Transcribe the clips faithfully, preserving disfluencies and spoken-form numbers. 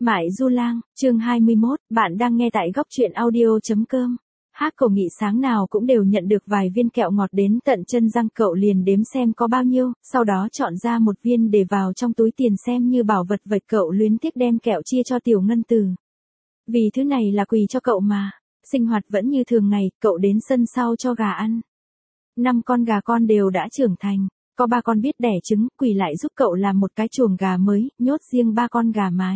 Mại Du Lang, chương hai mươi mốt, bạn đang nghe tại góc truyện audio.com. Hắc Cổ Nghị sáng nào cũng đều nhận được vài viên kẹo ngọt đến tận chân răng, cậu liền đếm xem có bao nhiêu, sau đó chọn ra một viên để vào trong túi tiền xem như bảo vật vậy. Cậu luyến tiếc đem kẹo chia cho Tiểu Ngân Tử. Vì thứ này là quỳ cho cậu mà. Sinh hoạt vẫn như thường ngày, cậu đến sân sau cho gà ăn. Năm con gà con đều đã trưởng thành, có ba con biết đẻ trứng, quỳ lại giúp cậu làm một cái chuồng gà mới, nhốt riêng ba con gà mái.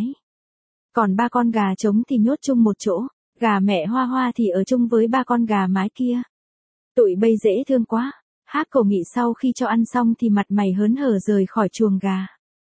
Còn ba con gà trống thì nhốt chung một chỗ, gà mẹ Hoa Hoa thì ở chung với ba con gà mái kia. Tụi bây dễ thương quá. Hắc Cổ Nghị sau khi cho ăn xong thì mặt mày hớn hở rời khỏi chuồng gà.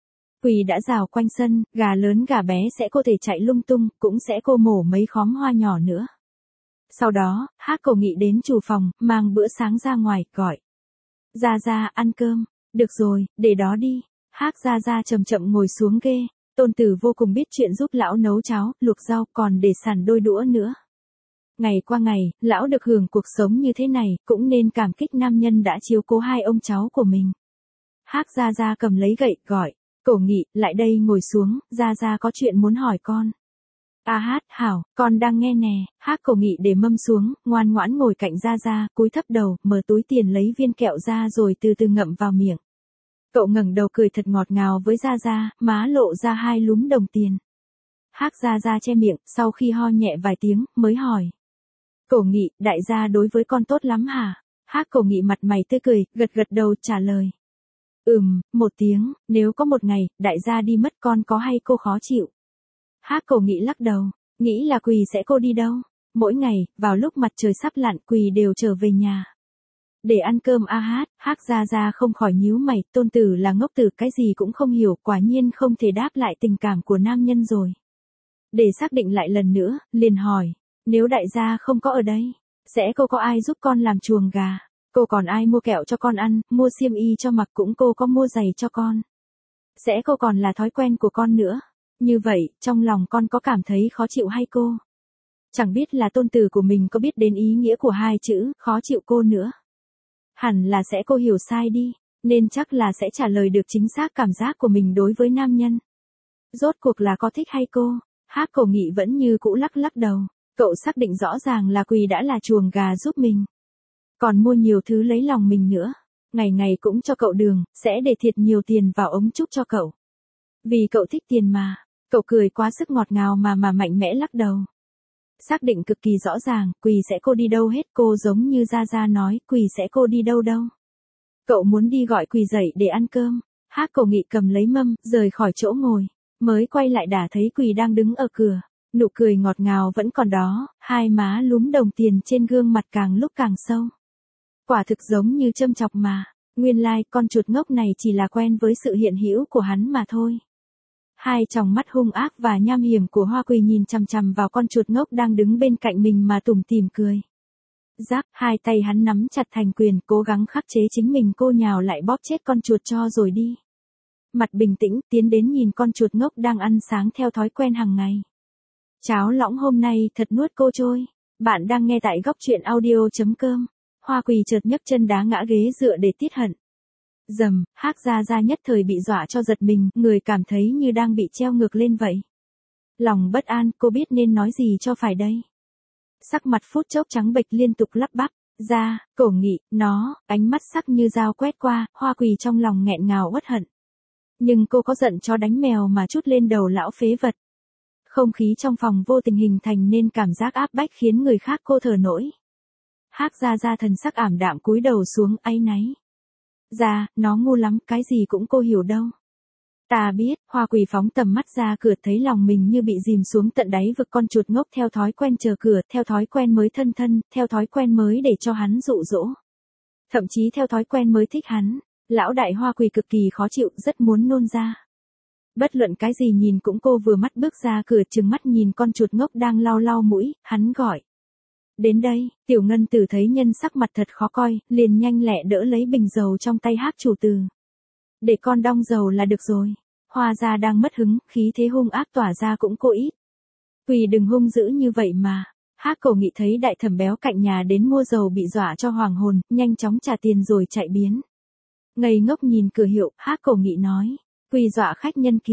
Quỳ đã rào quanh sân, gà lớn gà bé sẽ có thể chạy lung tung, cũng sẽ cô mổ mấy khóm hoa nhỏ nữa. Sau đó, Hắc Cổ Nghị đến chủ phòng, mang bữa sáng ra ngoài, gọi. Gia Gia ăn cơm. Được rồi, để đó đi. Hắc Gia Gia chậm chậm ngồi xuống ghê. Tôn Tử vô cùng biết chuyện, giúp lão nấu cháo, luộc rau, còn để sẵn đôi đũa nữa. Ngày qua ngày, lão được hưởng cuộc sống như thế này, cũng nên cảm kích nam nhân đã chiếu cố hai ông cháu của mình. Hắc Gia Gia cầm lấy gậy, gọi. Cổ Nghị, lại đây ngồi xuống, Gia Gia có chuyện muốn hỏi con. A hát, hảo, con đang nghe nè. Hắc Cổ Nghị để mâm xuống, ngoan ngoãn ngồi cạnh Gia Gia, cúi thấp đầu, mở túi tiền lấy viên kẹo ra rồi từ từ ngậm vào miệng. Cậu ngẩng đầu cười thật ngọt ngào với Gia Gia, má lộ ra hai lúm đồng tiền. Hắc Gia Gia che miệng, sau khi ho nhẹ vài tiếng, mới hỏi. Cổ Nghị, đại gia đối với con tốt lắm hả? Hắc Cổ Nghị mặt mày tươi cười, gật gật đầu trả lời. Ừm, một tiếng, nếu có một ngày, đại gia đi mất con có hay cô khó chịu? Hắc Cổ Nghị lắc đầu, nghĩ là Quỳ sẽ cô đi đâu? Mỗi ngày, vào lúc mặt trời sắp lặn, Quỳ đều trở về nhà. Để ăn cơm. A hát, Hắc Gia Gia không khỏi nhíu mày, Tôn Tử là ngốc tử, cái gì cũng không hiểu, quả nhiên không thể đáp lại tình cảm của nam nhân rồi. Để xác định lại lần nữa, liền hỏi, nếu đại gia không có ở đây, sẽ cô có ai giúp con làm chuồng gà? Cô còn ai mua kẹo cho con ăn, mua xiêm y cho mặc, cũng cô có mua giày cho con. Sẽ cô còn là thói quen của con nữa. Như vậy, trong lòng con có cảm thấy khó chịu hay cô? Chẳng biết là Tôn Tử của mình có biết đến ý nghĩa của hai chữ, khó chịu cô nữa. Hẳn là sẽ cô hiểu sai đi, nên chắc là sẽ trả lời được chính xác cảm giác của mình đối với nam nhân. Rốt cuộc là có thích hay cô? Hắc Cổ Nghị vẫn như cũ lắc lắc đầu, cậu xác định rõ ràng là Quỳ đã là chuồng gà giúp mình. Còn mua nhiều thứ lấy lòng mình nữa, ngày ngày cũng cho cậu đường, sẽ để thiệt nhiều tiền vào ống trúc cho cậu. Vì cậu thích tiền mà, cậu cười quá sức ngọt ngào mà mà mạnh mẽ lắc đầu. Xác định cực kỳ rõ ràng, Quỳ sẽ cô đi đâu hết, cô giống như Gia Gia nói, Quỳ sẽ cô đi đâu đâu. Cậu muốn đi gọi Quỳ dậy để ăn cơm. Hắc Cổ Nghị cầm lấy mâm, rời khỏi chỗ ngồi, mới quay lại đã thấy Quỳ đang đứng ở cửa, nụ cười ngọt ngào vẫn còn đó, hai má lúm đồng tiền trên gương mặt càng lúc càng sâu. Quả thực giống như châm chọc mà, nguyên lai like, con chuột ngốc này chỉ là quen với sự hiện hữu của hắn mà thôi. Hai tròng mắt hung ác và nham hiểm của Hoa Quỳ nhìn chằm chằm vào con chuột ngốc đang đứng bên cạnh mình mà tủm tỉm cười. Giáp, hai tay hắn nắm chặt thành quyền, cố gắng khắc chế chính mình, cô nhào lại bóp chết con chuột cho rồi đi. Mặt bình tĩnh, tiến đến nhìn con chuột ngốc đang ăn sáng theo thói quen hàng ngày. Cháo lõng hôm nay thật nuốt cô trôi. Bạn đang nghe tại góc truyện audio.com. Hoa Quỳ chợt nhấc chân đá ngã ghế dựa để tiết hận. Dầm, Hắc Gia Gia nhất thời bị dọa cho giật mình, người cảm thấy như đang bị treo ngược lên vậy. Lòng bất an, cô biết nên nói gì cho phải đây. Sắc mặt phút chốc trắng bệch, liên tục lắp bắp. Gia, Cổ Nghị, nó, ánh mắt sắc như dao quét qua, Hoa Quỳ trong lòng nghẹn ngào uất hận. Nhưng cô có giận chó đánh mèo mà trút lên đầu lão phế vật. Không khí trong phòng vô tình hình thành nên cảm giác áp bách khiến người khác cô thở nổi. Hắc Gia Gia thần sắc ảm đạm cúi đầu xuống, áy náy. Gia, nó ngu lắm, cái gì cũng cô hiểu đâu. Ta biết. Hoa Quỳ phóng tầm mắt ra cửa, thấy lòng mình như bị dìm xuống tận đáy vực. Con chuột ngốc theo thói quen chờ cửa, theo thói quen mới thân thân, theo thói quen mới để cho hắn dụ dỗ. Thậm chí theo thói quen mới thích hắn. Lão đại Hoa Quỳ cực kỳ khó chịu, rất muốn nôn ra. Bất luận cái gì nhìn cũng cô vừa mắt bước ra cửa, trừng mắt nhìn con chuột ngốc đang lau lau mũi, hắn gọi. Đến đây, Tiểu Ngân Tử thấy nhân sắc mặt thật khó coi, liền nhanh lẹ đỡ lấy bình dầu trong tay Hắc chủ tử. Để con đong dầu là được rồi. Hoa Gia đang mất hứng, khí thế hung ác tỏa ra cũng cô ít. Quỳ đừng hung dữ như vậy mà. Hắc Cổ Nghị thấy đại thẩm béo cạnh nhà đến mua dầu bị dọa cho hoàng hồn, nhanh chóng trả tiền rồi chạy biến. Ngây ngốc nhìn cửa hiệu, Hắc Cổ Nghị nói. Quỳ dọa khách nhân kìa.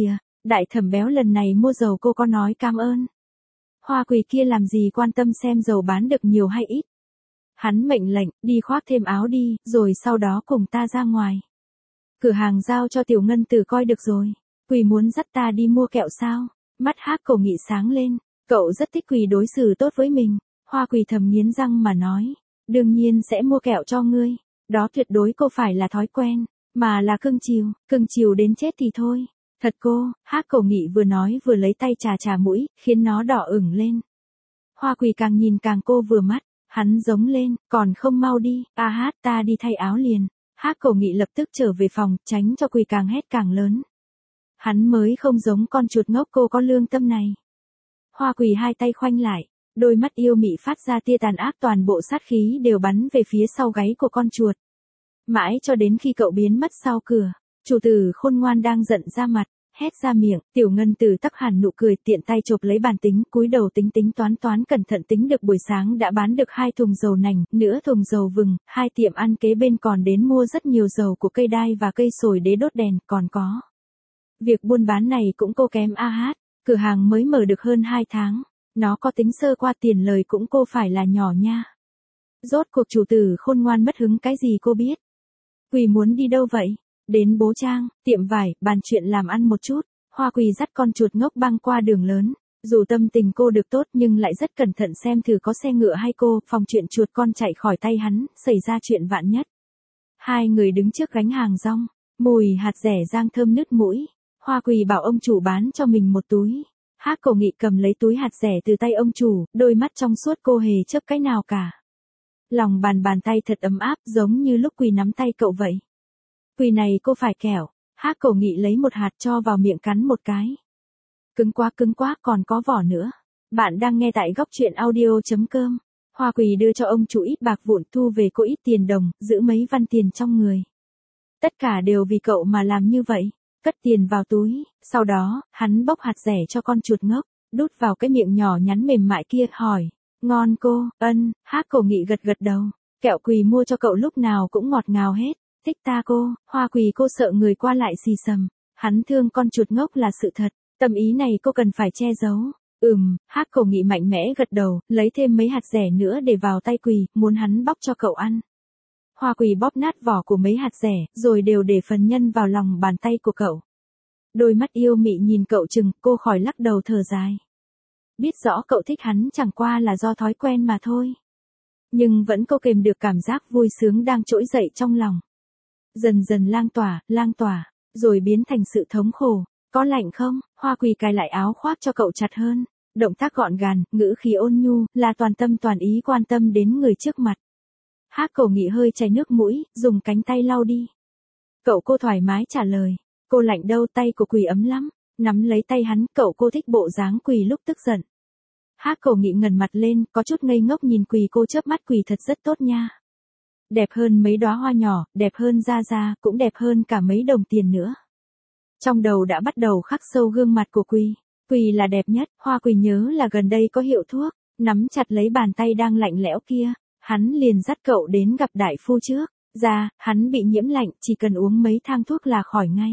Đại thẩm béo lần này mua dầu cô có nói cảm ơn. Hoa Quỳ kia làm gì quan tâm xem dầu bán được nhiều hay ít. Hắn mệnh lệnh, đi khoác thêm áo đi, rồi sau đó cùng ta ra ngoài. Cửa hàng giao cho Tiểu Ngân Tử coi được rồi. Quỳ muốn dắt ta đi mua kẹo sao? Mắt Hắc Cổ Nghị sáng lên, cậu rất thích Quỳ đối xử tốt với mình. Hoa Quỳ thầm nghiến răng mà nói, đương nhiên sẽ mua kẹo cho ngươi. Đó tuyệt đối cô phải là thói quen, mà là cưng chiều, cưng chiều đến chết thì thôi. Thật cô, Hắc Cổ Nghị vừa nói vừa lấy tay chà chà mũi, khiến nó đỏ ửng lên. Hoa Quỳ càng nhìn càng cô vừa mắt, hắn giống lên, còn không mau đi, a hát ta đi thay áo liền. Hắc Cổ Nghị lập tức trở về phòng, tránh cho Quỳ càng hét càng lớn. Hắn mới không giống con chuột ngốc cô có lương tâm này. Hoa Quỳ hai tay khoanh lại, đôi mắt yêu mị phát ra tia tàn ác, toàn bộ sát khí đều bắn về phía sau gáy của con chuột. Mãi cho đến khi cậu biến mất sau cửa, chủ tử khôn ngoan đang giận ra mặt, hét ra miệng, Tiểu Ngân Tử tắc hẳn nụ cười, tiện tay chộp lấy bàn tính, cúi đầu tính tính toán toán cẩn thận tính được buổi sáng đã bán được hai thùng dầu nành, nửa thùng dầu vừng, hai tiệm ăn kế bên còn đến mua rất nhiều dầu của cây đai và cây sồi để đốt đèn, còn có. Việc buôn bán này cũng cô kém a hát, cửa hàng mới mở được hơn hai tháng, nó có tính sơ qua tiền lời cũng cô phải là nhỏ nha. Rốt cuộc chủ tử khôn ngoan mất hứng cái gì cô biết. Quỳ muốn đi đâu vậy? Đến Bố Trang, tiệm vải, bàn chuyện làm ăn một chút. Hoa Quỳ dắt con chuột ngốc băng qua đường lớn. Dù tâm tình cô được tốt nhưng lại rất cẩn thận xem thử có xe ngựa hay cô, phòng chuyện chuột con chạy khỏi tay hắn, xảy ra chuyện vạn nhất. Hai người đứng trước gánh hàng rong, mùi hạt dẻ rang thơm nứt mũi. Hoa Quỳ bảo ông chủ bán cho mình một túi. Hắc Cổ Nghị cầm lấy túi hạt dẻ từ tay ông chủ, đôi mắt trong suốt cô hề chớp cái nào cả. Lòng bàn bàn tay thật ấm áp giống như lúc Quỳ nắm tay cậu vậy. Quỳ này cô phải kẹo. Hắc Cổ Nghị lấy một hạt cho vào miệng cắn một cái. Cứng quá cứng quá, còn có vỏ nữa. Bạn đang nghe tại góc truyện audio.com. Hoa Quỳ đưa cho ông chủ ít bạc vụn, thu về cô ít tiền đồng, giữ mấy văn tiền trong người. Tất cả đều vì cậu mà làm như vậy. Cất tiền vào túi, sau đó, hắn bóc hạt dẻ cho con chuột ngốc, đút vào cái miệng nhỏ nhắn mềm mại kia, hỏi. Ngon cô, ân, Hắc Cổ Nghị gật gật đầu. Kẹo Quỳ mua cho cậu lúc nào cũng ngọt ngào hết. Thích ta cô, Hoa Quỳ cô sợ người qua lại xì xầm. Hắn thương con chuột ngốc là sự thật, tâm ý này cô cần phải che giấu. Ừm, Hắc Cổ Nghị mạnh mẽ gật đầu, lấy thêm mấy hạt dẻ nữa để vào tay Quỳ, muốn hắn bóc cho cậu ăn. Hoa Quỳ bóp nát vỏ của mấy hạt dẻ, rồi đều để phần nhân vào lòng bàn tay của cậu. Đôi mắt yêu mị nhìn cậu chừng, cô khỏi lắc đầu thở dài. Biết rõ cậu thích hắn chẳng qua là do thói quen mà thôi. Nhưng vẫn cô kềm được cảm giác vui sướng đang trỗi dậy trong lòng. Dần dần lan tỏa, lan tỏa, rồi biến thành sự thống khổ. Có lạnh không? Hoa Quỳ cài lại áo khoác cho cậu chặt hơn. Động tác gọn gàng, ngữ khí ôn nhu, là toàn tâm toàn ý quan tâm đến người trước mặt. Hắc Cổ Nghị hơi chảy nước mũi, dùng cánh tay lau đi. Cậu cô thoải mái trả lời. Cô lạnh đâu, tay của Quỳ ấm lắm. Nắm lấy tay hắn, cậu cô thích bộ dáng Quỳ lúc tức giận. Hắc Cổ Nghị ngẩng mặt lên, có chút ngây ngốc nhìn Quỳ, cô chớp mắt, Quỳ thật rất tốt nha. Đẹp hơn mấy đóa hoa nhỏ, đẹp hơn Gia Gia, cũng đẹp hơn cả mấy đồng tiền nữa. Trong đầu đã bắt đầu khắc sâu gương mặt của Quỳ. Quỳ là đẹp nhất. Hoa Quỳ nhớ là gần đây có hiệu thuốc, nắm chặt lấy bàn tay đang lạnh lẽo kia. Hắn liền dắt cậu đến gặp đại phu trước. Ra, hắn bị nhiễm lạnh, chỉ cần uống mấy thang thuốc là khỏi ngay.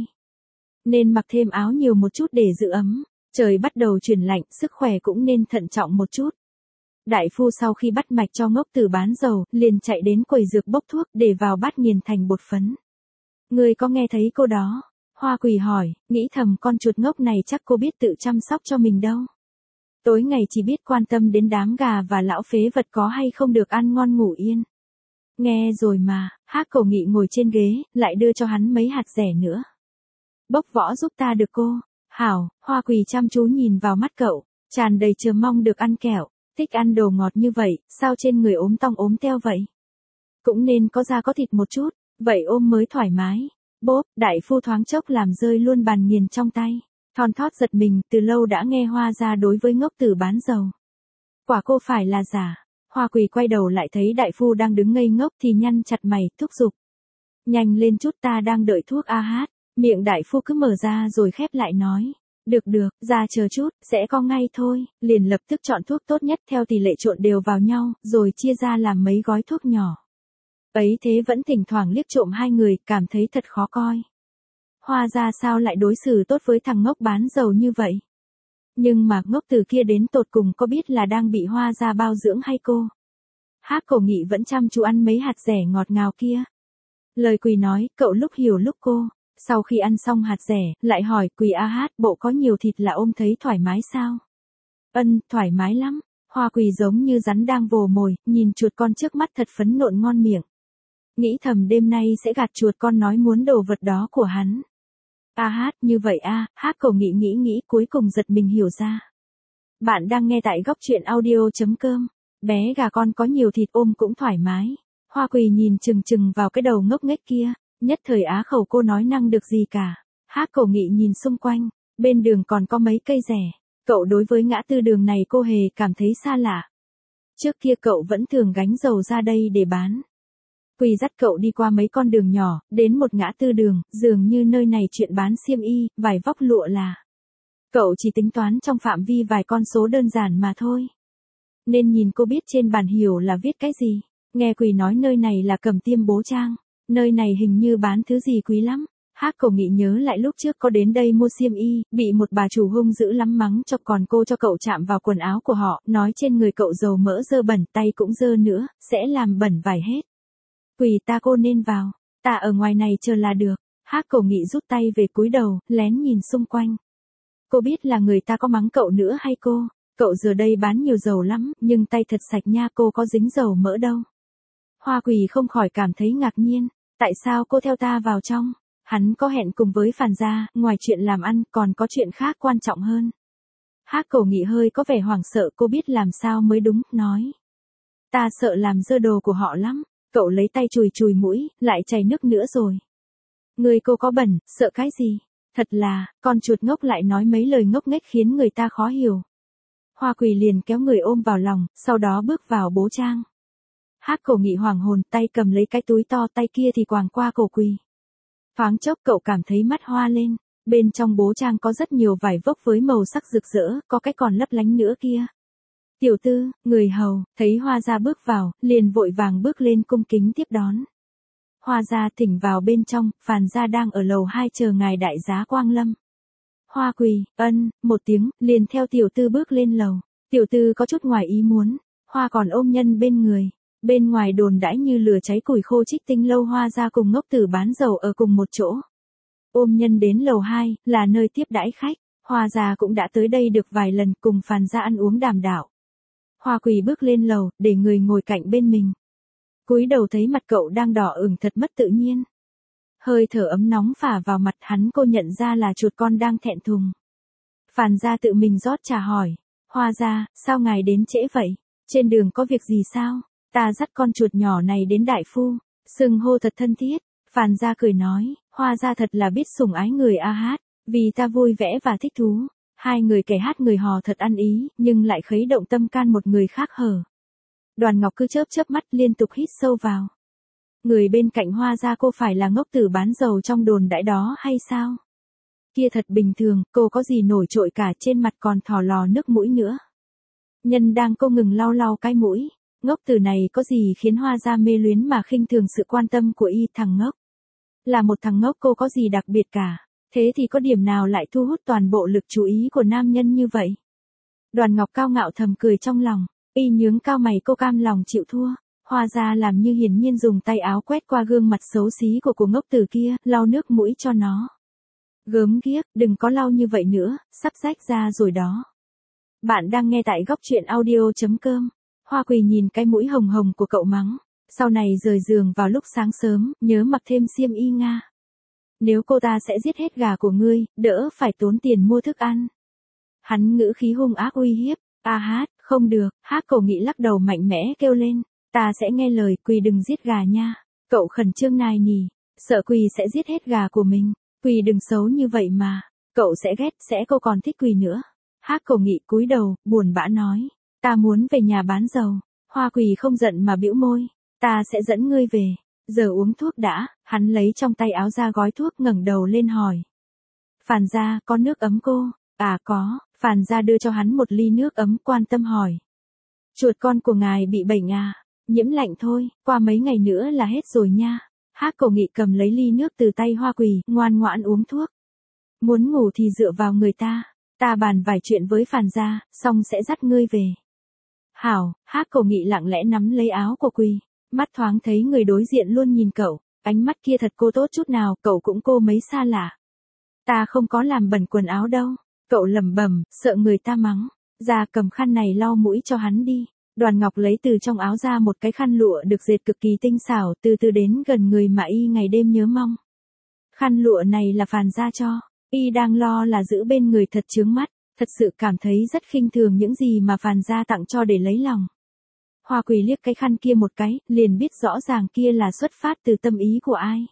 Nên mặc thêm áo nhiều một chút để giữ ấm. Trời bắt đầu chuyển lạnh, sức khỏe cũng nên thận trọng một chút. Đại phu sau khi bắt mạch cho Ngốc Tử bán dầu, liền chạy đến quầy dược bốc thuốc để vào bát nghiền thành bột phấn. Người có nghe thấy cô đó? Hoa Quỳ hỏi, nghĩ thầm con chuột ngốc này chắc cô biết tự chăm sóc cho mình đâu. Tối ngày chỉ biết quan tâm đến đám gà và lão phế vật có hay không được ăn ngon ngủ yên. Nghe rồi mà, Hắc Cổ Nghị ngồi trên ghế, lại đưa cho hắn mấy hạt dẻ nữa. Bốc vỏ giúp ta được cô. Hảo, Hoa Quỳ chăm chú nhìn vào mắt cậu, tràn đầy chờ mong được ăn kẹo. Thích ăn đồ ngọt như vậy, sao trên người ốm tong ốm teo vậy? Cũng nên có da có thịt một chút, vậy ôm mới thoải mái. Bốp, đại phu thoáng chốc làm rơi luôn bàn nghiền trong tay. Thon thót giật mình, từ lâu đã nghe Hoa ra đối với Ngốc Tử bán dầu. Quả cô phải là giả. Hoa Quỳ quay đầu lại thấy đại phu đang đứng ngây ngốc thì nhăn chặt mày, thúc giục. Nhanh lên chút, ta đang đợi thuốc a hát. Miệng đại phu cứ mở ra rồi khép lại nói. Được được, ra chờ chút, sẽ có ngay thôi. Liền lập tức chọn thuốc tốt nhất theo tỷ lệ trộn đều vào nhau, rồi chia ra làm mấy gói thuốc nhỏ. Ấy thế vẫn thỉnh thoảng liếc trộm hai người, cảm thấy thật khó coi. Hoa gia sao lại đối xử tốt với thằng ngốc bán dầu như vậy? Nhưng mà ngốc từ kia đến tột cùng có biết là đang bị Hoa gia bao dưỡng hay cô? Hắc Cổ Nghị vẫn chăm chú ăn mấy hạt dẻ ngọt ngào kia. Lời Quỳ nói, cậu lúc hiểu lúc cô. Sau khi ăn xong hạt dẻ, lại hỏi Quỳ a hát, bộ có nhiều thịt là ôm thấy thoải mái sao? Ân, thoải mái lắm. Hoa Quỳ giống như rắn đang vồ mồi, nhìn chuột con trước mắt thật phấn nộn ngon miệng. Nghĩ thầm đêm nay sẽ gạt chuột con nói muốn đồ vật đó của hắn. A hát, như vậy a, à, Hắc Cổ Nghị nghĩ nghĩ cuối cùng giật mình hiểu ra. Bạn đang nghe tại góc truyện audio.com. Bé gà con có nhiều thịt ôm cũng thoải mái. Hoa Quỳ nhìn chừng chừng vào cái đầu ngốc nghếch kia, nhất thời á khẩu cô nói năng được gì cả. Hắc Cổ Nghị nhìn xung quanh, bên đường còn có mấy cây rẻ. Cậu đối với ngã tư đường này cô hề cảm thấy xa lạ. Trước kia cậu vẫn thường gánh dầu ra đây để bán. Quỳ dắt cậu đi qua mấy con đường nhỏ, đến một ngã tư đường, dường như nơi này chuyện bán xiêm y, vải vóc lụa là. Cậu chỉ tính toán trong phạm vi vài con số đơn giản mà thôi. Nên nhìn cô biết trên bản hiểu là viết cái gì. Nghe Quỳ nói nơi này là Cẩm Tiêm Bố Trang. Nơi này hình như bán thứ gì quý lắm. Hắc Cổ Nghị nhớ lại lúc trước có đến đây mua xiêm y, bị một bà chủ hung dữ lắm mắng cho còn cô cho cậu chạm vào quần áo của họ, nói trên người cậu dầu mỡ dơ bẩn, tay cũng dơ nữa, sẽ làm bẩn vải hết. Quỳ ta cô nên vào, ta ở ngoài này chờ là được. Hắc Cổ Nghị rút tay về cúi đầu, lén nhìn xung quanh. Cô biết là người ta có mắng cậu nữa hay cô? Cậu giờ đây bán nhiều dầu lắm, nhưng tay thật sạch nha, cô có dính dầu mỡ đâu. Hoa Quỳ không khỏi cảm thấy ngạc nhiên, tại sao cô theo ta vào trong? Hắn có hẹn cùng với Phàn gia, ngoài chuyện làm ăn còn có chuyện khác quan trọng hơn. Hắc Cổ Nghị hơi có vẻ hoảng sợ, cô biết làm sao mới đúng, nói. Ta sợ làm dơ đồ của họ lắm. Cậu lấy tay chùi chùi mũi, lại chảy nước nữa rồi. Người cô có bẩn, sợ cái gì? Thật là, con chuột ngốc lại nói mấy lời ngốc nghếch khiến người ta khó hiểu. Hoa Quỳ liền kéo người ôm vào lòng, sau đó bước vào bố trang. Hắc Cổ Nghị hoàng hồn, tay cầm lấy cái túi to, tay kia thì quàng qua cổ Quỳ. Thoáng chốc cậu cảm thấy mắt hoa lên, bên trong bố trang có rất nhiều vải vóc với màu sắc rực rỡ, có cái còn lấp lánh nữa kia. Tiểu tư, người hầu, thấy Hoa gia bước vào, liền vội vàng bước lên cung kính tiếp đón. Hoa gia thỉnh vào bên trong, Phàn gia đang ở lầu hai chờ ngài đại giá quang lâm. Hoa Quỳ, ân, một tiếng, liền theo tiểu tư bước lên lầu. Tiểu tư có chút ngoài ý muốn, Hoa còn ôm nhân bên người. Bên ngoài đồn đãi như lửa cháy củi khô Trích Tinh lâu Hoa gia cùng ngốc tử bán dầu ở cùng một chỗ. Ôm nhân đến lầu hai, là nơi tiếp đãi khách. Hoa gia cũng đã tới đây được vài lần, cùng Phàn gia ăn uống đàm đạo. Hoa Quỳ bước lên lầu, để người ngồi cạnh bên mình. Cúi đầu thấy mặt cậu đang đỏ ửng thật mất tự nhiên. Hơi thở ấm nóng phả vào mặt hắn, cô nhận ra là chuột con đang thẹn thùng. Phàn gia tự mình rót trà hỏi. Hoa gia, sao ngài đến trễ vậy? Trên đường có việc gì sao? Ta dắt con chuột nhỏ này đến đại phu. Xưng hô thật thân thiết. Phàn gia cười nói, Hoa gia thật là biết sủng ái người a hát, vì ta vui vẻ và thích thú. Hai người kẻ hát người hò thật ăn ý, nhưng lại khuấy động tâm can một người khác hở. Đoàn Ngọc cứ chớp chớp mắt liên tục hít sâu vào. Người bên cạnh Hoa gia cô phải là ngốc tử bán dầu trong đồn đãi đó hay sao? Kia thật bình thường, cô có gì nổi trội cả, trên mặt còn thò lò nước mũi nữa. Nhân đang cô ngừng lau lau cái mũi. Ngốc tử này có gì khiến Hoa gia mê luyến mà khinh thường sự quan tâm của y, thằng ngốc. Là một thằng ngốc, cô có gì đặc biệt cả. Thế thì có điểm nào lại thu hút toàn bộ lực chú ý của nam nhân như vậy? Đoàn Ngọc cao ngạo thầm cười trong lòng, y nhướng cao mày, cô cam lòng chịu thua. Hoa gia làm như hiển nhiên dùng tay áo quét qua gương mặt xấu xí của cô ngốc tử kia, lau nước mũi cho nó. Gớm ghiếc, đừng có lau như vậy nữa, sắp rách ra rồi đó. Bạn đang nghe tại góc truyện audio.com. Hoa Quỳ nhìn cái mũi hồng hồng của cậu mắng. Sau này rời giường vào lúc sáng sớm, nhớ mặc thêm xiêm y nga. Nếu cô ta sẽ giết hết gà của ngươi, đỡ phải tốn tiền mua thức ăn. Hắn ngữ khí hung ác uy hiếp. A hát, không được. Hắc Cổ Nghị lắc đầu mạnh mẽ kêu lên. Ta sẽ nghe lời, Quỳ đừng giết gà nha. Cậu khẩn trương nài nỉ. Sợ Quỳ sẽ giết hết gà của mình. Quỳ đừng xấu như vậy mà. Cậu sẽ ghét, sẽ cô còn thích Quỳ nữa. Hắc Cổ Nghị cúi đầu, buồn bã nói. Ta muốn về nhà bán dầu. Hoa Quỳ không giận mà bĩu môi. Ta sẽ dẫn ngươi về. Giờ uống thuốc đã. Hắn lấy trong tay áo ra gói thuốc, ngẩng đầu lên hỏi. Phàn gia, có nước ấm cô? À có. Phàn gia đưa cho hắn một ly nước ấm, quan tâm hỏi. Chuột con của ngài bị bệnh à? Nhiễm lạnh thôi, qua mấy ngày nữa là hết rồi nha. Hắc Cổ Nghị cầm lấy ly nước từ tay Hoa Quỳ, ngoan ngoãn uống thuốc. Muốn ngủ thì dựa vào người ta, ta bàn vài chuyện với Phàn gia, xong sẽ dắt ngươi về. Hảo, Hắc Cổ Nghị lặng lẽ nắm lấy áo của Quỳ, mắt thoáng thấy người đối diện luôn nhìn cậu, ánh mắt kia thật cô tốt chút nào, cậu cũng cô mấy xa lạ. Ta không có làm bẩn quần áo đâu, cậu lẩm bẩm, sợ người ta mắng, ra cầm khăn này lau mũi cho hắn đi. Đoàn Ngọc lấy từ trong áo ra một cái khăn lụa được dệt cực kỳ tinh xảo, từ từ đến gần người mà y ngày đêm nhớ mong. Khăn lụa này là Phàn gia cho, y đang lo là giữ bên người thật chướng mắt, thật sự cảm thấy rất khinh thường những gì mà Phàn gia tặng cho để lấy lòng. Hoa Quỳ liếc cái khăn kia một cái, liền biết rõ ràng kia là xuất phát từ tâm ý của ai.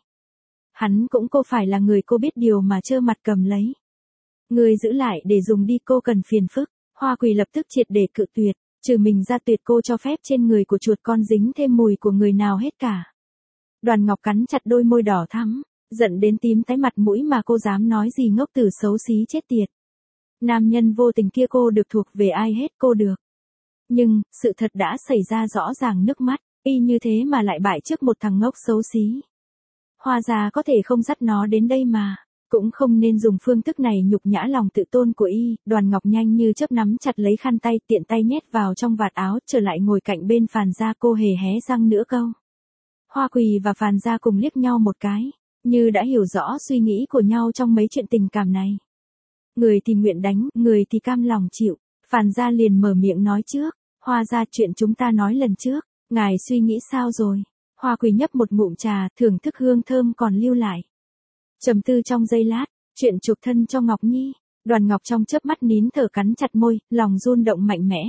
Hắn cũng cô phải là người cô biết điều mà trơ mặt cầm lấy. Người giữ lại để dùng đi, cô cần phiền phức. Hoa Quỳ lập tức triệt để cự tuyệt, trừ mình ra tuyệt cô cho phép trên người của chuột con dính thêm mùi của người nào hết cả. Đoàn Ngọc cắn chặt đôi môi đỏ thắm, giận đến tím tái mặt mũi mà cô dám nói gì ngốc tử xấu xí chết tiệt. Nam nhân vô tình kia cô được thuộc về ai hết, cô được. Nhưng, sự thật đã xảy ra rõ ràng nước mắt, y như thế mà lại bại trước một thằng ngốc xấu xí. Hoa gia có thể không dắt nó đến đây mà, cũng không nên dùng phương thức này nhục nhã lòng tự tôn của y. Đoàn Ngọc nhanh như chớp nắm chặt lấy khăn tay, tiện tay nhét vào trong vạt áo, trở lại ngồi cạnh bên Phàn gia, cô hề hé răng nửa câu. Hoa Quỳ và Phàn gia cùng liếc nhau một cái, như đã hiểu rõ suy nghĩ của nhau trong mấy chuyện tình cảm này. Người thì nguyện đánh, người thì cam lòng chịu. Phàn gia liền mở miệng nói trước, Hoa gia, chuyện chúng ta nói lần trước, ngài suy nghĩ sao rồi? Hoa Quỳ nhấp một ngụm trà, thưởng thức hương thơm còn lưu lại. Trầm tư trong giây lát, chuyện chuộc thân cho Ngọc Nhi. Đoàn Ngọc trong chớp mắt nín thở cắn chặt môi, lòng run động mạnh mẽ.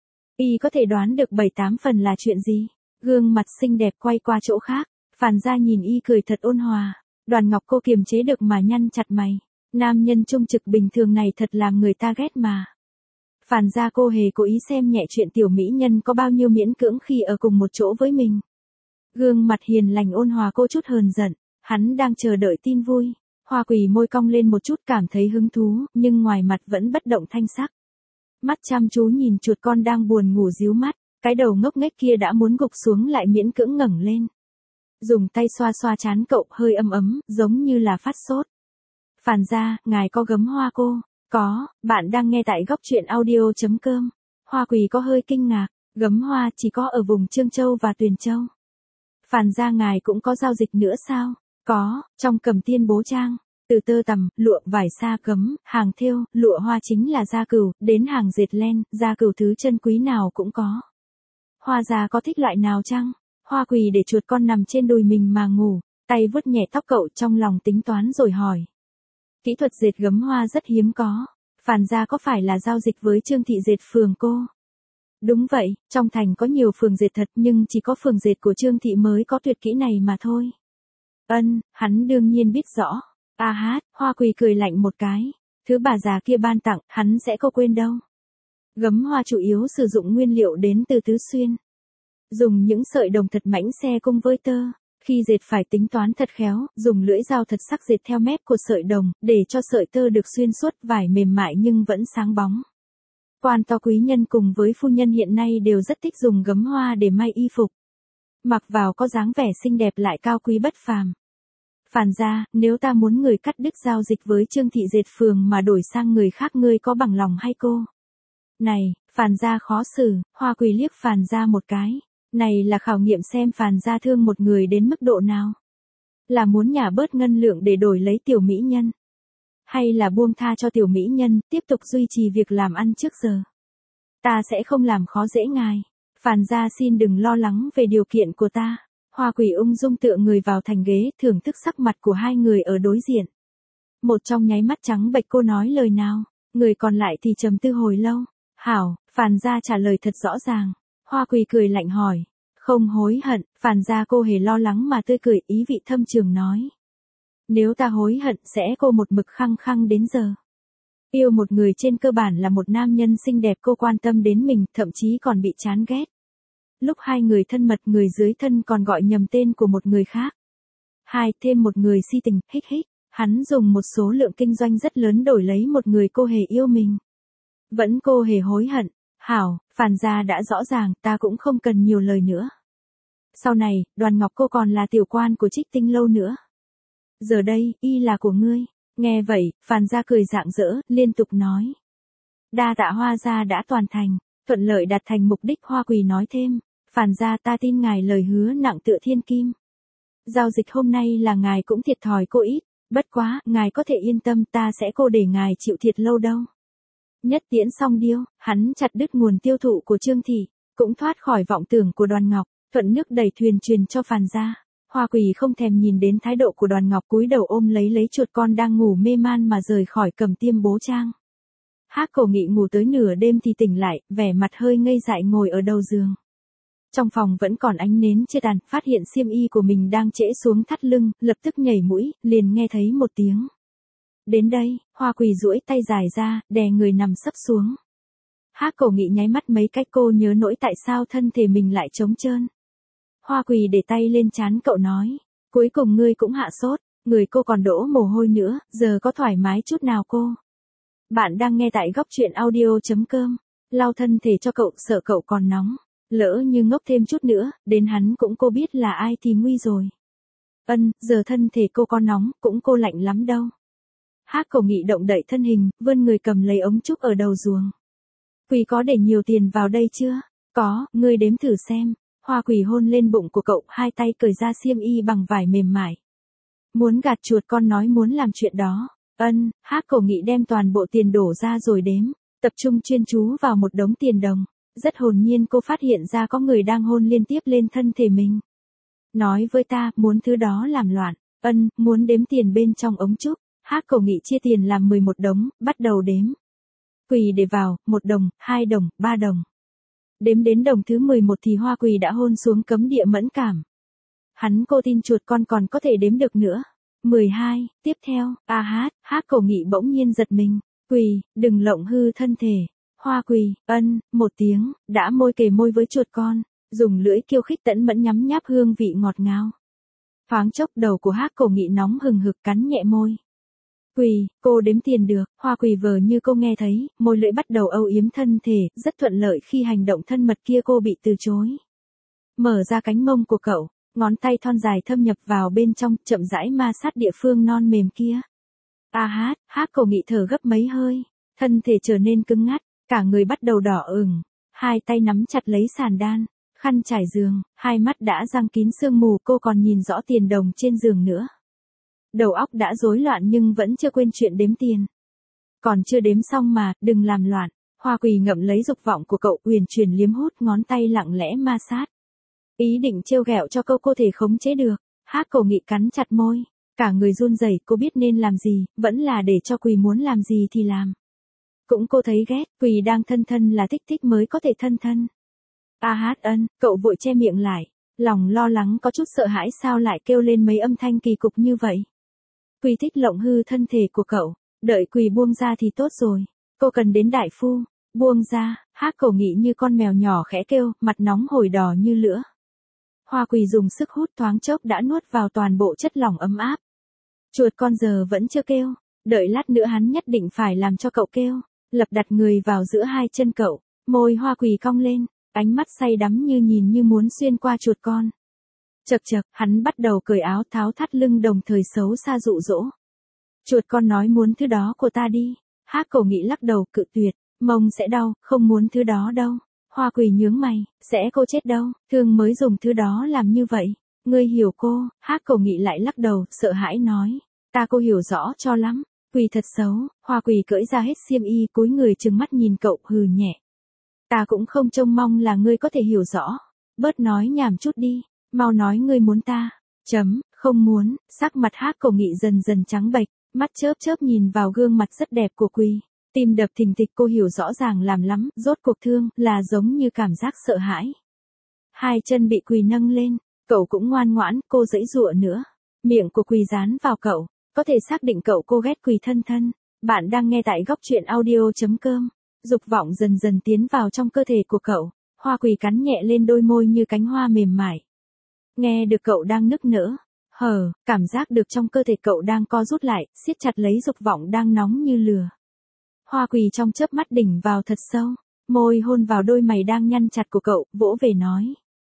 Y có thể đoán được bảy tám phần là chuyện gì. Gương mặt xinh đẹp quay qua chỗ khác, Phàn gia nhìn y cười thật ôn hòa. Đoàn Ngọc cô kiềm chế được mà nhăn chặt mày. Nam nhân trung trực bình thường này thật làm người ta ghét mà. Phàn gia cô hề cố ý xem nhẹ chuyện tiểu mỹ nhân có bao nhiêu miễn cưỡng khi ở cùng một chỗ với mình. Gương mặt hiền lành ôn hòa cô chút hờn giận, hắn đang chờ đợi tin vui. Hoa Quỳ môi cong lên một chút, cảm thấy hứng thú, nhưng ngoài mặt vẫn bất động thanh sắc. Mắt chăm chú nhìn chuột con đang buồn ngủ díu mắt, cái đầu ngốc nghếch kia đã muốn gục xuống lại miễn cưỡng ngẩng lên. Dùng tay xoa xoa trán cậu, hơi ấm ấm, giống như là phát sốt. Phàn gia, ngài có gấm hoa cô? Có, bạn đang nghe tại góc truyện audio chấm com. Hoa Quỳ có hơi kinh ngạc, gấm hoa chỉ có ở vùng Trương Châu và Tuyền Châu. Phàn gia, ngài cũng có giao dịch nữa sao? Có, trong Cẩm Tiên Bố Trang, từ tơ tằm, lụa, vải sa cấm, hàng thêu, lụa hoa chính là da cừu, đến hàng dệt len, da cừu thứ chân quý nào cũng có. Hoa gia có thích loại nào chăng? Hoa Quỳ để chuột con nằm trên đùi mình mà ngủ, tay vuốt nhẹ tóc cậu, trong lòng tính toán rồi hỏi. Kỹ thuật dệt gấm hoa rất hiếm có. Phàn gia có phải là giao dịch với Trương thị dệt phường cô? Đúng vậy, trong thành có nhiều phường dệt thật, nhưng chỉ có phường dệt của Trương thị mới có tuyệt kỹ này mà thôi. Ân, hắn đương nhiên biết rõ. A hát, Hoa Quỳ cười lạnh một cái. Thứ bà già kia ban tặng, hắn sẽ có quên đâu. Gấm hoa chủ yếu sử dụng nguyên liệu đến từ Tứ Xuyên. Dùng những sợi đồng thật mảnh xe cung với tơ. Khi dệt phải tính toán thật khéo, dùng lưỡi dao thật sắc dệt theo mép của sợi đồng, để cho sợi tơ được xuyên suốt, vải mềm mại nhưng vẫn sáng bóng. Quan to quý nhân cùng với phu nhân hiện nay đều rất thích dùng gấm hoa để may y phục. Mặc vào có dáng vẻ xinh đẹp lại cao quý bất phàm. Phàn gia, nếu ta muốn người cắt đứt giao dịch với Trương thị dệt phường mà đổi sang người khác, ngươi có bằng lòng hay cô? Này, Phàn gia khó xử. Hoa Quỳ liếc Phàn gia một cái. Này là khảo nghiệm xem Phàn gia thương một người đến mức độ nào. Là muốn nhả bớt ngân lượng để đổi lấy tiểu mỹ nhân? Hay là buông tha cho tiểu mỹ nhân, tiếp tục duy trì việc làm ăn trước giờ? Ta sẽ không làm khó dễ ngài. Phàn gia xin đừng lo lắng về điều kiện của ta. Hoa Quỳ ung dung tựa người vào thành ghế, thưởng thức sắc mặt của hai người ở đối diện. Một trong nháy mắt trắng bệch cô nói lời nào, người còn lại thì trầm tư hồi lâu. Hảo, Phàn gia trả lời thật rõ ràng. Hoa Quỳ cười lạnh hỏi. Không hối hận. Phàn gia cô hề lo lắng mà tươi cười, ý vị thâm trường nói. Nếu ta hối hận sẽ cô một mực khăng khăng đến giờ. Yêu một người trên cơ bản là một nam nhân xinh đẹp cô quan tâm đến mình, thậm chí còn bị chán ghét. Lúc hai người thân mật, người dưới thân còn gọi nhầm tên của một người khác. Hai, thêm một người si tình, hích hích. Hắn dùng một số lượng kinh doanh rất lớn đổi lấy một người cô hề yêu mình. Vẫn cô hề hối hận. Hảo, Phàn gia đã rõ ràng, ta cũng không cần nhiều lời nữa. Sau này, Đoàn Ngọc cô còn là tiểu quan của Trích Tinh lâu nữa. Giờ đây, y là của ngươi. Nghe vậy, Phàn gia cười rạng rỡ, liên tục nói. Đa tạ Hoa gia đã toàn thành, thuận lợi đạt thành mục đích. Hoa Quỳ nói thêm, Phàn gia ta tin ngài lời hứa nặng tựa thiên kim. Giao dịch hôm nay là ngài cũng thiệt thòi cô ít, bất quá, ngài có thể yên tâm ta sẽ cô để ngài chịu thiệt lâu đâu. Nhất tiễn xong điêu, hắn chặt đứt nguồn tiêu thụ của Trương Thị, cũng thoát khỏi vọng tưởng của Đoàn Ngọc, thuận nước đẩy thuyền truyền cho Phàn gia. Hoa Quỳ không thèm nhìn đến thái độ của Đoàn Ngọc, cúi đầu ôm lấy lấy chuột con đang ngủ mê man mà rời khỏi Cẩm Tiêm Bố Trang. Hắc Cổ Nghị ngủ tới nửa đêm thì tỉnh lại, vẻ mặt hơi ngây dại ngồi ở đầu giường. Trong phòng vẫn còn ánh nến chưa tàn, phát hiện xiêm y của mình đang trễ xuống thắt lưng, lập tức nhảy mũi, liền nghe thấy một tiếng. Đến đây, Hoa Quỳ duỗi tay dài ra, đè người nằm sấp xuống. Hắc Cổ Nghị nháy mắt mấy cách, cô nhớ nỗi tại sao thân thể mình lại trống trơn. Hoa Quỳ để tay lên trán cậu nói, cuối cùng ngươi cũng hạ sốt, người cô còn đổ mồ hôi nữa, giờ có thoải mái chút nào cô? Bạn đang nghe tại góc truyện audio chấm com, lau thân thể cho cậu, sợ cậu còn nóng, lỡ như ngốc thêm chút nữa, đến hắn cũng cô biết là ai thì nguy rồi. Ân, giờ thân thể cô có nóng, cũng cô lạnh lắm đâu. Hắc Cổ Nghị động đậy thân hình, vươn người cầm lấy ống trúc ở đầu giường. Quỳ có để nhiều tiền vào đây chưa? Có, ngươi đếm thử xem. Hoa Quỳ hôn lên bụng của cậu, hai tay cởi ra xiêm y bằng vải mềm mại. Muốn gạt chuột con nói muốn làm chuyện đó. Ân, Hắc Cổ Nghị đem toàn bộ tiền đổ ra rồi đếm, tập trung chuyên chú vào một đống tiền đồng. Rất hồn nhiên cô phát hiện ra có người đang hôn liên tiếp lên thân thể mình. Nói với ta, muốn thứ đó làm loạn. Ân, muốn đếm tiền bên trong ống trúc. Hắc Cổ Nghị chia tiền làm mười một đống, bắt đầu đếm. Quỳ để vào, một đồng, hai đồng, ba đồng. Đếm đến đồng thứ mười một thì Hoa Quỳ đã hôn xuống cấm địa mẫn cảm. Hắn cô tin chuột con còn có thể đếm được nữa. mười hai, tiếp theo, a hát, Hắc Cổ Nghị bỗng nhiên giật mình. Quỳ, đừng lộng hư thân thể. Hoa Quỳ, ân, một tiếng, đã môi kề môi với chuột con, dùng lưỡi kiêu khích tẫn mẫn nhắm nháp hương vị ngọt ngào. Thoáng chốc đầu của Hắc Cổ Nghị nóng hừng hực, cắn nhẹ môi. Quỳ, cô đếm tiền được. Hoa Quỳ vờ như cô nghe thấy, môi lưỡi bắt đầu âu yếm thân thể, rất thuận lợi khi hành động thân mật kia cô bị từ chối. Mở ra cánh mông của cậu, ngón tay thon dài thâm nhập vào bên trong, chậm rãi ma sát địa phương non mềm kia. A hát, Hắc Cổ Nghị thở gấp mấy hơi, thân thể trở nên cứng ngắt, cả người bắt đầu đỏ ửng, hai tay nắm chặt lấy sàn đan, khăn trải giường, hai mắt đã giăng kín sương mù, cô còn nhìn rõ tiền đồng trên giường nữa. Đầu óc đã rối loạn nhưng vẫn chưa quên chuyện đếm tiền. Còn chưa đếm xong mà, đừng làm loạn. Hoa Quỳ ngậm lấy dục vọng của cậu, uyển chuyển liếm hút, ngón tay lặng lẽ ma sát. Ý định trêu ghẹo cho câu cô thể khống chế được. Hắc Cổ Nghị cắn chặt môi, cả người run rẩy, cô biết nên làm gì, vẫn là để cho Quỳ muốn làm gì thì làm. Cũng cô thấy ghét, Quỳ đang thân thân là thích thích mới có thể thân thân. A hát ân, cậu vội che miệng lại, lòng lo lắng có chút sợ hãi sao lại kêu lên mấy âm thanh kỳ cục như vậy. Quỳ thích lộng hư thân thể của cậu, đợi Quỳ buông ra thì tốt rồi, cô cần đến đại phu, buông ra. Hắc Cổ Nghị như con mèo nhỏ khẽ kêu, mặt nóng hổi đỏ như lửa. Hoa Quỳ dùng sức hút, thoáng chốc đã nuốt vào toàn bộ chất lỏng ấm áp. Chuột con giờ vẫn chưa kêu, đợi lát nữa hắn nhất định phải làm cho cậu kêu, lập đặt người vào giữa hai chân cậu, môi Hoa Quỳ cong lên, ánh mắt say đắm như nhìn như muốn xuyên qua chuột con. Chậc chậc, hắn bắt đầu cởi áo tháo thắt lưng đồng thời xấu xa dụ dỗ. Chuột con nói muốn thứ đó của ta đi. Hắc Cổ Nghị lắc đầu cự tuyệt, mông sẽ đau, không muốn thứ đó đâu. Hoa Quỳ nhướng mày, sẽ cô chết đâu, thương mới dùng thứ đó làm như vậy. Ngươi hiểu cô. Hắc Cổ Nghị lại lắc đầu, sợ hãi nói, ta cô hiểu rõ cho lắm. Quỳ thật xấu. Hoa Quỳ cởi ra hết xiêm y, cúi người trừng mắt nhìn cậu, hừ nhẹ. Ta cũng không trông mong là ngươi có thể hiểu rõ. Bớt nói nhảm chút đi. Mau nói ngươi muốn ta. Chấm, không muốn. Sắc mặt Hắc Cổ Nghị dần dần trắng bệch, mắt chớp chớp nhìn vào gương mặt rất đẹp của Quỳ. Tim đập thình thịch, cô hiểu rõ ràng làm lắm, rốt cuộc thương, là giống như cảm giác sợ hãi. Hai chân bị Quỳ nâng lên, cậu cũng ngoan ngoãn, cô giãy giụa nữa. Miệng của Quỳ dán vào cậu, có thể xác định cậu cô ghét Quỳ thân thân. Bạn đang nghe tại góc truyện audio chấm com. Dục vọng dần dần tiến vào trong cơ thể của cậu, Hoa Quỳ cắn nhẹ lên đôi môi như cánh hoa mềm mại. Nghe được cậu đang nức nở, hờ, cảm giác được trong cơ thể cậu đang co rút lại, siết chặt lấy dục vọng đang nóng như lửa. Hoa Quỳ trong chớp mắt đỉnh vào thật sâu, môi hôn vào đôi mày đang nhăn chặt của cậu, vỗ về nói.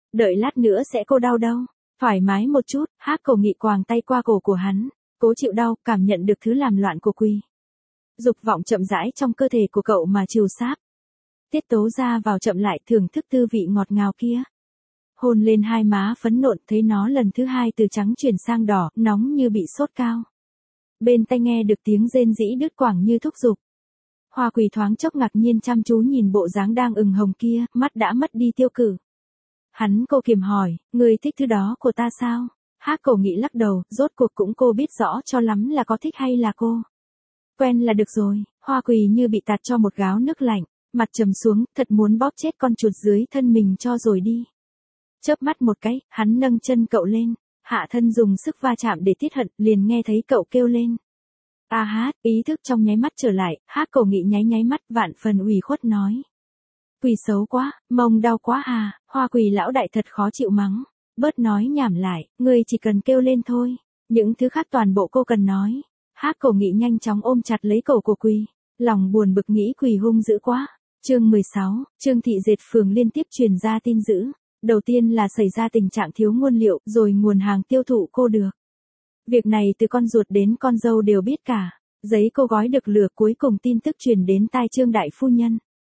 đợi lát nữa sẽ cô đau đâu. Thoải mái một chút, Hắc Cầu Nghị quàng tay qua cổ của hắn, cố chịu đau, cảm nhận được thứ làm loạn của Quỳ. Dục vọng chậm rãi trong cơ thể của cậu mà trìu sáp. Tiết tố ra vào chậm lại thưởng thức tư vị ngọt ngào kia. Hôn lên hai má phấn nộn, thấy nó lần thứ hai từ trắng chuyển sang đỏ, nóng như bị sốt cao. Bên tai nghe được tiếng rên rỉ đứt quãng như thúc giục. Hoa Quỳ thoáng chốc ngạc nhiên chăm chú nhìn bộ dáng đang ửng hồng kia, mắt đã mất đi tiêu cự. Hắn cô kiềm hỏi, người thích thứ đó của ta sao? Hắc Cầu Nghị lắc đầu, rốt cuộc cũng cô biết rõ cho lắm là có thích hay là cô. Quen là được rồi. Hoa Quỳ như bị tạt cho một gáo nước lạnh, mặt trầm xuống, thật muốn bóp chết con chuột dưới thân mình cho rồi đi. Chớp mắt một cái, hắn nâng chân cậu lên, hạ thân dùng sức va chạm để tiết hận, liền nghe thấy cậu kêu lên. A hát, ý thức trong nháy mắt trở lại, Hắc Cầu Nghị nháy nháy mắt vạn phần ủy khuất nói. Quỳ xấu quá, mông đau quá à, Hoa Quỳ lão đại thật khó chịu mắng. Bớt nói nhảm lại, ngươi chỉ cần kêu lên thôi, những thứ khác toàn bộ cô cần nói. Hắc Cầu Nghị nhanh chóng ôm chặt lấy cổ của Quỳ, lòng buồn bực nghĩ Quỳ hung dữ quá. Chương mười sáu, Trương Thị Dệt Phường liên tiếp truyền ra tin dữ. Đầu tiên là xảy ra tình trạng thiếu nguyên liệu, rồi nguồn hàng tiêu thụ cô được. Việc này từ con ruột đến con dâu đều biết cả. Giấy cô gói được lửa, cuối cùng tin tức truyền đến tai Trương đại phu nhân.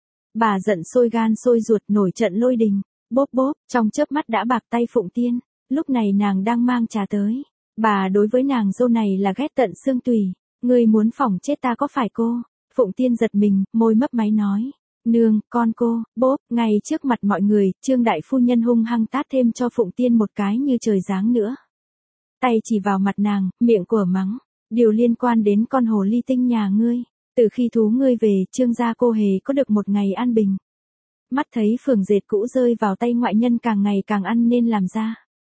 Bà giận sôi gan sôi ruột, nổi trận lôi đình. Bốp bốp, trong chớp mắt đã bạc tay Phụng Tiên. Lúc này nàng đang mang trà tới. Bà đối với nàng dâu này là ghét tận xương tùy. Ngươi muốn phỏng chết ta có phải cô? Phụng Tiên giật mình, môi mấp máy nói. Nương, con cô. Bốp, ngay trước mặt mọi người, Trương đại phu nhân hung hăng tát thêm cho Phụng Tiên một cái như trời giáng nữa. Tay chỉ vào mặt nàng, miệng của mắng. Điều liên quan đến con hồ ly tinh nhà ngươi. Từ khi thú ngươi về, Trương gia cô hề có được một ngày an bình. Mắt thấy phường dệt cũ rơi vào tay ngoại nhân càng ngày càng ăn nên làm ra.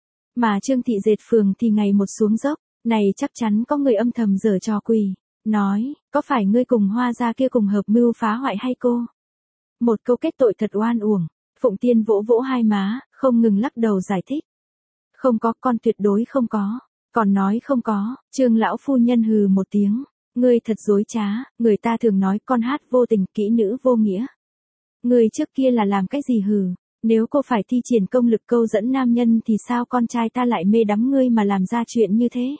Mà Trương Thị Dệt Phường thì ngày một xuống dốc, này chắc chắn có người âm thầm giở trò quỷ. Nói, có phải ngươi cùng Hoa gia kia cùng hợp mưu phá hoại hay cô? Một câu kết tội thật oan uổng. Phụng Tiên vỗ vỗ hai má, không ngừng lắc đầu giải thích. Không có, con tuyệt đối không có. Còn nói không có, Trương lão phu nhân hừ một tiếng. Ngươi thật dối trá, người ta thường nói con hát vô tình, kỹ nữ vô nghĩa. Ngươi trước kia là làm cái gì hừ? Nếu cô phải thi triển công lực câu dẫn nam nhân thì sao con trai ta lại mê đắm ngươi mà làm ra chuyện như thế?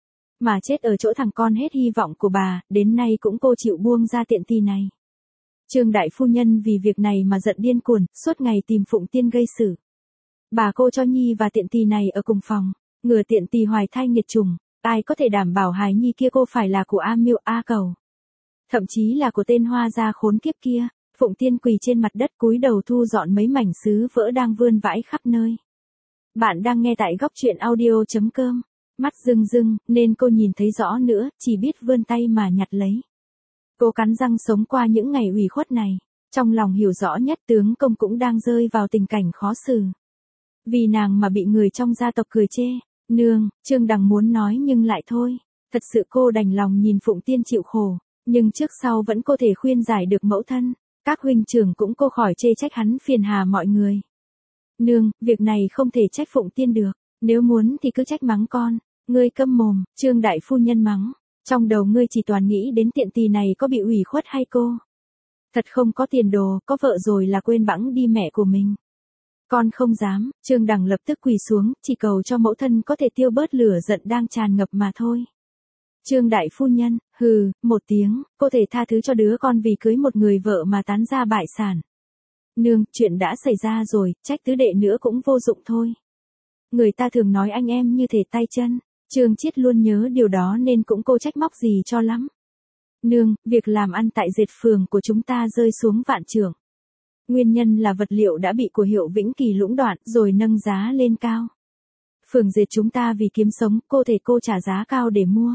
Mà chết ở chỗ thằng con hết hy vọng của bà, đến nay cũng cô chịu buông ra tiện tì này. Trương đại phu nhân vì việc này mà giận điên cuồng, suốt ngày tìm Phụng Tiên gây sự. Bà cô cho Nhi và tiện tì này ở cùng phòng, ngừa tiện tì hoài thai nghiệt trùng, ai có thể đảm bảo hài nhi kia cô phải là của A Miêu A Cầu. Thậm chí là của tên Hoa gia khốn kiếp kia. Phụng Tiên quỳ trên mặt đất cúi đầu thu dọn mấy mảnh sứ vỡ đang vươn vãi khắp nơi. Bạn đang nghe tại góc truyện audio chấm com. Mắt rưng rưng, nên cô nhìn thấy rõ nữa, chỉ biết vươn tay mà nhặt lấy. Cô cắn răng sống qua những ngày ủy khuất này. Trong lòng hiểu rõ nhất tướng công cũng đang rơi vào tình cảnh khó xử. Vì nàng mà bị người trong gia tộc cười chê. Nương, Trương Đằng muốn nói nhưng lại thôi. Thật sự cô đành lòng nhìn Phụng Tiên chịu khổ. Nhưng trước sau vẫn có thể khuyên giải được mẫu thân. Các huynh trưởng cũng cô khỏi chê trách hắn phiền hà mọi người. Nương, việc này không thể trách Phụng Tiên được. Nếu muốn thì cứ trách mắng con. Ngươi câm mồm, Trương đại phu nhân mắng. Trong đầu ngươi chỉ toàn nghĩ đến tiện tì này có bị ủy khuất hay cô. Thật không có tiền đồ, có vợ rồi là quên bẵng đi mẹ của mình. Con không dám, Trương Đằng lập tức quỳ xuống, chỉ cầu cho mẫu thân có thể tiêu bớt lửa giận đang tràn ngập mà thôi. Trương đại phu nhân, hừ, một tiếng, cô thể tha thứ cho đứa con vì cưới một người vợ mà tán ra bại sản. Nương, chuyện đã xảy ra rồi, trách tứ đệ nữa cũng vô dụng thôi. Người ta thường nói anh em như thể tay chân, Trương Chiết luôn nhớ điều đó nên cũng cô trách móc gì cho lắm. Nương, việc làm ăn tại dệt phường của chúng ta rơi xuống vạn trượng. Nguyên nhân là vật liệu đã bị của Hiệu Vĩnh Kỳ lũng đoạn rồi nâng giá lên cao. Phường dệt chúng ta vì kiếm sống, cô thể cô trả giá cao để mua.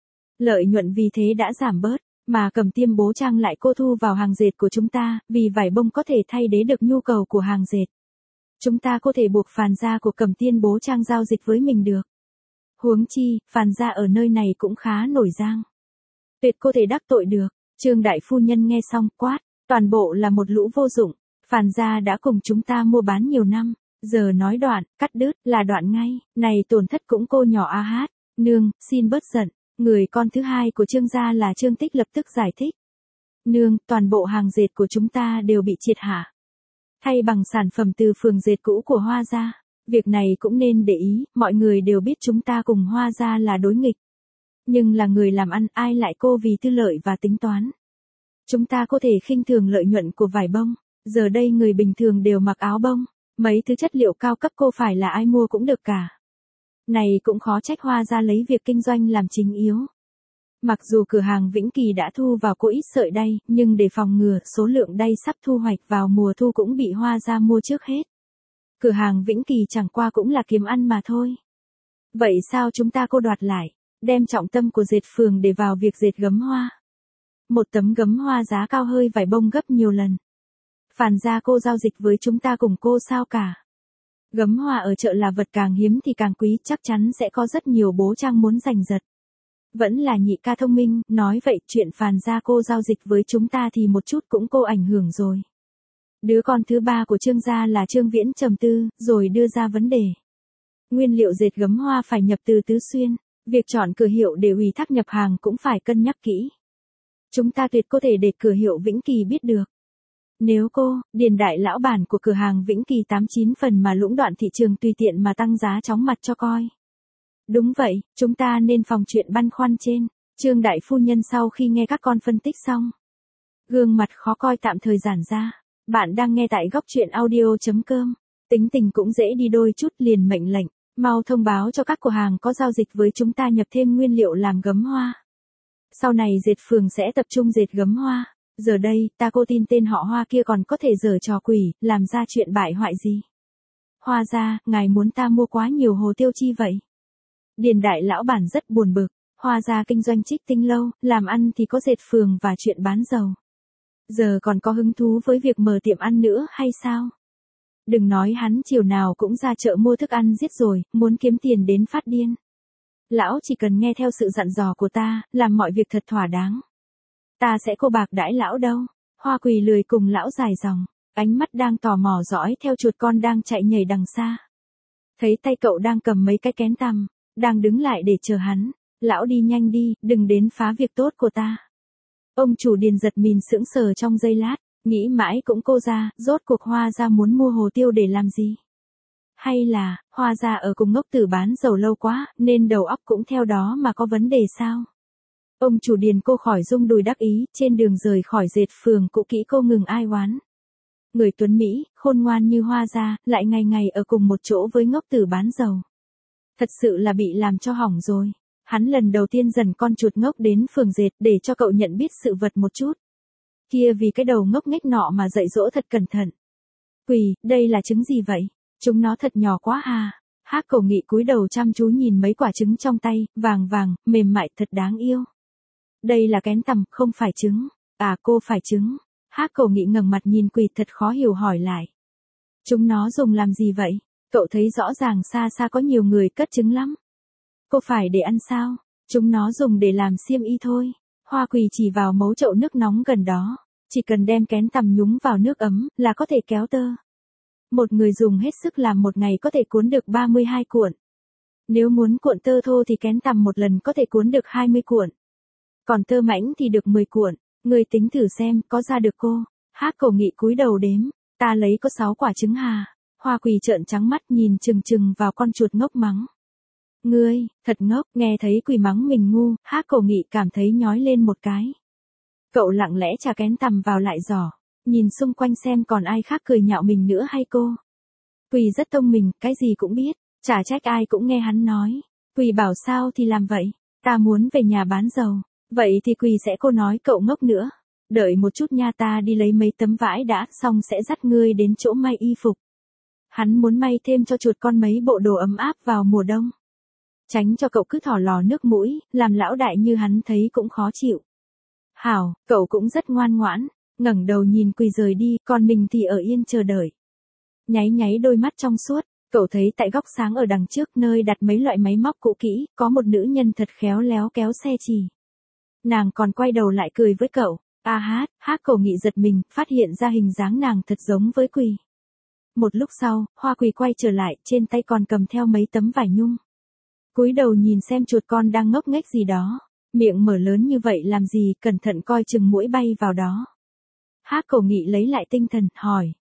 Lợi nhuận vì thế đã giảm bớt, mà Cầm Tiêm Bố Trang lại cô thu vào hàng dệt của chúng ta, vì vải bông có thể thay thế được nhu cầu của hàng dệt. Chúng ta có thể buộc Phàn gia của Cầm Tiêm Bố Trang giao dịch với mình được. Huống chi, Phàn gia ở nơi này cũng khá nổi giang. Tuyệt cô thể đắc tội được. Trương đại phu nhân nghe xong quát, toàn bộ là một lũ vô dụng. Phàn gia đã cùng chúng ta mua bán nhiều năm, giờ nói đoạn, cắt đứt, là đoạn ngay. Này tổn thất cũng cô nhỏ a hát. Nương, xin bớt giận. Người con thứ hai của Trương gia là Trương Tích lập tức giải thích. Nương, toàn bộ hàng dệt của chúng ta đều bị triệt hạ. thay bằng sản phẩm từ phường dệt cũ của Hoa gia. Việc này cũng nên để ý, mọi người đều biết chúng ta cùng Hoa gia là đối nghịch. Nhưng là người làm ăn, ai lại cô vì tư lợi và tính toán. Chúng ta có thể khinh thường lợi nhuận của vải bông, giờ đây người bình thường đều mặc áo bông, mấy thứ chất liệu cao cấp cô phải là ai mua cũng được cả. Này cũng khó trách Hoa gia lấy việc kinh doanh làm chính yếu. Mặc dù cửa hàng Vĩnh Kỳ đã thu vào cô ít sợi đay, nhưng để phòng ngừa số lượng đay sắp thu hoạch vào mùa thu cũng bị Hoa gia mua trước hết. Cửa hàng Vĩnh Kỳ chẳng qua cũng là kiếm ăn mà thôi. Vậy sao chúng ta cô đoạt lại, đem trọng tâm của dệt phường để vào việc dệt gấm hoa? Một tấm gấm hoa giá cao hơi vải bông gấp nhiều lần. Phàn gia cô giao dịch với chúng ta cùng cô sao cả. Gấm hoa ở chợ là vật càng hiếm thì càng quý, chắc chắn sẽ có rất nhiều bố trang muốn giành giật. Vẫn là nhị ca thông minh, nói vậy chuyện phàn gia cô giao dịch với chúng ta thì một chút cũng cô ảnh hưởng rồi. Đứa con thứ ba của Trương gia là Trương Viễn trầm tư, rồi đưa ra vấn đề. Nguyên liệu dệt gấm hoa phải nhập từ Tứ Xuyên, việc chọn cửa hiệu để ủy thác nhập hàng cũng phải cân nhắc kỹ. Chúng ta tuyệt có thể để cửa hiệu Vĩnh Kỳ biết được. Nếu cô, Điền đại lão bản của cửa hàng Vĩnh Kỳ tám chín phần mà lũng đoạn thị trường tùy tiện mà tăng giá chóng mặt cho coi. Đúng vậy, chúng ta nên phòng chuyện băn khoăn trên. Trương đại phu nhân sau khi nghe các con phân tích xong, gương mặt khó coi tạm thời giãn ra. Bạn đang nghe tại góc truyện audio.com. Tính tình cũng dễ đi đôi chút, liền mệnh lệnh, mau thông báo cho các cửa hàng có giao dịch với chúng ta nhập thêm nguyên liệu làm gấm hoa. Sau này dệt phường sẽ tập trung dệt gấm hoa. Giờ đây, ta cô tin tên họ Hoa kia còn có thể giở trò quỷ, làm ra chuyện bại hoại gì. Hoa gia, ngài muốn ta mua quá nhiều hồ tiêu chi vậy? Điền đại lão bản rất buồn bực. Hoa gia kinh doanh trích tinh lâu, làm ăn thì có dệt phường và chuyện bán dầu. Giờ còn có hứng thú với việc mở tiệm ăn nữa hay sao? Đừng nói hắn chiều nào cũng ra chợ mua thức ăn giết rồi, muốn kiếm tiền đến phát điên. Lão chỉ cần nghe theo sự dặn dò của ta, làm mọi việc thật thỏa đáng. Ta sẽ cô bạc đãi lão đâu. Hoa Quỳ lười cùng lão dài dòng, ánh mắt đang tò mò dõi theo chuột con đang chạy nhảy đằng xa. Thấy tay cậu đang cầm mấy cái kén tằm, đang đứng lại để chờ hắn. Lão đi nhanh đi, đừng đến phá việc tốt của ta. Ông chủ Điền giật mình sững sờ trong giây lát, nghĩ mãi cũng cô ra, rốt cuộc Hoa gia muốn mua hồ tiêu để làm gì? Hay là, Hoa gia ở cùng ngốc tử bán dầu lâu quá, nên đầu óc cũng theo đó mà có vấn đề sao? Ông chủ Điền cô khỏi rung đùi đắc ý, trên đường rời khỏi dệt phường cũ kỹ cô ngừng ai oán. Người tuấn Mỹ, khôn ngoan như Hoa gia, lại ngày ngày ở cùng một chỗ với ngốc tử bán dầu. Thật sự là bị làm cho hỏng rồi. Hắn lần đầu tiên dần con chuột ngốc đến phường dệt để cho cậu nhận biết sự vật một chút. Kia vì cái đầu ngốc nghếch nọ mà dạy dỗ thật cẩn thận. Quỳ, đây là trứng gì vậy? Chúng nó thật nhỏ quá à. Hắc Cổ Nghị cúi đầu chăm chú nhìn mấy quả trứng trong tay, vàng vàng, mềm mại thật đáng yêu. Đây là kén tằm, không phải trứng. À cô phải trứng. Hắc Cổ Nghị ngẩng mặt nhìn Quỳ thật khó hiểu hỏi lại. Chúng nó dùng làm gì vậy? Cậu thấy rõ ràng xa xa có nhiều người cất trứng lắm. Cô phải để ăn sao? Chúng nó dùng để làm xiêm y thôi. Hoa Quỳ chỉ vào mấu chậu nước nóng gần đó. Chỉ cần đem kén tằm nhúng vào nước ấm là có thể kéo tơ. Một người dùng hết sức làm một ngày có thể cuốn được ba mươi hai cuộn. Nếu muốn cuộn tơ thô thì kén tằm một lần có thể cuốn được hai mươi cuộn. Còn tơ mảnh thì được mười cuộn. Người tính thử xem có ra được cô. Hắc Cổ Nghị cúi đầu đếm. Ta lấy có sáu quả trứng hà. Hoa Quỳ trợn trắng mắt nhìn chừng chừng vào con chuột ngốc mắng. Ngươi, thật ngốc, nghe thấy Quỳ mắng mình ngu, Hắc Cổ Nghị cảm thấy nhói lên một cái. Cậu lặng lẽ chà kén tằm vào lại giỏ, nhìn xung quanh xem còn ai khác cười nhạo mình nữa hay cô. Quỳ rất thông minh, cái gì cũng biết, chả trách ai cũng nghe hắn nói. Quỳ bảo sao thì làm vậy, ta muốn về nhà bán dầu, vậy thì Quỳ sẽ cô nói cậu ngốc nữa. Đợi một chút nha, ta đi lấy mấy tấm vải đã, xong sẽ dắt ngươi đến chỗ may y phục. Hắn muốn may thêm cho chuột con mấy bộ đồ ấm áp vào mùa đông. Tránh cho cậu cứ thỏ lò nước mũi, làm lão đại như hắn thấy cũng khó chịu. Hảo, cậu cũng rất ngoan ngoãn, ngẩng đầu nhìn Quỳ rời đi, còn mình thì ở yên chờ đợi. Nháy nháy đôi mắt trong suốt, cậu thấy tại góc sáng ở đằng trước nơi đặt mấy loại máy móc cũ kỹ, có một nữ nhân thật khéo léo kéo xe chì. Nàng còn quay đầu lại cười với cậu. A hát, Hắc Cổ Nghị giật mình, phát hiện ra hình dáng nàng thật giống với Quỳ. Một lúc sau, Hoa Quỳ quay trở lại, trên tay còn cầm theo mấy tấm vải nhung. Cúi đầu nhìn xem chuột con đang ngốc nghếch gì đó, miệng mở lớn như vậy làm gì, cẩn thận coi chừng muỗi bay vào đó. Hắc Cổ Nghị lấy lại tinh thần, hỏi,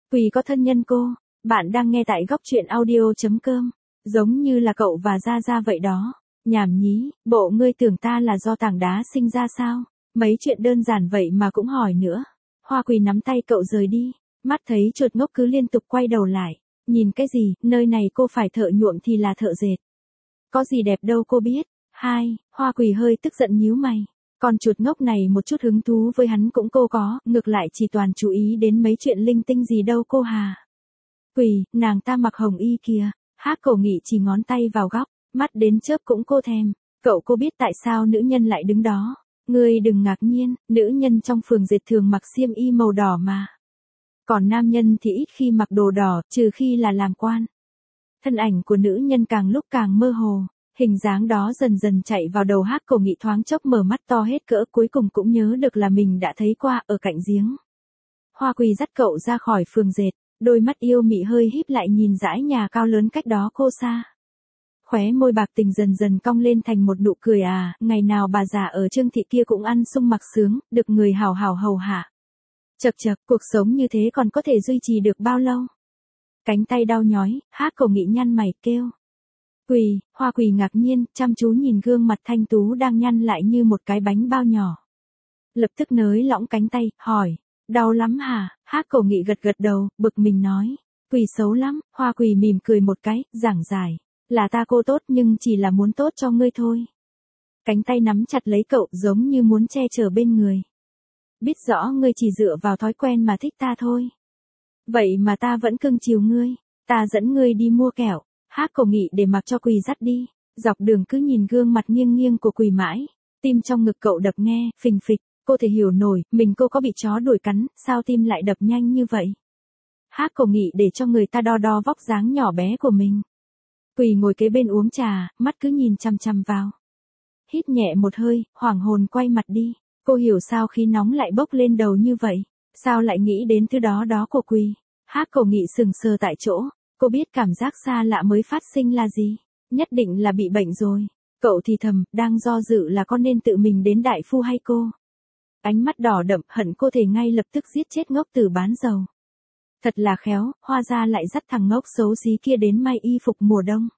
Quỳ có thân nhân cô, bạn đang nghe tại góc truyện audio.com, giống như là cậu và Gia Gia vậy đó. Nhảm nhí, bộ ngươi tưởng ta là do tảng đá sinh ra sao? Mấy chuyện đơn giản vậy mà cũng hỏi nữa. Hoa Quỳ nắm tay cậu rời đi, mắt thấy chuột ngốc cứ liên tục quay đầu lại. Nhìn cái gì, nơi này cô phải thợ nhuộm thì là thợ dệt. Có gì đẹp đâu cô biết. Hai, Hoa Quỳ hơi tức giận nhíu mày. Còn chuột ngốc này một chút hứng thú với hắn cũng cô có, ngược lại chỉ toàn chú ý đến mấy chuyện linh tinh gì đâu cô hà. Quỳ, nàng ta mặc hồng y kìa. Hắc Cổ Nghị chỉ ngón tay vào góc, mắt đến chớp cũng cô thèm. Cậu cô biết tại sao nữ nhân lại đứng đó. Ngươi đừng ngạc nhiên, nữ nhân trong phường dệt thường mặc xiêm y màu đỏ mà. Còn nam nhân thì ít khi mặc đồ đỏ, trừ khi là làm quan. Thân ảnh của nữ nhân càng lúc càng mơ hồ, hình dáng đó dần dần chạy vào đầu Hắc Cổ Nghị, thoáng chốc mở mắt to hết cỡ, cuối cùng cũng nhớ được là mình đã thấy qua ở cạnh giếng. Hoa Quỳ dắt cậu ra khỏi phường dệt, đôi mắt yêu mị hơi híp lại nhìn dãy nhà cao lớn cách đó cô xa. Khóe môi bạc tình dần dần cong lên thành một nụ cười à, ngày nào bà già ở Trương thị kia cũng ăn sung mặc sướng, được người hào hào hầu hạ. Chậc chậc, cuộc sống như thế còn có thể duy trì được bao lâu? Cánh tay đau nhói, Hắc Cổ Nghị nhăn mày kêu. Quỳ, Hoa Quỳ ngạc nhiên, chăm chú nhìn gương mặt thanh tú đang nhăn lại như một cái bánh bao nhỏ. Lập tức nới lỏng cánh tay, hỏi, đau lắm hả? Hắc Cổ Nghị gật gật đầu, bực mình nói, Quỳ xấu lắm. Hoa Quỳ mỉm cười một cái, giảng giải, là ta cô tốt nhưng chỉ là muốn tốt cho ngươi thôi. Cánh tay nắm chặt lấy cậu giống như muốn che chở bên người. Biết rõ ngươi chỉ dựa vào thói quen mà thích ta thôi. Vậy mà ta vẫn cưng chiều ngươi, ta dẫn ngươi đi mua kẹo. Hắc Cổ Nghị để mặc cho Quỳ dắt đi, dọc đường cứ nhìn gương mặt nghiêng nghiêng của Quỳ mãi, tim trong ngực cậu đập nghe, phình phịch, cô thể hiểu nổi, mình cô có bị chó đuổi cắn, sao tim lại đập nhanh như vậy. Hắc Cổ Nghị để cho người ta đo đo vóc dáng nhỏ bé của mình. Quỳ ngồi kế bên uống trà, mắt cứ nhìn chăm chăm vào. Hít nhẹ một hơi, hoảng hồn quay mặt đi, cô hiểu sao khí nóng lại bốc lên đầu như vậy, sao lại nghĩ đến thứ đó đó của Quỳ. Hắc Cổ Nghị sừng sờ tại chỗ. Cô biết cảm giác xa lạ mới phát sinh là gì, nhất định là bị bệnh rồi. Cậu thì thầm, đang do dự là con nên tự mình đến đại phu hay cô. Ánh mắt đỏ đậm, hận cô thể ngay lập tức giết chết ngốc tử bán dầu. Thật là khéo, Hoa gia lại dắt thằng ngốc xấu xí kia đến may y phục mùa đông.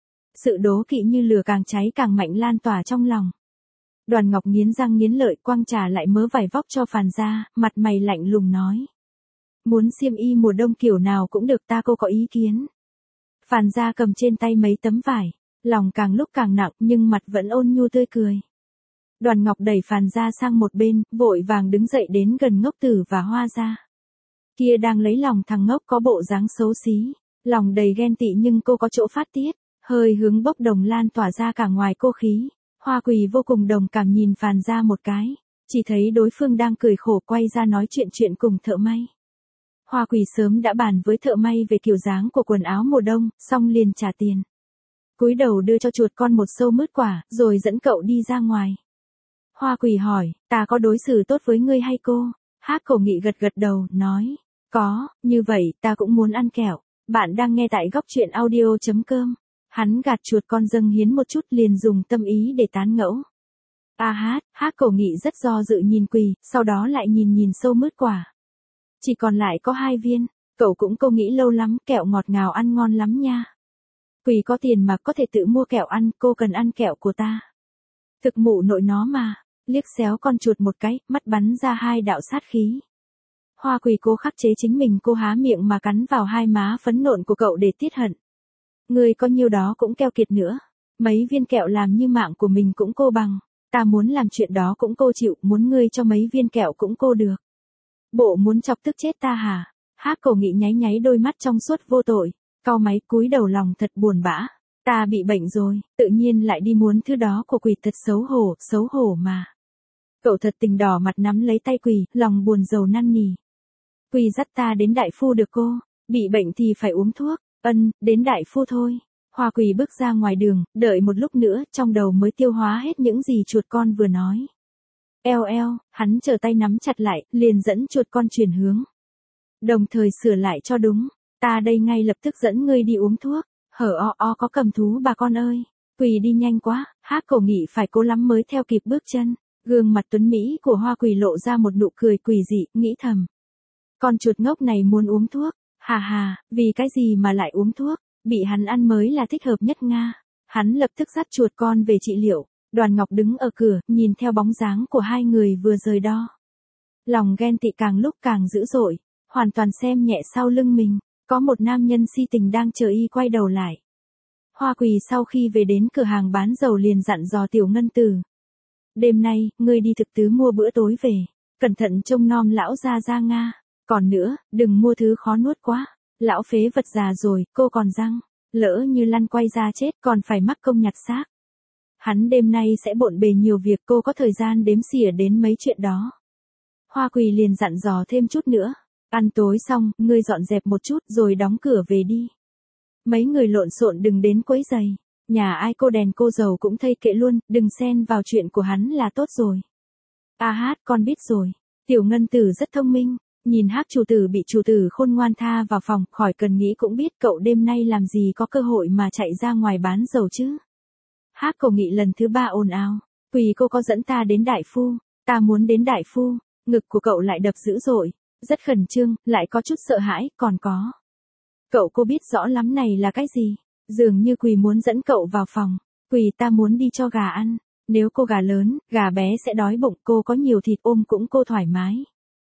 Sự đố kỵ như lửa càng cháy càng mạnh lan tỏa trong lòng. Đoàn Ngọc nghiến răng nghiến lợi quăng trà lại mớ vải vóc cho Phàn gia, mặt mày lạnh lùng nói. Muốn xiêm y mùa đông kiểu nào cũng được, ta cô có ý kiến. Phàn gia cầm trên tay mấy tấm vải, lòng càng lúc càng nặng nhưng mặt vẫn ôn nhu tươi cười. Đoàn Ngọc đẩy Phàn gia sang một bên, vội vàng đứng dậy đến gần ngốc tử và Hoa gia. Kia đang lấy lòng thằng ngốc có bộ dáng xấu xí, lòng đầy ghen tị nhưng cô có chỗ phát tiết, hơi hướng bốc đồng lan tỏa ra cả ngoài cô khí. Hoa Quỳ vô cùng đồng cảm nhìn Phàn gia một cái, chỉ thấy đối phương đang cười khổ quay ra nói chuyện chuyện cùng thợ may. Hoa Quỳ sớm đã bàn với thợ may về kiểu dáng của quần áo mùa đông, xong liền trả tiền. Cúi đầu đưa cho chuột con một xâu mứt quả, rồi dẫn cậu đi ra ngoài. Hoa Quỳ hỏi, ta có đối xử tốt với ngươi hay cô? Hắc Cổ Nghị gật gật đầu, nói, có, như vậy ta cũng muốn ăn kẹo. Bạn đang nghe tại góc truyện audio.com. Hắn gạt chuột con dâng hiến một chút liền dùng tâm ý để tán ngẫu. A hát, Hắc Cổ Nghị rất do dự nhìn Quỳ, sau đó lại nhìn nhìn xâu mứt quả. Chỉ còn lại có hai viên, cậu cũng cô nghĩ lâu lắm, kẹo ngọt ngào ăn ngon lắm nha. Quỳ có tiền mà có thể tự mua kẹo ăn, cô cần ăn kẹo của ta. Thực mụ nội nó mà, liếc xéo con chuột một cái, mắt bắn ra hai đạo sát khí. Hoa Quỳ cố khắc chế chính mình, cô há miệng mà cắn vào hai má phấn nộn của cậu để tiết hận. Người có nhiêu đó cũng keo kiệt nữa, mấy viên kẹo làm như mạng của mình cũng cô bằng, ta muốn làm chuyện đó cũng cô chịu, muốn ngươi cho mấy viên kẹo cũng cô được. Bộ muốn chọc tức chết ta hả? Hắc Cổ Nghị nháy nháy đôi mắt trong suốt vô tội, cau máy cúi đầu lòng thật buồn bã. Ta bị bệnh rồi, tự nhiên lại đi muốn thứ đó của Quỳ, thật xấu hổ, xấu hổ mà. Cậu thật tình đỏ mặt nắm lấy tay Quỳ, lòng buồn rầu năn nỉ. Quỳ dắt ta đến đại phu được cô, bị bệnh thì phải uống thuốc, ân, đến đại phu thôi. Hoa Quỳ bước ra ngoài đường, đợi một lúc nữa, trong đầu mới tiêu hóa hết những gì chuột con vừa nói. Eo eo, hắn trở tay nắm chặt lại, liền dẫn chuột con chuyển hướng. Đồng thời sửa lại cho đúng, ta đây ngay lập tức dẫn ngươi đi uống thuốc, hở o o có cầm thú bà con ơi. Quỳ đi nhanh quá, Hắc Cổ Nghị phải cố lắm mới theo kịp bước chân, gương mặt tuấn Mỹ của Hoa Quỳ lộ ra một nụ cười quỷ dị, nghĩ thầm. Con chuột ngốc này muốn uống thuốc, Hà hà, vì cái gì mà lại uống thuốc, bị hắn ăn mới là thích hợp nhất Nga. Hắn lập tức dắt chuột con về trị liệu, Đoàn Ngọc đứng ở cửa, nhìn theo bóng dáng của hai người vừa rời đo. Lòng ghen tị càng lúc càng dữ dội, hoàn toàn xem nhẹ sau lưng mình, có một nam nhân si tình đang chờ y quay đầu lại. Hoa Quỳ sau khi về đến cửa hàng bán dầu liền dặn dò Tiểu Ngân Tử. Đêm nay, ngươi đi thực tứ mua bữa tối về, cẩn thận trông nom lão gia gia Nga. Còn nữa, đừng mua thứ khó nuốt quá, lão phế vật già rồi, cô còn răng, lỡ như lăn quay ra chết còn phải mắc công nhặt xác. Hắn đêm nay sẽ bộn bề nhiều việc, cô có thời gian đếm xỉa đến mấy chuyện đó. Hoa Quỳ liền dặn dò thêm chút nữa, ăn tối xong, ngươi dọn dẹp một chút rồi đóng cửa về đi. Mấy người lộn xộn đừng đến quấy giày, nhà ai cô đèn cô dầu cũng thây kệ luôn, đừng xen vào chuyện của hắn là tốt rồi. A hát con biết rồi, Tiểu Ngân Tử rất thông minh, nhìn Hắc chủ tử bị chủ tử khôn ngoan tha vào phòng, khỏi cần nghĩ cũng biết cậu đêm nay làm gì có cơ hội mà chạy ra ngoài bán dầu chứ. Hắc Cầu Nghị lần thứ ba ồn ào, Quỳ cô có dẫn ta đến đại phu, ta muốn đến đại phu, ngực của cậu lại đập dữ dội, rất khẩn trương, lại có chút sợ hãi, còn có. Cậu cô biết rõ lắm này là cái gì, dường như Quỳ muốn dẫn cậu vào phòng, Quỳ ta muốn đi cho gà ăn, nếu cô gà lớn, gà bé sẽ đói bụng, cô có nhiều thịt ôm cũng cô thoải mái.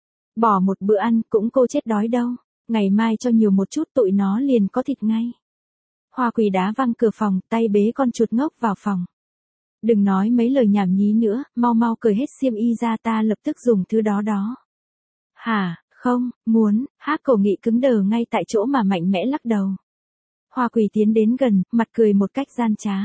Bỏ một bữa ăn cũng cô chết đói đâu, ngày mai cho nhiều một chút tụi nó liền có thịt ngay. Hoa Quỳ đá văng cửa phòng, tay bế con chuột ngốc vào phòng. Đừng nói mấy lời nhảm nhí nữa, mau mau cởi hết xiêm y ra, ta lập tức dùng thứ đó đó. Hả, không, muốn, Hắc Cầu Nghị cứng đờ ngay tại chỗ mà mạnh mẽ lắc đầu. Hoa Quỳ tiến đến gần, mặt cười một cách gian trá.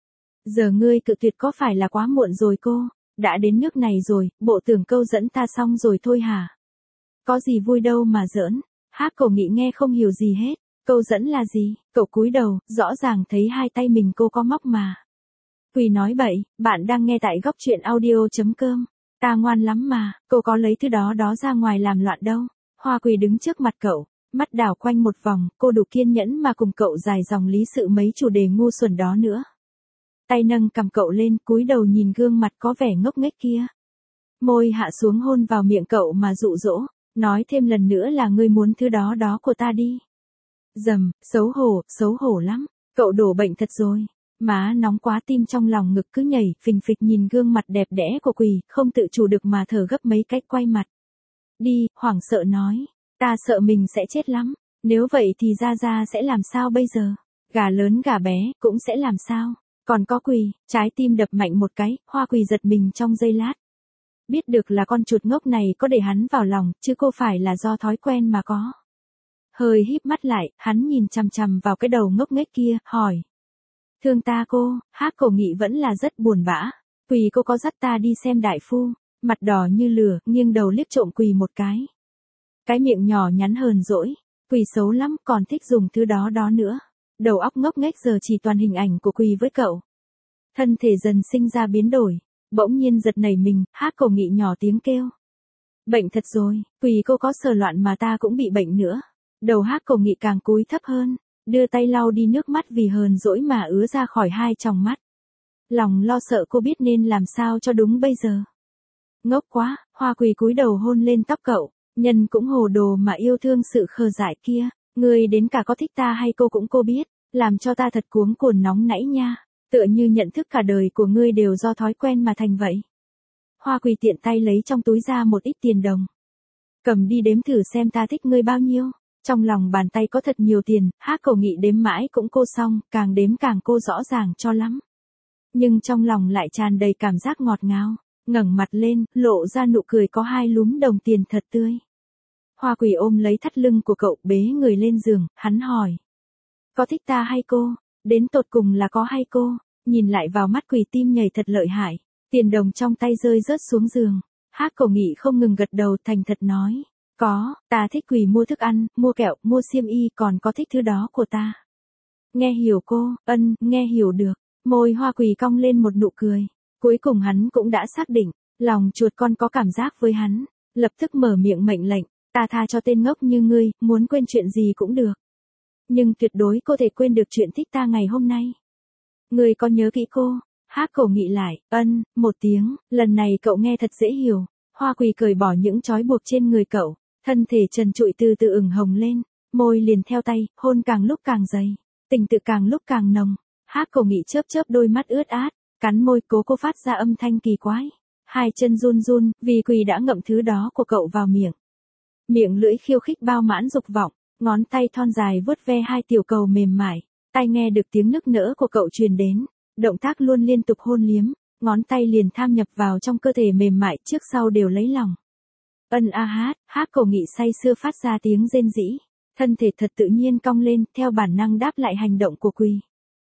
Giờ ngươi cự tuyệt có phải là quá muộn rồi cô, đã đến nước này rồi, bộ tưởng câu dẫn ta xong rồi thôi hả? Có gì vui đâu mà giỡn, Hắc Cầu Nghị nghe không hiểu gì hết, câu dẫn là gì, cậu cúi đầu, rõ ràng thấy hai tay mình cô có móc mà. Quỳ nói bậy, bạn đang nghe tại góc truyện audio.com, ta ngoan lắm mà, cô có lấy thứ đó đó ra ngoài làm loạn đâu. Hoa Quỳ đứng trước mặt cậu, mắt đảo quanh một vòng, cô đủ kiên nhẫn mà cùng cậu dài dòng lý sự mấy chủ đề ngu xuẩn đó nữa. Tay nâng cầm cậu lên, cúi đầu nhìn gương mặt có vẻ ngốc nghếch kia. Môi hạ xuống hôn vào miệng cậu mà dụ dỗ, nói thêm lần nữa là ngươi muốn thứ đó đó của ta đi. Dầm, xấu hổ, xấu hổ lắm, cậu đổ bệnh thật rồi. Má nóng quá, tim trong lòng ngực cứ nhảy, phình phịch nhìn gương mặt đẹp đẽ của Quỳ, không tự chủ được mà thở gấp mấy cách quay mặt. Đi, hoảng sợ nói, ta sợ mình sẽ chết lắm, nếu vậy thì Gia Gia sẽ làm sao bây giờ? Gà lớn gà bé, cũng sẽ làm sao? Còn có Quỳ, trái tim đập mạnh một cái, Hoa Quỳ giật mình trong giây lát. Biết được là con chuột ngốc này có để hắn vào lòng, chứ cô phải là do thói quen mà có. Hơi híp mắt lại, hắn nhìn chằm chằm vào cái đầu ngốc nghếch kia, hỏi. Thương ta cô, Hắc Cầu Nghị vẫn là rất buồn bã. Quỳ cô có dắt ta đi xem đại phu, mặt đỏ như lửa, nghiêng đầu liếc trộm Quỳ một cái. Cái miệng nhỏ nhắn hờn dỗi, Quỳ xấu lắm, còn thích dùng thứ đó đó nữa. Đầu óc ngốc nghếch giờ chỉ toàn hình ảnh của Quỳ với cậu. Thân thể dần sinh ra biến đổi, bỗng nhiên giật nảy mình, Hắc Cầu Nghị nhỏ tiếng kêu. Bệnh thật rồi, Quỳ cô có sờ loạn mà ta cũng bị bệnh nữa. Đầu Hắc Cầu Nghị càng cúi thấp hơn, đưa tay lau đi nước mắt vì hờn dỗi mà ứa ra khỏi hai tròng mắt. Lòng lo sợ cô biết nên làm sao cho đúng bây giờ. Ngốc quá, Hoa Quỳ cúi đầu hôn lên tóc cậu, nhân cũng hồ đồ mà yêu thương sự khờ dại kia, ngươi đến cả có thích ta hay cô cũng cô biết, làm cho ta thật cuống cuồng nóng nảy nha, tựa như nhận thức cả đời của ngươi đều do thói quen mà thành vậy. Hoa Quỳ tiện tay lấy trong túi ra một ít tiền đồng. Cầm đi đếm thử xem ta thích ngươi bao nhiêu. Trong lòng bàn tay có thật nhiều tiền, Hắc Cầu Nghị đếm mãi cũng cô xong, càng đếm càng cô rõ ràng cho lắm. Nhưng trong lòng lại tràn đầy cảm giác ngọt ngào, ngẩng mặt lên, lộ ra nụ cười có hai lúm đồng tiền thật tươi. Hoa Quỳ ôm lấy thắt lưng của cậu, bế người lên giường, hắn hỏi. Có thích ta hay cô? Đến tột cùng là có hay cô? Nhìn lại vào mắt Quỳ tim nhảy thật lợi hại, tiền đồng trong tay rơi rớt xuống giường. Hắc Cầu Nghị không ngừng gật đầu thành thật nói. Có, ta thích Quỳ mua thức ăn, mua kẹo, mua xiêm y, còn có thích thứ đó của ta. Nghe hiểu cô, ân, nghe hiểu được. Môi Hoa Quỳ cong lên một nụ cười. Cuối cùng hắn cũng đã xác định, lòng chuột con có cảm giác với hắn. Lập tức mở miệng mệnh lệnh, ta tha cho tên ngốc như ngươi, muốn quên chuyện gì cũng được. Nhưng tuyệt đối cô thể quên được chuyện thích ta ngày hôm nay. Ngươi có nhớ kỹ cô? Hắc Cầu Nghị lại, ân, một tiếng, lần này cậu nghe thật dễ hiểu. Hoa Quỳ cởi bỏ những trói buộc trên người cậu. Thân thể trần trụi từ từ ửng hồng lên, môi liền theo tay, hôn càng lúc càng dày, tình tự càng lúc càng nồng. Hắc Cổ Nghị chớp chớp đôi mắt ướt át, cắn môi cố cô phát ra âm thanh kỳ quái. Hai chân run run, vì quỳ đã ngậm thứ đó của cậu vào miệng. Miệng lưỡi khiêu khích bao mãn dục vọng, ngón tay thon dài vuốt ve hai tiểu cầu mềm mại, tai nghe được tiếng nức nở của cậu truyền đến, động tác luôn liên tục hôn liếm, ngón tay liền tham nhập vào trong cơ thể mềm mại trước sau đều lấy lòng. Ân a hát, Hắc Cổ Nghị say sưa phát ra tiếng rên rỉ, thân thể thật tự nhiên cong lên, theo bản năng đáp lại hành động của quỳ.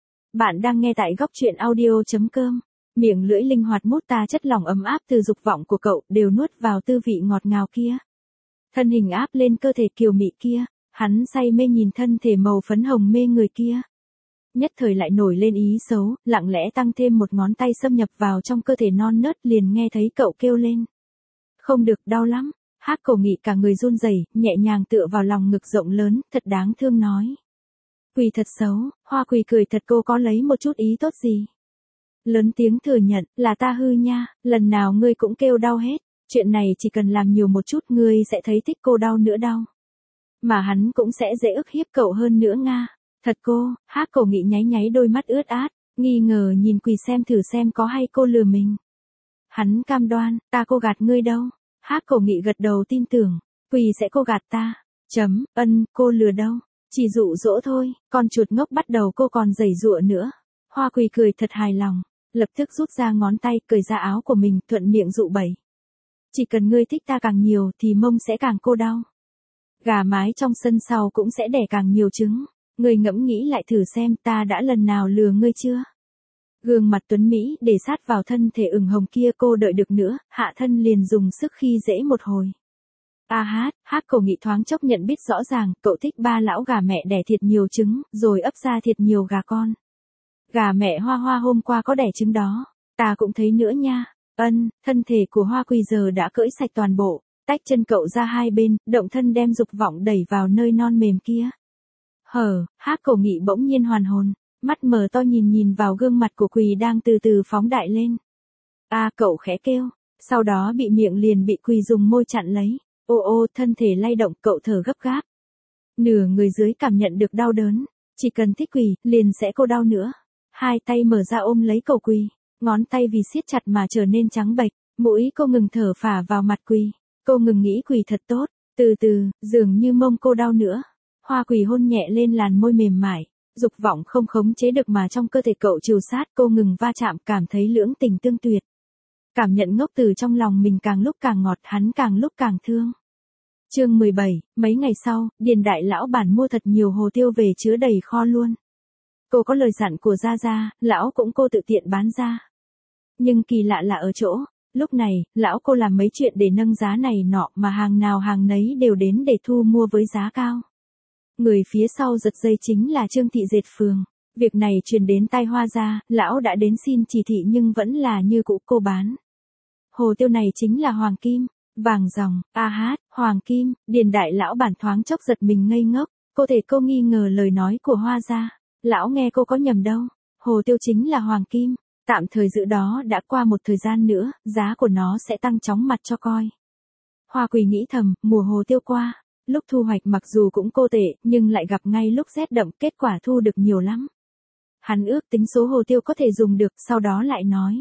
Bạn đang nghe tại góc truyện audio.com. Miệng lưỡi linh hoạt mút ta chất lỏng ấm áp từ dục vọng của cậu đều nuốt vào tư vị ngọt ngào kia. Thân hình áp lên cơ thể kiều mị kia, hắn say mê nhìn thân thể màu phấn hồng mê người kia. Nhất thời lại nổi lên ý xấu, lặng lẽ tăng thêm một ngón tay xâm nhập vào trong cơ thể non nớt liền nghe thấy cậu kêu lên. Không được, đau lắm. Hắc Cổ Nghị cả người run rẩy, nhẹ nhàng tựa vào lòng ngực rộng lớn, thật đáng thương nói. Quỳ thật xấu, Hoa Quỳ cười thật, cô có lấy một chút ý tốt gì. Lớn tiếng thừa nhận, là ta hư nha, lần nào ngươi cũng kêu đau hết, chuyện này chỉ cần làm nhiều một chút ngươi sẽ thấy thích cô đau nữa đau. Mà hắn cũng sẽ dễ ức hiếp cậu hơn nữa nga. Thật cô, Hắc Cổ Nghị nháy nháy đôi mắt ướt át, nghi ngờ nhìn Quỳ xem thử xem có hay cô lừa mình. Hắn cam đoan, ta cô gạt ngươi đâu. Hắc Cổ Nghị gật đầu tin tưởng, Quỳ sẽ cô gạt ta. Chấm, ân, cô lừa đâu. Chỉ dụ dỗ thôi, con chuột ngốc bắt đầu cô còn giãy giụa nữa. Hoa Quỳ cười thật hài lòng, lập tức rút ra ngón tay, cởi ra áo của mình, thuận miệng dụ bẩy. Chỉ cần ngươi thích ta càng nhiều thì mông sẽ càng cô đau. Gà mái trong sân sau cũng sẽ đẻ càng nhiều trứng. Ngươi ngẫm nghĩ lại thử xem ta đã lần nào lừa ngươi chưa? Gương mặt tuấn Mỹ để sát vào thân thể ửng hồng kia, cô đợi được nữa, hạ thân liền dùng sức khi dễ một hồi. A hát, Hắc Cổ Nghị thoáng chốc nhận biết rõ ràng, cậu thích ba lão gà mẹ đẻ thiệt nhiều trứng, rồi ấp ra thiệt nhiều gà con. Gà mẹ Hoa Hoa hôm qua có đẻ trứng đó, ta cũng thấy nữa nha. Ân, thân thể của Hoa Quỳ giờ đã cởi sạch toàn bộ, tách chân cậu ra hai bên, động thân đem dục vọng đẩy vào nơi non mềm kia. Hở, Hắc Cổ Nghị bỗng nhiên hoàn hồn, mắt mở to nhìn nhìn vào gương mặt của Quỳ đang từ từ phóng đại lên. A à, cậu khẽ kêu, sau đó bị miệng liền bị Quỳ dùng môi chặn lấy. Ô ô, thân thể lay động, cậu thở gấp gáp. Nửa người dưới cảm nhận được đau đớn, chỉ cần thích Quỳ, liền sẽ cô đau nữa. Hai tay mở ra ôm lấy cậu Quỳ, ngón tay vì siết chặt mà trở nên trắng bệch, mũi cô ngừng thở phả vào mặt Quỳ. Cô ngừng nghĩ Quỳ thật tốt, từ từ, dường như mông cô đau nữa. Hoa Quỳ hôn nhẹ lên làn môi mềm mại, dục vọng không khống chế được mà trong cơ thể cậu trìu sát, cô ngừng va chạm, cảm thấy lưỡng tình tương tuyệt. Cảm nhận ngốc từ trong lòng mình càng lúc càng ngọt, hắn càng lúc càng thương. Chương mười bảy, mấy ngày sau, Điền đại lão bản mua thật nhiều hồ tiêu về chứa đầy kho luôn. Cô có lời dặn của Gia Gia, lão cũng cô tự tiện bán ra. Nhưng kỳ lạ là ở chỗ, lúc này, lão cô làm mấy chuyện để nâng giá này nọ mà hàng nào hàng nấy đều đến để thu mua với giá cao. Người phía sau giật dây chính là Trương Thị Dệt Phường. Việc này truyền đến tai Hoa Gia, lão đã đến xin chỉ thị nhưng vẫn là như cũ cô bán. Hồ tiêu này chính là hoàng kim, vàng ròng, a hát, hoàng kim. Điền đại lão bản thoáng chốc giật mình ngây ngốc, cô thể cô nghi ngờ lời nói của Hoa Gia. Lão nghe cô có nhầm đâu, hồ tiêu chính là hoàng kim, tạm thời giữ đó đã qua một thời gian nữa, giá của nó sẽ tăng chóng mặt cho coi. Hoa Quỳ nghĩ thầm, mùa hồ tiêu qua, lúc thu hoạch mặc dù cũng cô tệ, nhưng lại gặp ngay lúc rét đậm, kết quả thu được nhiều lắm. Hắn ước tính số hồ tiêu có thể dùng được, sau đó lại nói.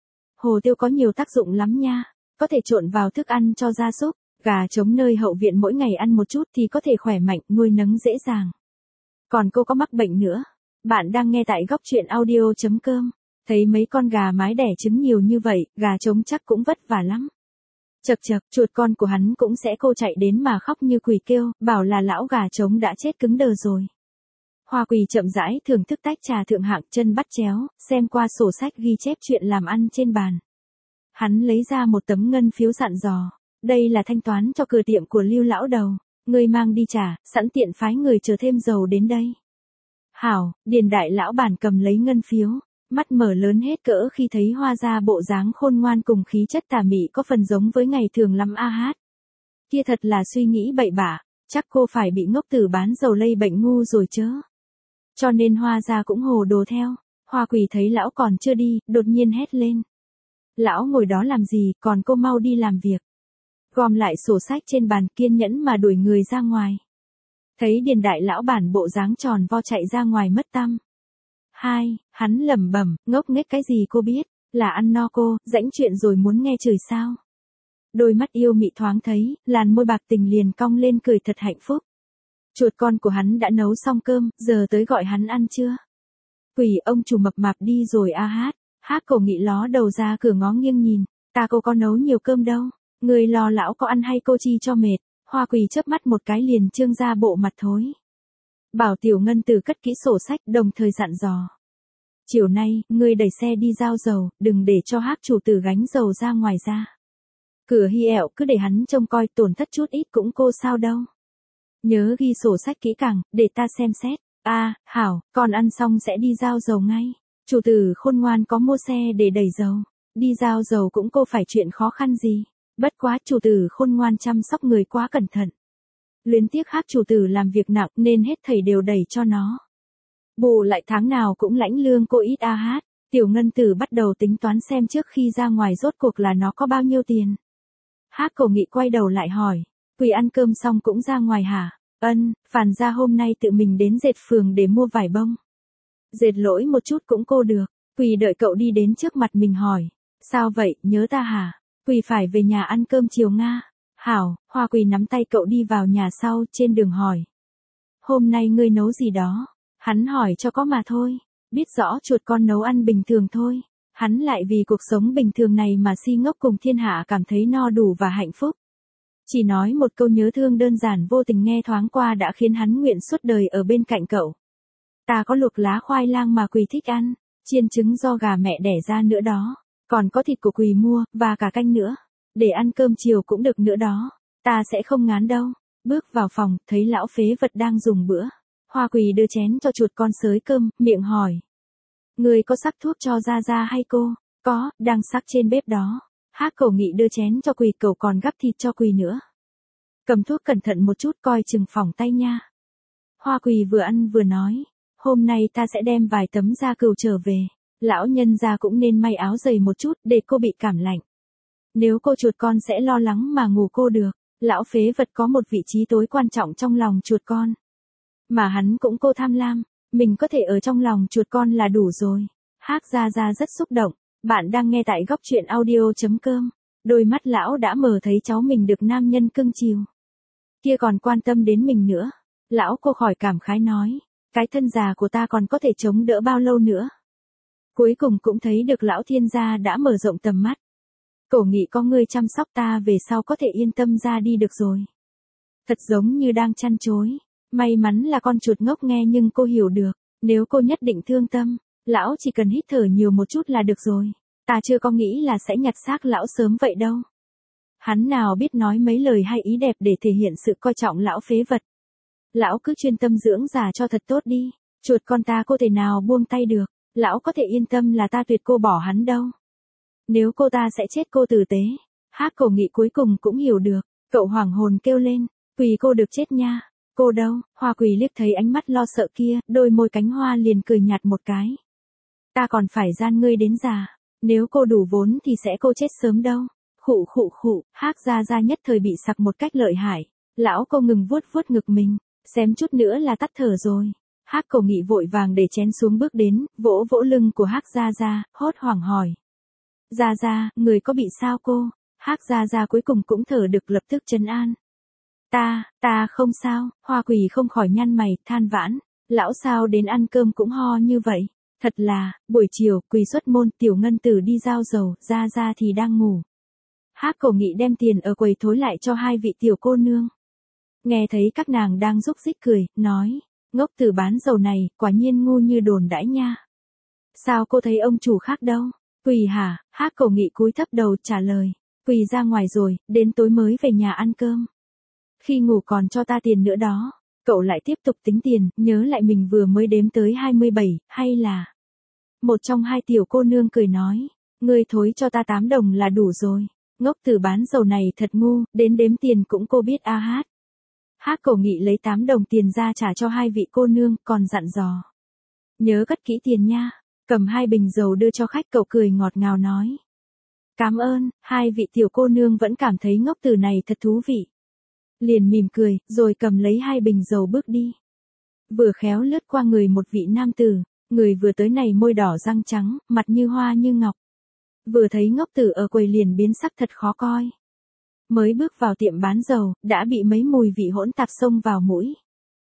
Hồ tiêu có nhiều tác dụng lắm nha, có thể trộn vào thức ăn cho gia súc, gà trống nơi hậu viện mỗi ngày ăn một chút thì có thể khỏe mạnh, nuôi nấng dễ dàng. Còn cô có mắc bệnh nữa. Bạn đang nghe tại góc truyện audio.com. Thấy mấy con gà mái đẻ trứng nhiều như vậy, gà trống chắc cũng vất vả lắm. Chật chật, chuột con của hắn cũng sẽ cô chạy đến mà khóc như quỳ kêu, bảo là lão gà trống đã chết cứng đờ rồi. Hoa Quỳ chậm rãi thưởng thức tách trà thượng hạng, chân bắt chéo, xem qua sổ sách ghi chép chuyện làm ăn trên bàn. Hắn lấy ra một tấm ngân phiếu dặn dò, đây là thanh toán cho cửa tiệm của Lưu lão đầu, ngươi mang đi trả, sẵn tiện phái người chờ thêm dầu đến đây. Hảo, Điền đại lão bản cầm lấy ngân phiếu, mắt mở lớn hết cỡ khi thấy Hoa Gia bộ dáng khôn ngoan cùng khí chất tà mị có phần giống với ngày thường lắm a hát. Kia thật là suy nghĩ bậy bạ, chắc cô phải bị ngốc tử bán dầu lây bệnh ngu rồi chớ. Cho nên Hoa Gia cũng hồ đồ theo. Hoa Quỳ thấy lão còn chưa đi, đột nhiên hét lên. Lão ngồi đó làm gì, còn cô mau đi làm việc. Gom lại sổ sách trên bàn, kiên nhẫn mà đuổi người ra ngoài. Thấy Điền đại lão bản bộ dáng tròn vo chạy ra ngoài mất tăm. Hai, hắn lẩm bẩm, ngốc nghếch cái gì cô biết, là ăn no cô, rãnh chuyện rồi muốn nghe chửi sao. Đôi mắt yêu mị thoáng thấy, làn môi bạc tình liền cong lên cười thật hạnh phúc. Chuột con của hắn đã nấu xong cơm, giờ tới gọi hắn ăn chưa? Quỷ ông chủ mập mạp đi rồi a hát, hát cổ nghị ló đầu ra cửa ngó nghiêng nhìn, ta cô có nấu nhiều cơm đâu, người lo lão có ăn hay cô chi cho mệt, hoa quỳ chớp mắt một cái liền trương ra bộ mặt thối. Bảo Tiểu Ngân Từ cất kỹ sổ sách đồng thời dặn dò. Chiều nay, ngươi đẩy xe đi giao dầu, đừng để cho hát chủ tử gánh dầu ra ngoài ra. Cửa hi ẹo cứ để hắn trông coi tổn thất chút ít cũng cô sao đâu. Nhớ ghi sổ sách kỹ càng, để ta xem xét. A, à, hảo, còn ăn xong sẽ đi giao dầu ngay. Chủ tử khôn ngoan có mua xe để đẩy dầu. Đi giao dầu cũng cô phải chuyện khó khăn gì. Bất quá chủ tử khôn ngoan chăm sóc người quá cẩn thận. Luyến tiếc hát chủ tử làm việc nặng nên hết thầy đều đẩy cho nó. Bù lại tháng nào cũng lãnh lương cô ít a hát. Tiểu Ngân Tử bắt đầu tính toán xem trước khi ra ngoài rốt cuộc là nó có bao nhiêu tiền. Hát cổ nghị quay đầu lại hỏi. Quỳ ăn cơm xong cũng ra ngoài hả? Ân, phản ra hôm nay tự mình đến dệt phường để mua vải bông. Dệt lỗi một chút cũng cô được. Quỳ đợi cậu đi đến trước mặt mình hỏi. Sao vậy, nhớ ta hả? Quỳ phải về nhà ăn cơm chiều Nga. Hảo, Hoa Quỳ nắm tay cậu đi vào nhà sau, trên đường hỏi. Hôm nay ngươi nấu gì đó? Hắn hỏi cho có mà thôi. Biết rõ chuột con nấu ăn bình thường thôi. Hắn lại vì cuộc sống bình thường này mà si ngốc cùng thiên hạ cảm thấy no đủ và hạnh phúc. Chỉ nói một câu nhớ thương đơn giản vô tình nghe thoáng qua đã khiến hắn nguyện suốt đời ở bên cạnh cậu. Ta có luộc lá khoai lang mà Quỳ thích ăn, chiên trứng do gà mẹ đẻ ra nữa đó, còn có thịt của Quỳ mua, và cả canh nữa. Để ăn cơm chiều cũng được nữa đó, ta sẽ không ngán đâu. Bước vào phòng, thấy lão phế vật đang dùng bữa. Hoa Quỳ đưa chén cho chuột con xới cơm, miệng hỏi. Người có sắc thuốc cho Gia Gia hay cô? Có, đang sắc trên bếp đó. Hát cổ nghị đưa chén cho Quỳ, cậu còn gắp thịt cho Quỳ nữa. Cầm thuốc cẩn thận một chút coi chừng phỏng tay nha. Hoa Quỳ vừa ăn vừa nói. Hôm nay ta sẽ đem vài tấm da cừu trở về. Lão nhân gia cũng nên may áo dày một chút để cô bị cảm lạnh. Nếu cô chuột con sẽ lo lắng mà ngủ cô được. Lão phế vật có một vị trí tối quan trọng trong lòng chuột con. Mà hắn cũng cô tham lam. Mình có thể ở trong lòng chuột con là đủ rồi. Hát Gia Gia rất xúc động. Bạn đang nghe tại góc truyện audio.com. Đôi mắt lão đã mở thấy cháu mình được nam nhân cưng chiều. Kia còn quan tâm đến mình nữa. Lão cô khỏi cảm khái nói. Cái thân già của ta còn có thể chống đỡ bao lâu nữa. Cuối cùng cũng thấy được lão thiên gia đã mở rộng tầm mắt. Cổ nghị có người chăm sóc ta về sau có thể yên tâm ra đi được rồi. Thật giống như đang chăn chối. May mắn là con chuột ngốc nghe nhưng cô hiểu được. Nếu cô nhất định thương tâm, lão chỉ cần hít thở nhiều một chút là được rồi. Ta chưa có nghĩ là sẽ nhặt xác lão sớm vậy đâu. Hắn nào biết nói mấy lời hay ý đẹp để thể hiện sự coi trọng lão phế vật. Lão cứ chuyên tâm dưỡng già cho thật tốt đi. Chuột con ta cô thể nào buông tay được. Lão có thể yên tâm là ta tuyệt cô bỏ hắn đâu. Nếu cô ta sẽ chết cô tử tế. Hát cổ nghị cuối cùng cũng hiểu được. Cậu hoảng hồn kêu lên. Quỳ cô được chết nha. Cô đâu? Hoa Quỳ liếc thấy ánh mắt lo sợ kia, đôi môi cánh hoa liền cười nhạt một cái. Ta còn phải gian ngươi đến già. Nếu cô đủ vốn thì sẽ cô chết sớm đâu. Khụ khụ khụ, Hát Gia Gia nhất thời bị sặc một cách lợi hại. Lão cô ngừng vuốt vuốt ngực mình, xém chút nữa là tắt thở rồi. Hát cổ nghị vội vàng để chén xuống bước đến, vỗ vỗ lưng của Hát Gia Gia, hốt hoảng hỏi. Gia Gia, người có bị sao cô? Hát Gia Gia cuối cùng cũng thở được lập tức trấn an. Ta, ta không sao. Hoa Quỳ không khỏi nhăn mày, than vãn. Lão sao đến ăn cơm cũng ho như vậy. Thật là, buổi chiều, Quỳ xuất môn, Tiểu Ngân Tử đi giao dầu, Gia Gia thì đang ngủ. Hát cổ nghị đem tiền ở quầy thối lại cho hai vị tiểu cô nương. Nghe thấy các nàng đang rúc rích cười, nói. Ngốc Tử bán dầu này, quả nhiên ngu như đồn đãi nha. Sao cô thấy ông chủ khác đâu? Quỳ hả? Hát cổ nghị cúi thấp đầu trả lời. Quỳ ra ngoài rồi, đến tối mới về nhà ăn cơm. Khi ngủ còn cho ta tiền nữa đó. Cậu lại tiếp tục tính tiền, nhớ lại mình vừa mới đếm tới hai mươi bảy, hay là... Một trong hai tiểu cô nương cười nói. Ngươi thối cho ta tám đồng là đủ rồi. Ngốc Tử bán dầu này thật ngu, đến đếm tiền cũng cô biết a hát. Hát cổ nghị lấy tám đồng tiền ra trả cho hai vị cô nương, còn dặn dò. Nhớ cất kỹ tiền nha. Cầm hai bình dầu đưa cho khách, cậu cười ngọt ngào nói. Cảm ơn. Hai vị tiểu cô nương vẫn cảm thấy Ngốc Tử này thật thú vị. liền mỉm cười, rồi cầm lấy hai bình dầu bước đi. Vừa khéo lướt qua người một vị nam tử, người vừa tới này môi đỏ răng trắng, mặt như hoa như ngọc. Vừa thấy ngốc tử ở quầy liền biến sắc thật khó coi. Mới bước vào tiệm bán dầu, đã bị mấy mùi vị hỗn tạp xông vào mũi.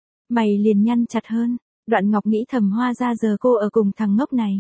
Mày liền nhăn chặt hơn, Đoạn Ngọc nghĩ thầm hóa ra giờ cô ở cùng thằng ngốc này.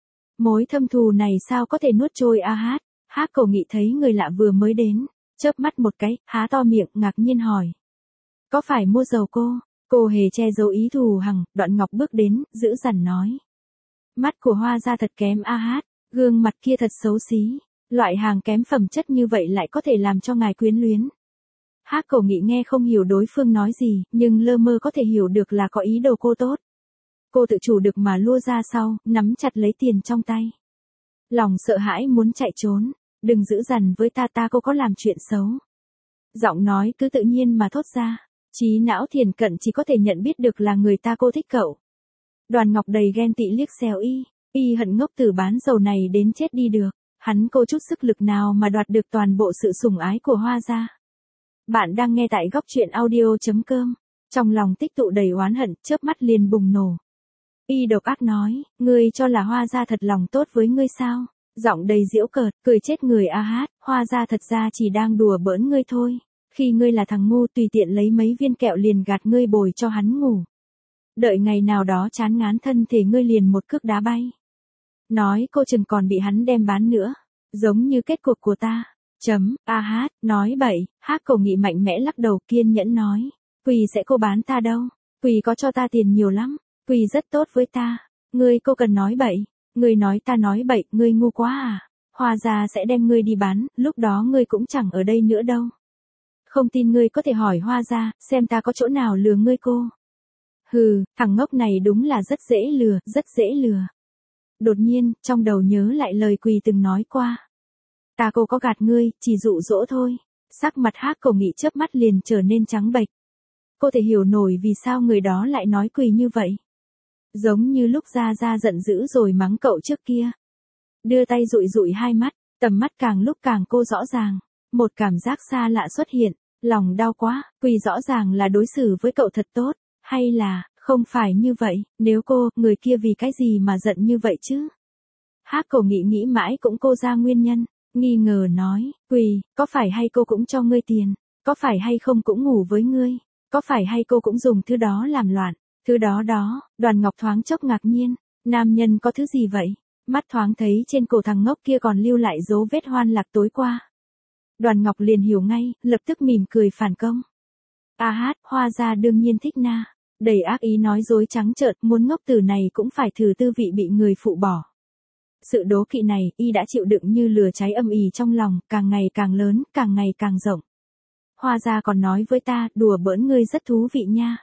Mối thâm thù này sao có thể nuốt trôi a hát. Hắc Cổ Nghị thấy người lạ vừa mới đến, chớp mắt một cái, há to miệng ngạc nhiên hỏi. Có phải mua dầu cô? Cô hề che giấu ý thù hằn, Đoạn Ngọc bước đến, giữ dằn nói. Mắt của Hoa gia thật kém a hát, gương mặt kia thật xấu xí, loại hàng kém phẩm chất như vậy lại có thể làm cho ngài quyến luyến. Hắc Cổ Nghị nghe không hiểu đối phương nói gì, nhưng lơ mơ có thể hiểu được là có ý đồ cô tốt. Cô tự chủ được mà lua ra sau, nắm chặt lấy tiền trong tay. Lòng sợ hãi muốn chạy trốn, đừng giữ dằn với ta, ta cô có làm chuyện xấu. Giọng nói cứ tự nhiên mà thốt ra, trí não thiền cận chỉ có thể nhận biết được là người ta cô thích cậu. Đoàn Ngọc đầy ghen tị liếc xéo y, y hận ngốc tử bán dầu này đến chết đi được, hắn cô chút sức lực nào mà đoạt được toàn bộ sự sủng ái của Hoa gia. Bạn đang nghe tại góc truyện audio chấm com, trong lòng tích tụ đầy oán hận, chớp mắt liền bùng nổ. Y độc ác nói, ngươi cho là Hoa gia thật lòng tốt với ngươi sao? Giọng đầy giễu cợt, cười chết người a hát, Hoa gia thật ra chỉ đang đùa bỡn ngươi thôi. Khi ngươi là thằng ngu tùy tiện lấy mấy viên kẹo liền gạt ngươi bồi cho hắn ngủ. Đợi ngày nào đó chán ngán thân thể ngươi liền một cước đá bay. Nói cô chừng còn bị hắn đem bán nữa, giống như kết cục của ta. Chấm, a hát, nói bậy. Hắc Cổ Nghị mạnh mẽ lắc đầu kiên nhẫn nói. Quỳ sẽ cô bán ta đâu, Quỳ có cho ta tiền nhiều lắm, Quỳ rất tốt với ta. Ngươi cô cần nói bậy, ngươi nói ta nói bậy, ngươi ngu quá à. Hoa gia sẽ đem ngươi đi bán, lúc đó ngươi cũng chẳng ở đây nữa đâu. Không tin ngươi có thể hỏi Hoa gia, xem ta có chỗ nào lừa ngươi cô. Hừ, thằng ngốc này đúng là rất dễ lừa, rất dễ lừa. Đột nhiên, trong đầu nhớ lại lời Quỳ từng nói qua. Ta cô có gạt ngươi, chỉ dụ dỗ thôi. Sắc mặt Hắc Cổ Nghị chớp mắt liền trở nên trắng bệch. Cô thể hiểu nổi vì sao người đó lại nói Quỳ như vậy. Giống như lúc Gia Gia giận dữ rồi mắng cậu trước kia. Đưa tay dụi dụi hai mắt, tầm mắt càng lúc càng cô rõ ràng. Một cảm giác xa lạ xuất hiện, lòng đau quá, Quỳ rõ ràng là đối xử với cậu thật tốt, hay là, không phải như vậy, nếu cô, người kia vì cái gì mà giận như vậy chứ? Hắc Cổ Nghị nghĩ mãi cũng cô ra nguyên nhân, nghi ngờ nói, Quỳ, có phải hay cô cũng cho ngươi tiền, có phải hay không cũng ngủ với ngươi, có phải hay cô cũng dùng thứ đó làm loạn, thứ đó đó. Đoàn Ngọc thoáng chốc ngạc nhiên, nam nhân có thứ gì vậy? Mắt thoáng thấy trên cổ thằng ngốc kia còn lưu lại dấu vết hoan lạc tối qua. Đoàn Ngọc liền hiểu ngay, lập tức mỉm cười phản công. A hát, Hoa gia đương nhiên thích na. Đầy ác ý nói dối trắng trợn, muốn ngốc tử này cũng phải thử tư vị bị người phụ bỏ. Sự đố kỵ này, y đã chịu đựng như lửa cháy âm ỉ trong lòng, càng ngày càng lớn, càng ngày càng rộng. Hoa gia còn nói với ta, đùa bỡn ngươi rất thú vị nha.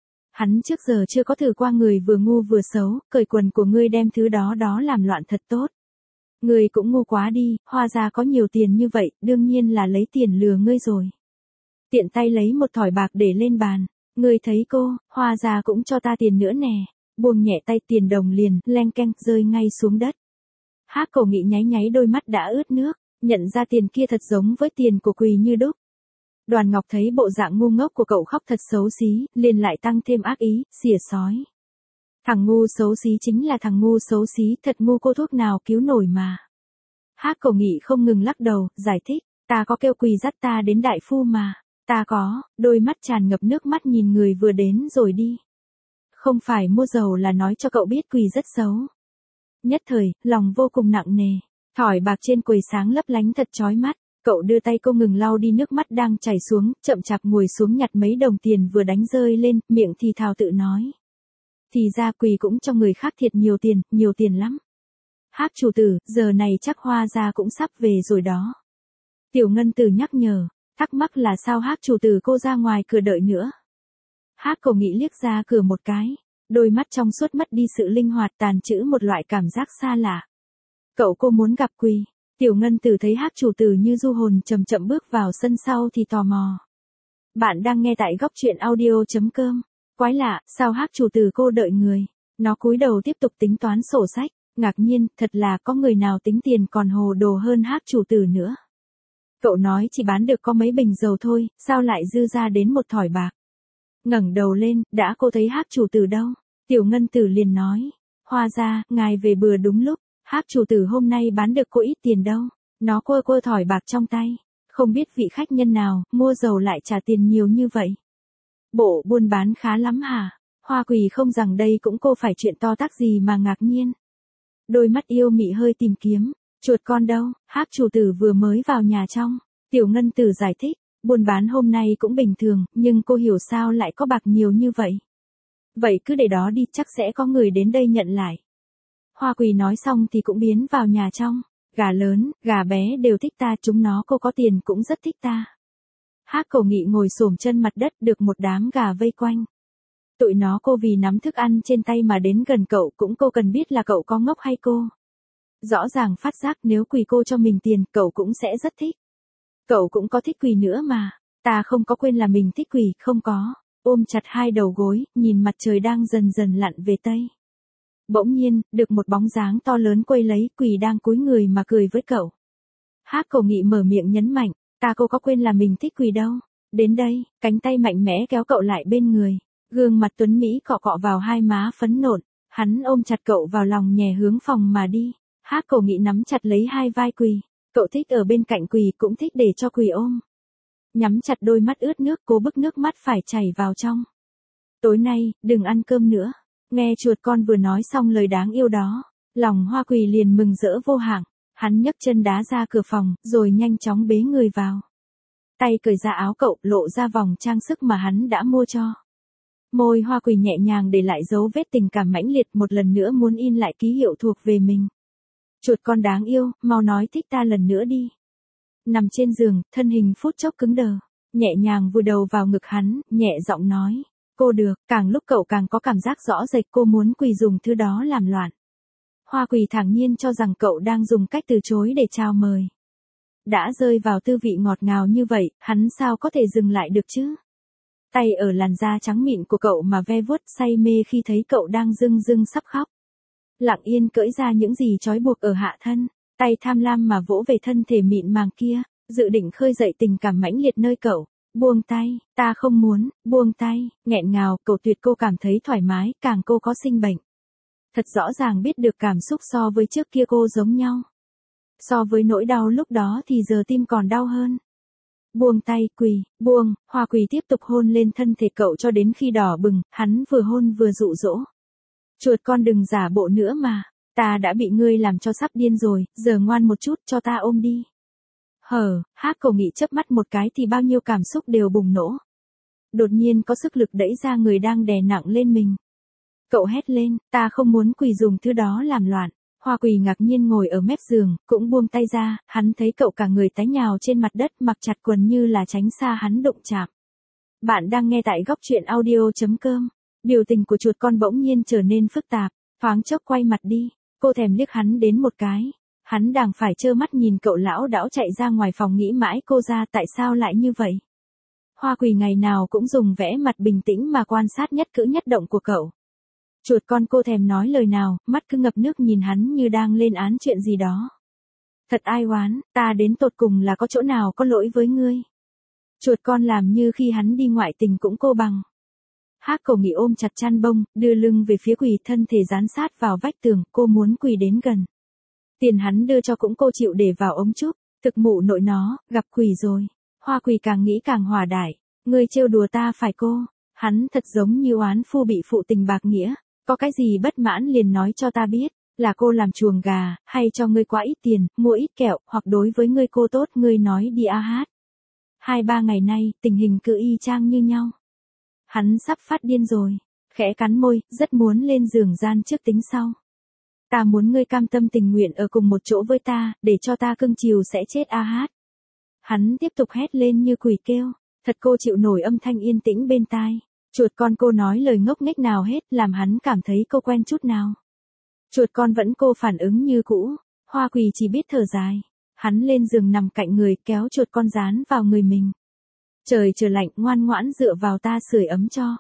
Hắn trước giờ chưa có thử qua người vừa ngu vừa xấu, cởi quần của ngươi đem thứ đó đó làm loạn thật tốt. Ngươi cũng ngu quá đi, Hoa gia có nhiều tiền như vậy, đương nhiên là lấy tiền lừa ngươi rồi. Tiện tay lấy một thỏi bạc để lên bàn, ngươi thấy cô, Hoa gia cũng cho ta tiền nữa nè. Buông nhẹ tay, tiền đồng liền, leng keng, rơi ngay xuống đất. Hắc Cổ Nghị nháy nháy đôi mắt đã ướt nước, nhận ra tiền kia thật giống với tiền của Quỳ như đúc. Đoàn Ngọc thấy bộ dạng ngu ngốc của cậu khóc thật xấu xí, liền lại tăng thêm ác ý, xỉa sói. Thằng ngu xấu xí chính là thằng ngu xấu xí, thật ngu cô thuốc nào cứu nổi mà. Hắc Cổ Nghị không ngừng lắc đầu, giải thích, ta có kêu Quỳ dắt ta đến đại phu mà, ta có. Đôi mắt tràn ngập nước mắt nhìn người vừa đến rồi đi. Không phải mua dầu là nói cho cậu biết Quỳ rất xấu. Nhất thời, lòng vô cùng nặng nề, thỏi bạc trên quầy sáng lấp lánh thật chói mắt. Cậu đưa tay cô ngừng lau đi nước mắt đang chảy xuống, chậm chạp ngồi xuống nhặt mấy đồng tiền vừa đánh rơi lên, miệng thì thào tự nói. Thì ra Quỳ cũng cho người khác thiệt nhiều tiền, nhiều tiền lắm. Hắc chủ tử, giờ này chắc Hoa gia cũng sắp về rồi đó. Tiểu Ngân Tử nhắc nhở, thắc mắc là sao Hắc chủ tử cô ra ngoài cửa đợi nữa. Hắc Cổ Nghị liếc ra cửa một cái, đôi mắt trong suốt mất đi sự linh hoạt, tàn trữ một loại cảm giác xa lạ. Cậu cô muốn gặp Quỳ. Tiểu Ngân Tử thấy Hắc chủ tử như du hồn chậm chậm bước vào sân sau thì tò mò. Bạn đang nghe tại góc truyện audio chấm com. Quái lạ, sao Hắc chủ tử cô đợi người? Nó cúi đầu tiếp tục tính toán sổ sách, ngạc nhiên, thật là có người nào tính tiền còn hồ đồ hơn Hắc chủ tử nữa. Cậu nói chỉ bán được có mấy bình dầu thôi, sao lại dư ra đến một thỏi bạc. Ngẩng đầu lên, đã cô thấy Hắc chủ tử đâu? Tiểu Ngân Tử liền nói. Hoa gia, ngài về bừa đúng lúc, Hắc chủ tử hôm nay bán được có ít tiền đâu. Nó quơ quơ thỏi bạc trong tay. Không biết vị khách nhân nào, mua dầu lại trả tiền nhiều như vậy. Bộ buôn bán khá lắm hả? Hoa Quỳ không rằng đây cũng cô phải chuyện to tát gì mà ngạc nhiên. Đôi mắt yêu mị hơi tìm kiếm. Chuột con đâu? Hắc chủ tử vừa mới vào nhà trong. Tiểu Ngân Tử giải thích. Buôn bán hôm nay cũng bình thường, nhưng cô hiểu sao lại có bạc nhiều như vậy. Vậy cứ để đó đi, chắc sẽ có người đến đây nhận lại. Hoa Quỳ nói xong thì cũng biến vào nhà trong. Gà lớn, gà bé đều thích ta, chúng nó cô có tiền cũng rất thích ta. Hắc Cổ Nghị ngồi xổm chân mặt đất được một đám gà vây quanh. Tụi nó cô vì nắm thức ăn trên tay mà đến gần cậu, cũng cô cần biết là cậu có ngốc hay cô. Rõ ràng phát giác nếu Quỳ cô cho mình tiền, cậu cũng sẽ rất thích. Cậu cũng có thích Quỳ nữa mà. Ta không có quên là mình thích Quỳ, không có. Ôm chặt hai đầu gối, nhìn mặt trời đang dần dần lặn về tây. Bỗng nhiên, được một bóng dáng to lớn quay lấy, Quỳ đang cúi người mà cười với cậu. Hắc Cổ Nghị mở miệng nhấn mạnh, ta cô có quên là mình thích Quỳ đâu. Đến đây, cánh tay mạnh mẽ kéo cậu lại bên người. Gương mặt tuấn Mỹ cọ cọ vào hai má phấn nộn, hắn ôm chặt cậu vào lòng nhẹ hướng phòng mà đi. Hắc Cổ Nghị nắm chặt lấy hai vai Quỳ. Cậu thích ở bên cạnh Quỳ, cũng thích để cho Quỳ ôm. Nhắm chặt đôi mắt ướt nước, cố bức nước mắt phải chảy vào trong. Tối nay, đừng ăn cơm nữa. Nghe chuột con vừa nói xong lời đáng yêu đó, lòng Hoa Quỳ liền mừng rỡ vô hạn. Hắn nhấc chân đá ra cửa phòng, rồi nhanh chóng bế người vào. Tay cởi ra áo cậu, lộ ra vòng trang sức mà hắn đã mua cho. Môi Hoa Quỳ nhẹ nhàng để lại dấu vết tình cảm mãnh liệt, một lần nữa muốn in lại ký hiệu thuộc về mình. Chuột con đáng yêu, mau nói thích ta lần nữa đi. Nằm trên giường, thân hình phút chốc cứng đờ, nhẹ nhàng vùi đầu vào ngực hắn, nhẹ giọng nói. Cô được, càng lúc cậu càng có cảm giác rõ rệt cô muốn Quỳ dùng thứ đó làm loạn. Hoa Quỳ thản nhiên cho rằng cậu đang dùng cách từ chối để chào mời. Đã rơi vào tư vị ngọt ngào như vậy, hắn sao có thể dừng lại được chứ? Tay ở làn da trắng mịn của cậu mà ve vuốt, say mê khi thấy cậu đang rưng rưng sắp khóc. Lặng yên cởi ra những gì trói buộc ở hạ thân, tay tham lam mà vỗ về thân thể mịn màng kia, dự định khơi dậy tình cảm mãnh liệt nơi cậu. Buông tay, ta không muốn, buông tay, nghẹn ngào, cậu tuyệt cô cảm thấy thoải mái, càng cô có sinh bệnh. Thật rõ ràng biết được cảm xúc so với trước kia cô giống nhau. So với nỗi đau lúc đó thì giờ tim còn đau hơn. Buông tay, Quỳ, buông, Hoa Quỳ tiếp tục hôn lên thân thể cậu cho đến khi đỏ bừng, hắn vừa hôn vừa dụ dỗ. Chuột con đừng giả bộ nữa mà, ta đã bị ngươi làm cho sắp điên rồi, giờ ngoan một chút cho ta ôm đi. Hờ, Hắc Cổ Nghị chớp mắt một cái thì bao nhiêu cảm xúc đều bùng nổ. Đột nhiên có sức lực đẩy ra người đang đè nặng lên mình. Cậu hét lên, ta không muốn Quỳ dùng thứ đó làm loạn. Hoa Quỳ ngạc nhiên ngồi ở mép giường, cũng buông tay ra, hắn thấy cậu cả người tái nhào trên mặt đất mặc chặt quần như là tránh xa hắn đụng chạm. Bạn đang nghe tại góc truyện audio chấm com. Biểu tình của chuột con bỗng nhiên trở nên phức tạp, thoáng chốc quay mặt đi, cô thèm liếc hắn đến một cái. Hắn đành phải trơ mắt nhìn cậu lão đảo chạy ra ngoài phòng nghĩ mãi cô ra tại sao lại như vậy. Hoa Quỳ ngày nào cũng dùng vẻ mặt bình tĩnh mà quan sát nhất cử nhất động của cậu. Chuột con cô thèm nói lời nào, mắt cứ ngập nước nhìn hắn như đang lên án chuyện gì đó. Thật ai oán, ta đến tột cùng là có chỗ nào có lỗi với ngươi. Chuột con làm như khi hắn đi ngoại tình cũng cô bằng. Hắc Cổ Nghị ôm chặt chăn bông, đưa lưng về phía Quỳ, thân thể dán sát vào vách tường, cô muốn Quỳ đến gần. Tiền hắn đưa cho cũng cô chịu để vào ống trúc, thực mụ nội nó, gặp Quỳ rồi. Hoa Quỳ càng nghĩ càng hòa đại, ngươi trêu đùa ta phải cô, hắn thật giống như oán phu bị phụ tình bạc nghĩa, có cái gì bất mãn liền nói cho ta biết, là cô làm chuồng gà, hay cho ngươi quá ít tiền, mua ít kẹo, hoặc đối với ngươi cô tốt ngươi nói đi a hát. Hai ba ngày nay, tình hình cứ y chang như nhau. Hắn sắp phát điên rồi, khẽ cắn môi, rất muốn lên giường gian trước tính sau. Ta muốn ngươi cam tâm tình nguyện ở cùng một chỗ với ta, để cho ta cưng chiều sẽ chết a hát. Hắn tiếp tục hét lên như quỷ kêu, thật cô chịu nổi âm thanh yên tĩnh bên tai. Chuột con cô nói lời ngốc nghếch nào hết, làm hắn cảm thấy cô quen chút nào. Chuột con vẫn cô phản ứng như cũ, Hoa Quỳ chỉ biết thở dài. Hắn lên giường nằm cạnh người, kéo chuột con dán vào người mình. Trời trở lạnh, ngoan ngoãn dựa vào ta sưởi ấm cho.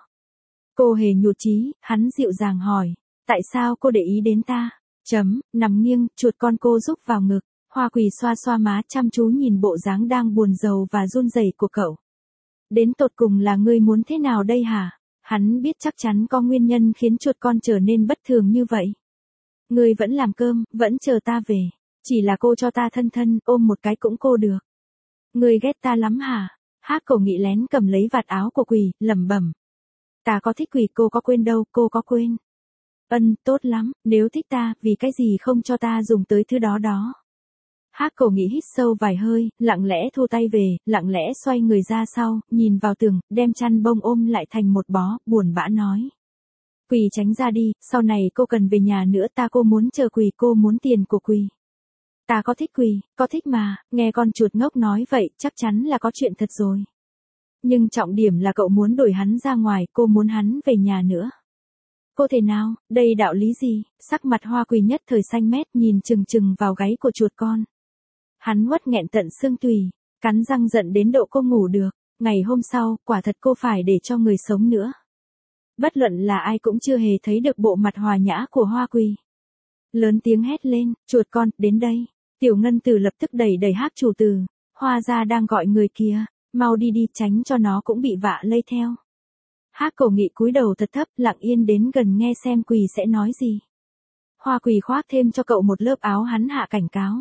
Cô hề nhụt chí, hắn dịu dàng hỏi, tại sao cô để ý đến ta? Chấm, nằm nghiêng, chuột con cô rúc vào ngực. Hoa Quỳ xoa xoa má chăm chú nhìn bộ dáng đang buồn rầu và run rẩy của cậu. Đến tột cùng là ngươi muốn thế nào đây hả? Hắn biết chắc chắn có nguyên nhân khiến chuột con trở nên bất thường như vậy. Ngươi vẫn làm cơm, vẫn chờ ta về. Chỉ là cô cho ta thân thân, ôm một cái cũng cô được. Ngươi ghét ta lắm hả? Hắc Cổ Nghị lén cầm lấy vạt áo của Quỳ, lẩm bẩm. Ta có thích Quỳ, cô có quên đâu, cô có quên. Ân, tốt lắm, nếu thích ta, vì cái gì không cho ta dùng tới thứ đó đó. Hắc Cổ Nghị hít sâu vài hơi, lặng lẽ thu tay về, lặng lẽ xoay người ra sau, nhìn vào tường, đem chăn bông ôm lại thành một bó, buồn bã nói. Quỳ tránh ra đi, sau này cô cần về nhà nữa, ta cô muốn chờ Quỳ, cô muốn tiền của Quỳ. Ta có thích Quỳ, có thích mà, nghe con chuột ngốc nói vậy, chắc chắn là có chuyện thật rồi. Nhưng trọng điểm là cậu muốn đuổi hắn ra ngoài, cô muốn hắn về nhà nữa. Cô thể nào, đây đạo lý gì? Sắc mặt Hoa Quỳ nhất thời xanh mét nhìn chừng chừng vào gáy của chuột con. Hắn uất nghẹn tận xương tùy, cắn răng giận đến độ cô ngủ được. Ngày hôm sau, quả thật cô phải để cho người sống nữa. Bất luận là ai cũng chưa hề thấy được bộ mặt hòa nhã của Hoa Quỳ. Lớn tiếng hét lên, chuột con, đến đây. Tiểu Ngân Tử lập tức đẩy đẩy Hắc chủ tử. Hoa gia đang gọi người kia, mau đi đi, tránh cho nó cũng bị vạ lây theo. Hắc Cổ Nghị cúi đầu thật thấp, lặng yên đến gần nghe xem Quỳ sẽ nói gì. Hoa Quỳ khoác thêm cho cậu một lớp áo, hắn hạ cảnh cáo.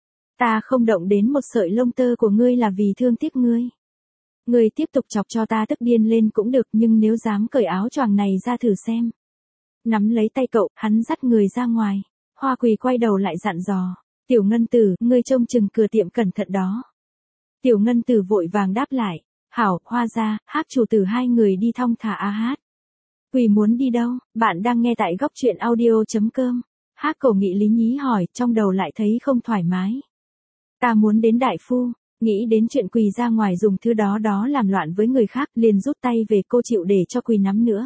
Ta không động đến một sợi lông tơ của ngươi là vì thương tiếc ngươi. Ngươi tiếp tục chọc cho ta tức điên lên cũng được, nhưng nếu dám cởi áo choàng này ra thử xem. Nắm lấy tay cậu, hắn dắt người ra ngoài. Hoa Quỳ quay đầu lại dặn dò. Tiểu Ngân Tử, ngươi trông chừng cửa tiệm cẩn thận đó. Tiểu Ngân Tử vội vàng đáp lại. Hảo, Hoa gia, Hắc chủ tử hai người đi thong thả a hát. Quỳ muốn đi đâu? Bạn đang nghe tại góc truyện audio chấm com. Hắc Cổ Nghị lý nhí hỏi, trong đầu lại thấy không thoải mái. Ta muốn đến đại phu, nghĩ đến chuyện Quỳ ra ngoài dùng thứ đó đó làm loạn với người khác, liền rút tay về, cô chịu để cho Quỳ nắm nữa.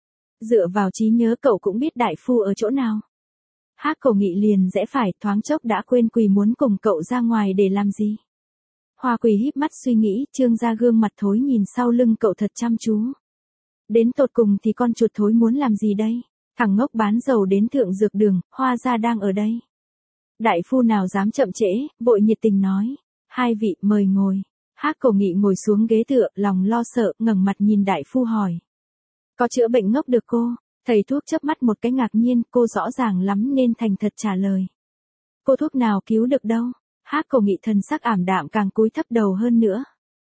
Dựa vào trí nhớ cậu cũng biết đại phu ở chỗ nào. Hắc Cổ Nghị liền rẽ phải, thoáng chốc đã quên Quỳ muốn cùng cậu ra ngoài để làm gì. Hoa Quỳ híp mắt suy nghĩ, trương ra gương mặt thối nhìn sau lưng cậu thật chăm chú. Đến tột cùng thì con chuột thối muốn làm gì đây? Thằng ngốc bán dầu đến thượng dược đường, Hoa gia đang ở đây. Đại phu nào dám chậm trễ, vội nhiệt tình nói. Hai vị, mời ngồi. Hắc Cổ Nghị ngồi xuống ghế tựa, lòng lo sợ, ngẩng mặt nhìn đại phu hỏi. Có chữa bệnh ngốc được cô? Thầy thuốc chớp mắt một cái ngạc nhiên, cô rõ ràng lắm nên thành thật trả lời. Cô thuốc nào cứu được đâu? Hắc Cổ Nghị thần sắc ảm đạm, càng cúi thấp đầu hơn nữa.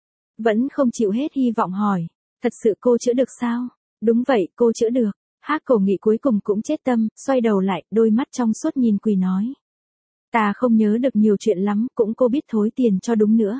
Vẫn không chịu hết hy vọng hỏi. Thật sự cô chữa được sao? Đúng vậy, cô chữa được. Hắc Cổ Nghị cuối cùng cũng chết tâm, xoay đầu lại, đôi mắt trong suốt nhìn Quỳ nói. Ta không nhớ được nhiều chuyện lắm, cũng cô biết thối tiền cho đúng nữa.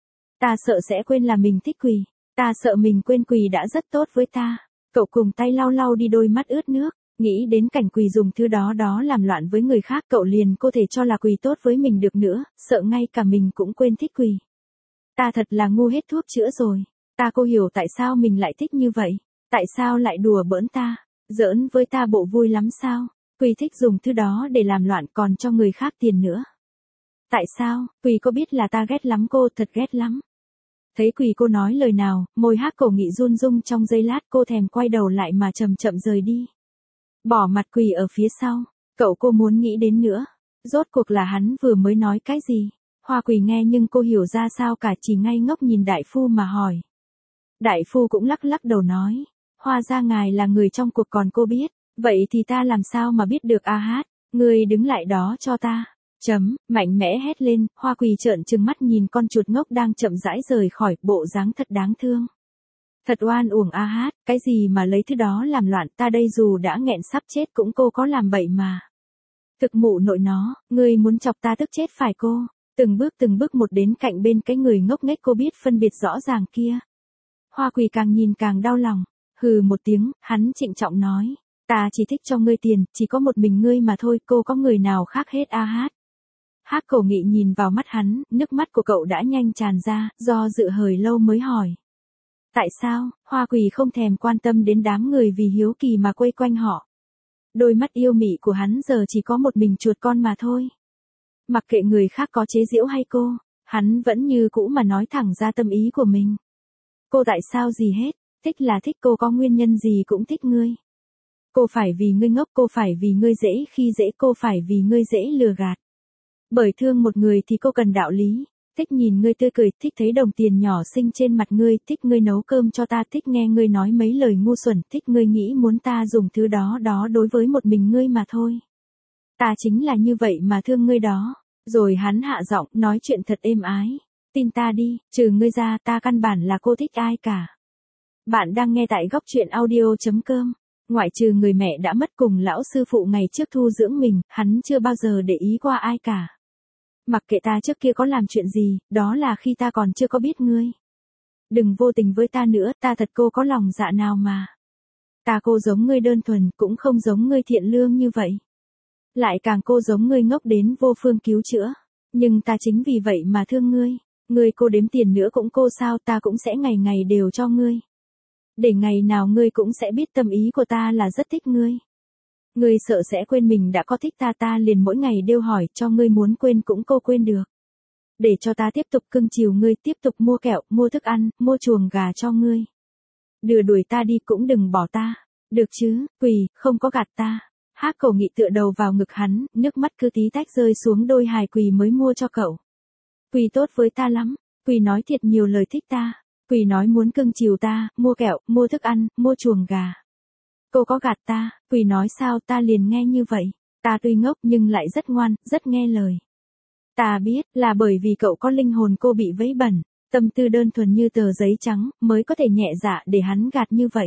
Ta sợ sẽ quên là mình thích Quỳ. Ta sợ mình quên Quỳ đã rất tốt với ta. Cậu cùng tay lau lau đi đôi mắt ướt nước. Nghĩ đến cảnh Quỳ dùng thứ đó đó làm loạn với người khác, cậu liền có thể cho là Quỳ tốt với mình được nữa, sợ ngay cả mình cũng quên thích Quỳ. Ta thật là ngu hết thuốc chữa rồi. Ta cô hiểu tại sao mình lại thích như vậy. Tại sao lại đùa bỡn ta, giỡn với ta bộ vui lắm sao? Quỳ thích dùng thứ đó để làm loạn còn cho người khác tiền nữa. Tại sao? Quỳ có biết là ta ghét lắm cô, thật ghét lắm. Thấy Quỳ cô nói lời nào, môi Hắc Cổ Nghị run rung trong giây lát, cô thèm quay đầu lại mà chậm chậm rời đi. Bỏ mặt Quỳ ở phía sau, cậu cô muốn nghĩ đến nữa. Rốt cuộc là hắn vừa mới nói cái gì? Hoa Quỳ nghe nhưng cô hiểu ra sao cả, chỉ ngây ngốc nhìn đại phu mà hỏi. Đại phu cũng lắc lắc đầu nói. Hoa gia ngài là người trong cuộc còn cô biết. Vậy thì ta làm sao mà biết được a hát? Ngươi đứng lại đó cho ta. Chấm, mạnh mẽ hét lên, Hoa Quỳ trợn trừng mắt nhìn con chuột ngốc đang chậm rãi rời khỏi, bộ dáng thật đáng thương. Thật oan uổng a hát, cái gì mà lấy thứ đó làm loạn, ta đây dù đã nghẹn sắp chết cũng cô có làm bậy mà. Thực mụ nội nó, ngươi muốn chọc ta tức chết phải cô. Từng bước từng bước một đến cạnh bên cái người ngốc nghếch cô biết phân biệt rõ ràng kia. Hoa Quỳ càng nhìn càng đau lòng, hừ một tiếng, hắn trịnh trọng nói. Ta chỉ thích cho ngươi tiền, chỉ có một mình ngươi mà thôi, cô có người nào khác hết a hát. Hắc Cổ Nghị nhìn vào mắt hắn, nước mắt của cậu đã nhanh tràn ra, do dự hồi lâu mới hỏi. Tại sao? Hoa Quỳ không thèm quan tâm đến đám người vì hiếu kỳ mà quây quanh họ. Đôi mắt yêu mị của hắn giờ chỉ có một mình chuột con mà thôi. Mặc kệ người khác có chế giễu hay cô, hắn vẫn như cũ mà nói thẳng ra tâm ý của mình. Cô tại sao gì hết, thích là thích, cô có nguyên nhân gì cũng thích ngươi. Cô phải vì ngươi ngốc, cô phải vì ngươi dễ khi dễ, cô phải vì ngươi dễ lừa gạt. Bởi thương một người thì cô cần đạo lý. Thích nhìn ngươi tươi cười, thích thấy đồng tiền nhỏ xinh trên mặt ngươi, thích ngươi nấu cơm cho ta, thích nghe ngươi nói mấy lời ngu xuẩn, thích ngươi nghĩ muốn ta dùng thứ đó đó đối với một mình ngươi mà thôi. Ta chính là như vậy mà thương ngươi đó. Rồi hắn hạ giọng, nói chuyện thật êm ái. Tin ta đi, trừ ngươi ra ta căn bản là cô thích ai cả. Bạn đang nghe tại góc truyện audio.com. Ngoại trừ người mẹ đã mất cùng lão sư phụ ngày trước thu dưỡng mình, hắn chưa bao giờ để ý qua ai cả. Mặc kệ ta trước kia có làm chuyện gì, đó là khi ta còn chưa có biết ngươi. Đừng vô tình với ta nữa, ta thật cô có lòng dạ nào mà. Ta cô giống ngươi đơn thuần, cũng không giống ngươi thiện lương như vậy. Lại càng cô giống ngươi ngốc đến vô phương cứu chữa. Nhưng ta chính vì vậy mà thương ngươi. Ngươi cô đếm tiền nữa cũng cô sao, ta cũng sẽ ngày ngày đều cho ngươi. Để ngày nào ngươi cũng sẽ biết tâm ý của ta là rất thích ngươi. Ngươi sợ sẽ quên mình đã có thích ta, ta liền mỗi ngày đều hỏi cho ngươi muốn quên cũng cô quên được. Để cho ta tiếp tục cưng chiều ngươi, tiếp tục mua kẹo, mua thức ăn, mua chuồng gà cho ngươi. Đưa đuổi ta đi cũng đừng bỏ ta. Được chứ, Quỳ, không có gạt ta. Hắc Cổ Nghị tựa đầu vào ngực hắn, nước mắt cứ tí tách rơi xuống đôi hài Quỳ mới mua cho cậu. Quỳ tốt với ta lắm, Quỳ nói thiệt nhiều lời thích ta. Quỳ nói muốn cưng chiều ta, mua kẹo, mua thức ăn, mua chuồng gà. Cô có gạt ta, Quỳ nói sao ta liền nghe như vậy. Ta tuy ngốc nhưng lại rất ngoan, rất nghe lời. Ta biết là bởi vì cậu có linh hồn cô bị vấy bẩn, tâm tư đơn thuần như tờ giấy trắng, mới có thể nhẹ dạ để hắn gạt như vậy.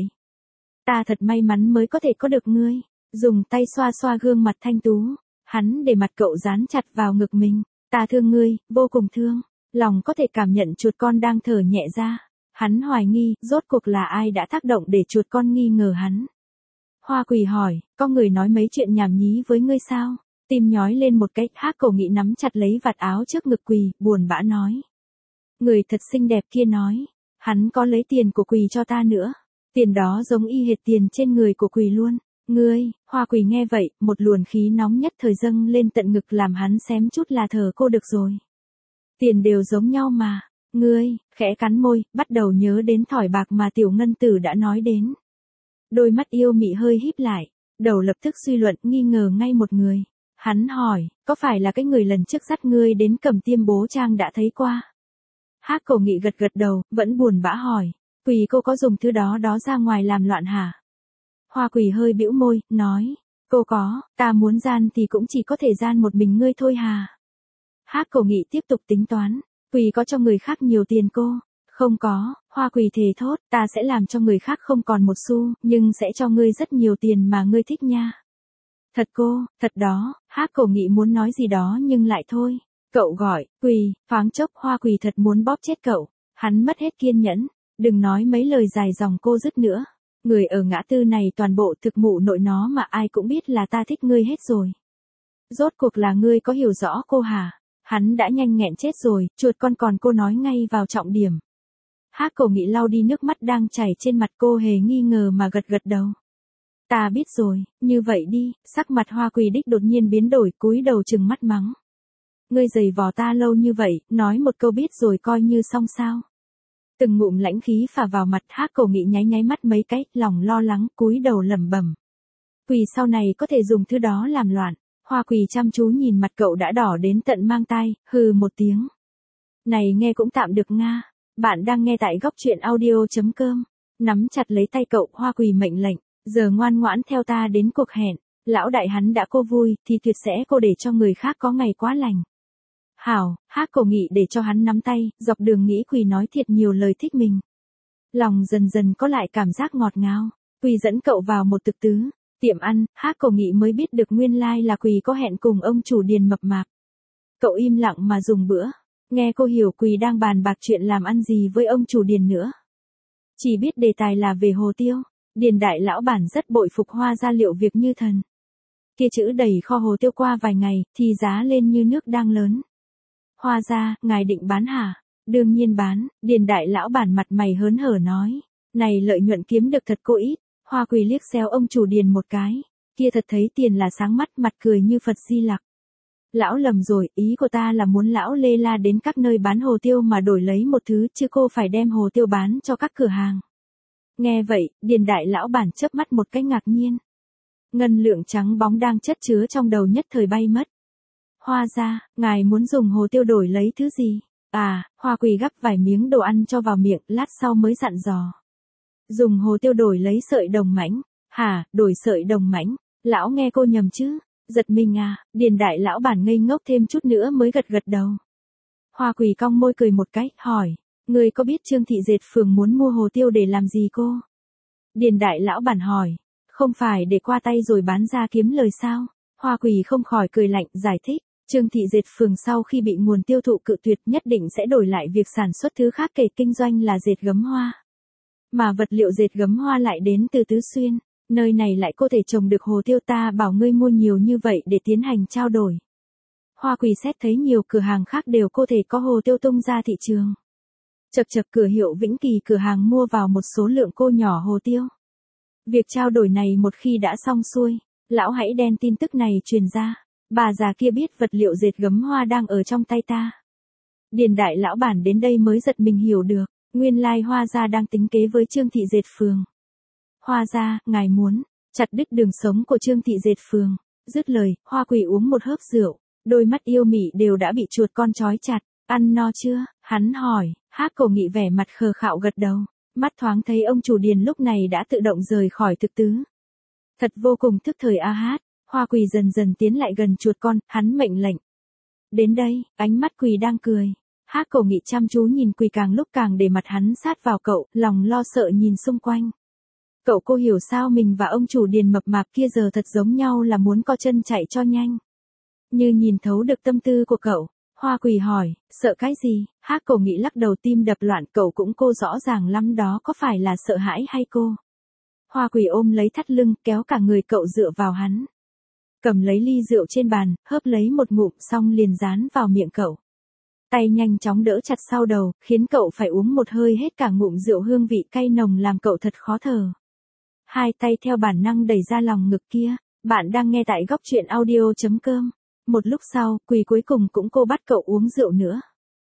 Ta thật may mắn mới có thể có được ngươi. Dùng tay xoa xoa gương mặt thanh tú, hắn để mặt cậu dán chặt vào ngực mình. Ta thương ngươi, vô cùng thương. Lòng có thể cảm nhận chuột con đang thở nhẹ ra. Hắn hoài nghi, rốt cuộc là ai đã tác động để chuột con nghi ngờ hắn. Hoa Quỳ hỏi, có người nói mấy chuyện nhảm nhí với ngươi sao? Tim nhói lên một cái, Hắc Cổ Nghị nắm chặt lấy vạt áo trước ngực Quỳ, buồn bã nói. Người thật xinh đẹp kia nói, hắn có lấy tiền của Quỳ cho ta nữa. Tiền đó giống y hệt tiền trên người của Quỳ luôn. Ngươi, Hoa Quỳ nghe vậy, một luồng khí nóng nhất thời dâng lên tận ngực làm hắn xém chút là thở cô được rồi. Tiền đều giống nhau mà. Ngươi, khẽ cắn môi, bắt đầu nhớ đến thỏi bạc mà Tiểu Ngân Tử đã nói đến. Đôi mắt yêu mị hơi híp lại, đầu lập tức suy luận nghi ngờ ngay một người. Hắn hỏi, có phải là cái người lần trước dắt ngươi đến Cẩm Tiêm Bố Trang đã thấy qua? Hắc Cổ Nghị gật gật đầu, vẫn buồn bã hỏi, Quỳ cô có dùng thứ đó đó ra ngoài làm loạn hả? Hoa Quỳ hơi bĩu môi, nói, cô có, ta muốn gian thì cũng chỉ có thể gian một mình ngươi thôi hà. Hắc Cổ Nghị tiếp tục tính toán, Quỳ có cho người khác nhiều tiền cô? Không có, Hoa Quỳ thề thốt, ta sẽ làm cho người khác không còn một xu, nhưng sẽ cho ngươi rất nhiều tiền mà ngươi thích nha. Thật cô, thật đó, Hắc Cổ Nghị muốn nói gì đó nhưng lại thôi. Cậu gọi, Quỳ, thoáng chốc Hoa Quỳ thật muốn bóp chết cậu. Hắn mất hết kiên nhẫn, đừng nói mấy lời dài dòng cô dứt nữa. Người ở ngã tư này toàn bộ thực mụ nội nó mà ai cũng biết là ta thích ngươi hết rồi. Rốt cuộc là ngươi có hiểu rõ cô hả? Hắn đã nhanh nghẹn chết rồi, chuột con còn cô nói ngay vào trọng điểm. Hắc Cổ Nghị lau đi nước mắt đang chảy trên mặt cô hề nghi ngờ mà gật gật đầu. Ta biết rồi, như vậy đi, sắc mặt Hoa Quỳ đích đột nhiên biến đổi, cúi đầu trừng mắt mắng. Ngươi giày vò ta lâu như vậy, nói một câu biết rồi coi như xong sao. Từng ngụm lãnh khí phả vào mặt, Hắc Cổ Nghị nháy nháy mắt mấy cái, lòng lo lắng, cúi đầu lẩm bẩm. Quỳ sau này có thể dùng thứ đó làm loạn. Hoa Quỳ chăm chú nhìn mặt cậu đã đỏ đến tận mang tai, hừ một tiếng. Này nghe cũng tạm được nga. Bạn đang nghe tại góc truyện audio.com. Nắm chặt lấy tay cậu, Hoa Quỳ mệnh lệnh, giờ ngoan ngoãn theo ta đến cuộc hẹn. Lão đại hắn đã cô vui, thì tuyệt sẽ cô để cho người khác có ngày quá lành. Hảo, Hắc Cổ Nghị để cho hắn nắm tay, dọc đường nghĩ Quỳ nói thiệt nhiều lời thích mình. Lòng dần dần có lại cảm giác ngọt ngào. Quỳ dẫn cậu vào một thực tứ tiệm ăn, Hắc Cổ Nghị mới biết được nguyên lai là Quỳ có hẹn cùng ông chủ Điền mập mạp. Cậu im lặng mà dùng bữa, nghe cô hiểu Quỳ đang bàn bạc chuyện làm ăn gì với ông chủ Điền nữa. Chỉ biết đề tài là về hồ tiêu, Điền đại lão bản rất bội phục Hoa gia liệu việc như thần. Kia chữ đầy kho hồ tiêu qua vài ngày, thì giá lên như nước đang lớn. Hoa gia, ngài định bán hả? Đương nhiên bán, Điền đại lão bản mặt mày hớn hở nói. Này lợi nhuận kiếm được thật cô ít. Hoa Quỳ liếc xéo ông chủ Điền một cái. Kia thật thấy tiền là sáng mắt, mặt cười như Phật Di Lặc. Lão lầm rồi, ý của ta là muốn lão lê la đến các nơi bán hồ tiêu mà đổi lấy một thứ, chứ cô phải đem hồ tiêu bán cho các cửa hàng. Nghe vậy, Điền đại lão bản chớp mắt một cái ngạc nhiên. Ngân lượng trắng bóng đang chất chứa trong đầu nhất thời bay mất. Hoa gia, ngài muốn dùng hồ tiêu đổi lấy thứ gì? À, Hoa Quỳ gắp vài miếng đồ ăn cho vào miệng, lát sau mới dặn dò. Dùng hồ tiêu đổi lấy sợi đồng mãnh. Hả, đổi sợi đồng mãnh? Lão nghe cô nhầm chứ? Giật mình à, Điền đại lão bản ngây ngốc thêm chút nữa mới gật gật đầu. Hoa Quỳ cong môi cười một cái, hỏi. Người có biết Trương thị dệt phường muốn mua hồ tiêu để làm gì cô? Điền đại lão bản hỏi. Không phải để qua tay rồi bán ra kiếm lời sao? Hoa Quỳ không khỏi cười lạnh, giải thích. Trương thị dệt phường sau khi bị nguồn tiêu thụ cự tuyệt nhất định sẽ đổi lại việc sản xuất thứ khác kể kinh doanh là dệt gấm hoa. Mà vật liệu dệt gấm hoa lại đến từ Tứ Xuyên, nơi này lại có thể trồng được hồ tiêu, ta bảo ngươi mua nhiều như vậy để tiến hành trao đổi. Hoa Quỳ xét thấy nhiều cửa hàng khác đều có thể có hồ tiêu tung ra thị trường. Chật chật cửa hiệu Vĩnh Kỳ cửa hàng mua vào một số lượng cô nhỏ hồ tiêu. Việc trao đổi này một khi đã xong xuôi, lão hãy đen tin tức này truyền ra. Bà già kia biết vật liệu dệt gấm hoa đang ở trong tay ta. Điền đại lão bản đến đây mới giật mình hiểu được, nguyên lai Hoa gia đang tính kế với Trương thị dệt phường. Hoa gia, ngài muốn chặt đứt đường sống của Trương thị dệt phường. Dứt lời, Hoa Quỳ uống một hớp rượu, đôi mắt yêu mị đều đã bị chuột con trói chặt. Ăn no chưa? Hắn hỏi. Hắc Cổ Nghị vẻ mặt khờ khạo gật đầu, mắt thoáng thấy ông chủ Điền lúc này đã tự động rời khỏi thực tứ. Thật vô cùng thức thời a hát. Hoa Quỳ dần dần tiến lại gần chuột con, hắn mệnh lệnh. Đến đây, ánh mắt Quỳ đang cười. Hắc Cổ Nghị chăm chú nhìn Quỳ càng lúc càng để mặt hắn sát vào cậu, lòng lo sợ nhìn xung quanh. Cậu cô hiểu sao mình và ông chủ Điền mập mạp kia giờ thật giống nhau là muốn co chân chạy cho nhanh. Như nhìn thấu được tâm tư của cậu, Hoa Quỳ hỏi, sợ cái gì? Hắc Cổ Nghị lắc đầu, tim đập loạn, cậu cũng cô rõ ràng lắm đó, có phải là sợ hãi hay cô? Hoa Quỳ ôm lấy thắt lưng, kéo cả người cậu dựa vào hắn. Cầm lấy ly rượu trên bàn, hớp lấy một ngụm xong liền dán vào miệng cậu. Tay nhanh chóng đỡ chặt sau đầu, khiến cậu phải uống một hơi hết cả ngụm rượu, hương vị cay nồng làm cậu thật khó thở. Hai tay theo bản năng đẩy ra lòng ngực kia. Bạn đang nghe tại góc truyện audio chấm com. Một lúc sau, Quỳ cuối cùng cũng cô bắt cậu uống rượu nữa.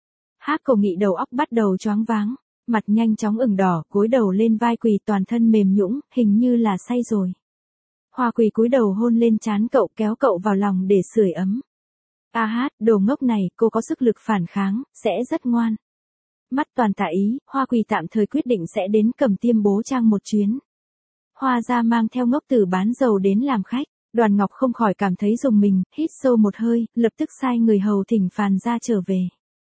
Hắc Cổ Nghị đầu óc bắt đầu choáng váng, mặt nhanh chóng ửng đỏ, gối đầu lên vai Quỳ, toàn thân mềm nhũn, hình như là say rồi. Hoa Quỳ cúi đầu hôn lên trán cậu, kéo cậu vào lòng để sưởi ấm. A hát, đồ ngốc này, cô có sức lực phản kháng, sẽ rất ngoan. Mắt toàn tả ý, Hoa Quỳ tạm thời quyết định sẽ đến Cẩm Tiêm Bố Trang một chuyến. Hoa gia mang theo ngốc tử bán dầu đến làm khách. Đoàn Ngọc không khỏi cảm thấy rùng mình, hít sâu một hơi, lập tức sai người hầu thỉnh Phàn gia trở về.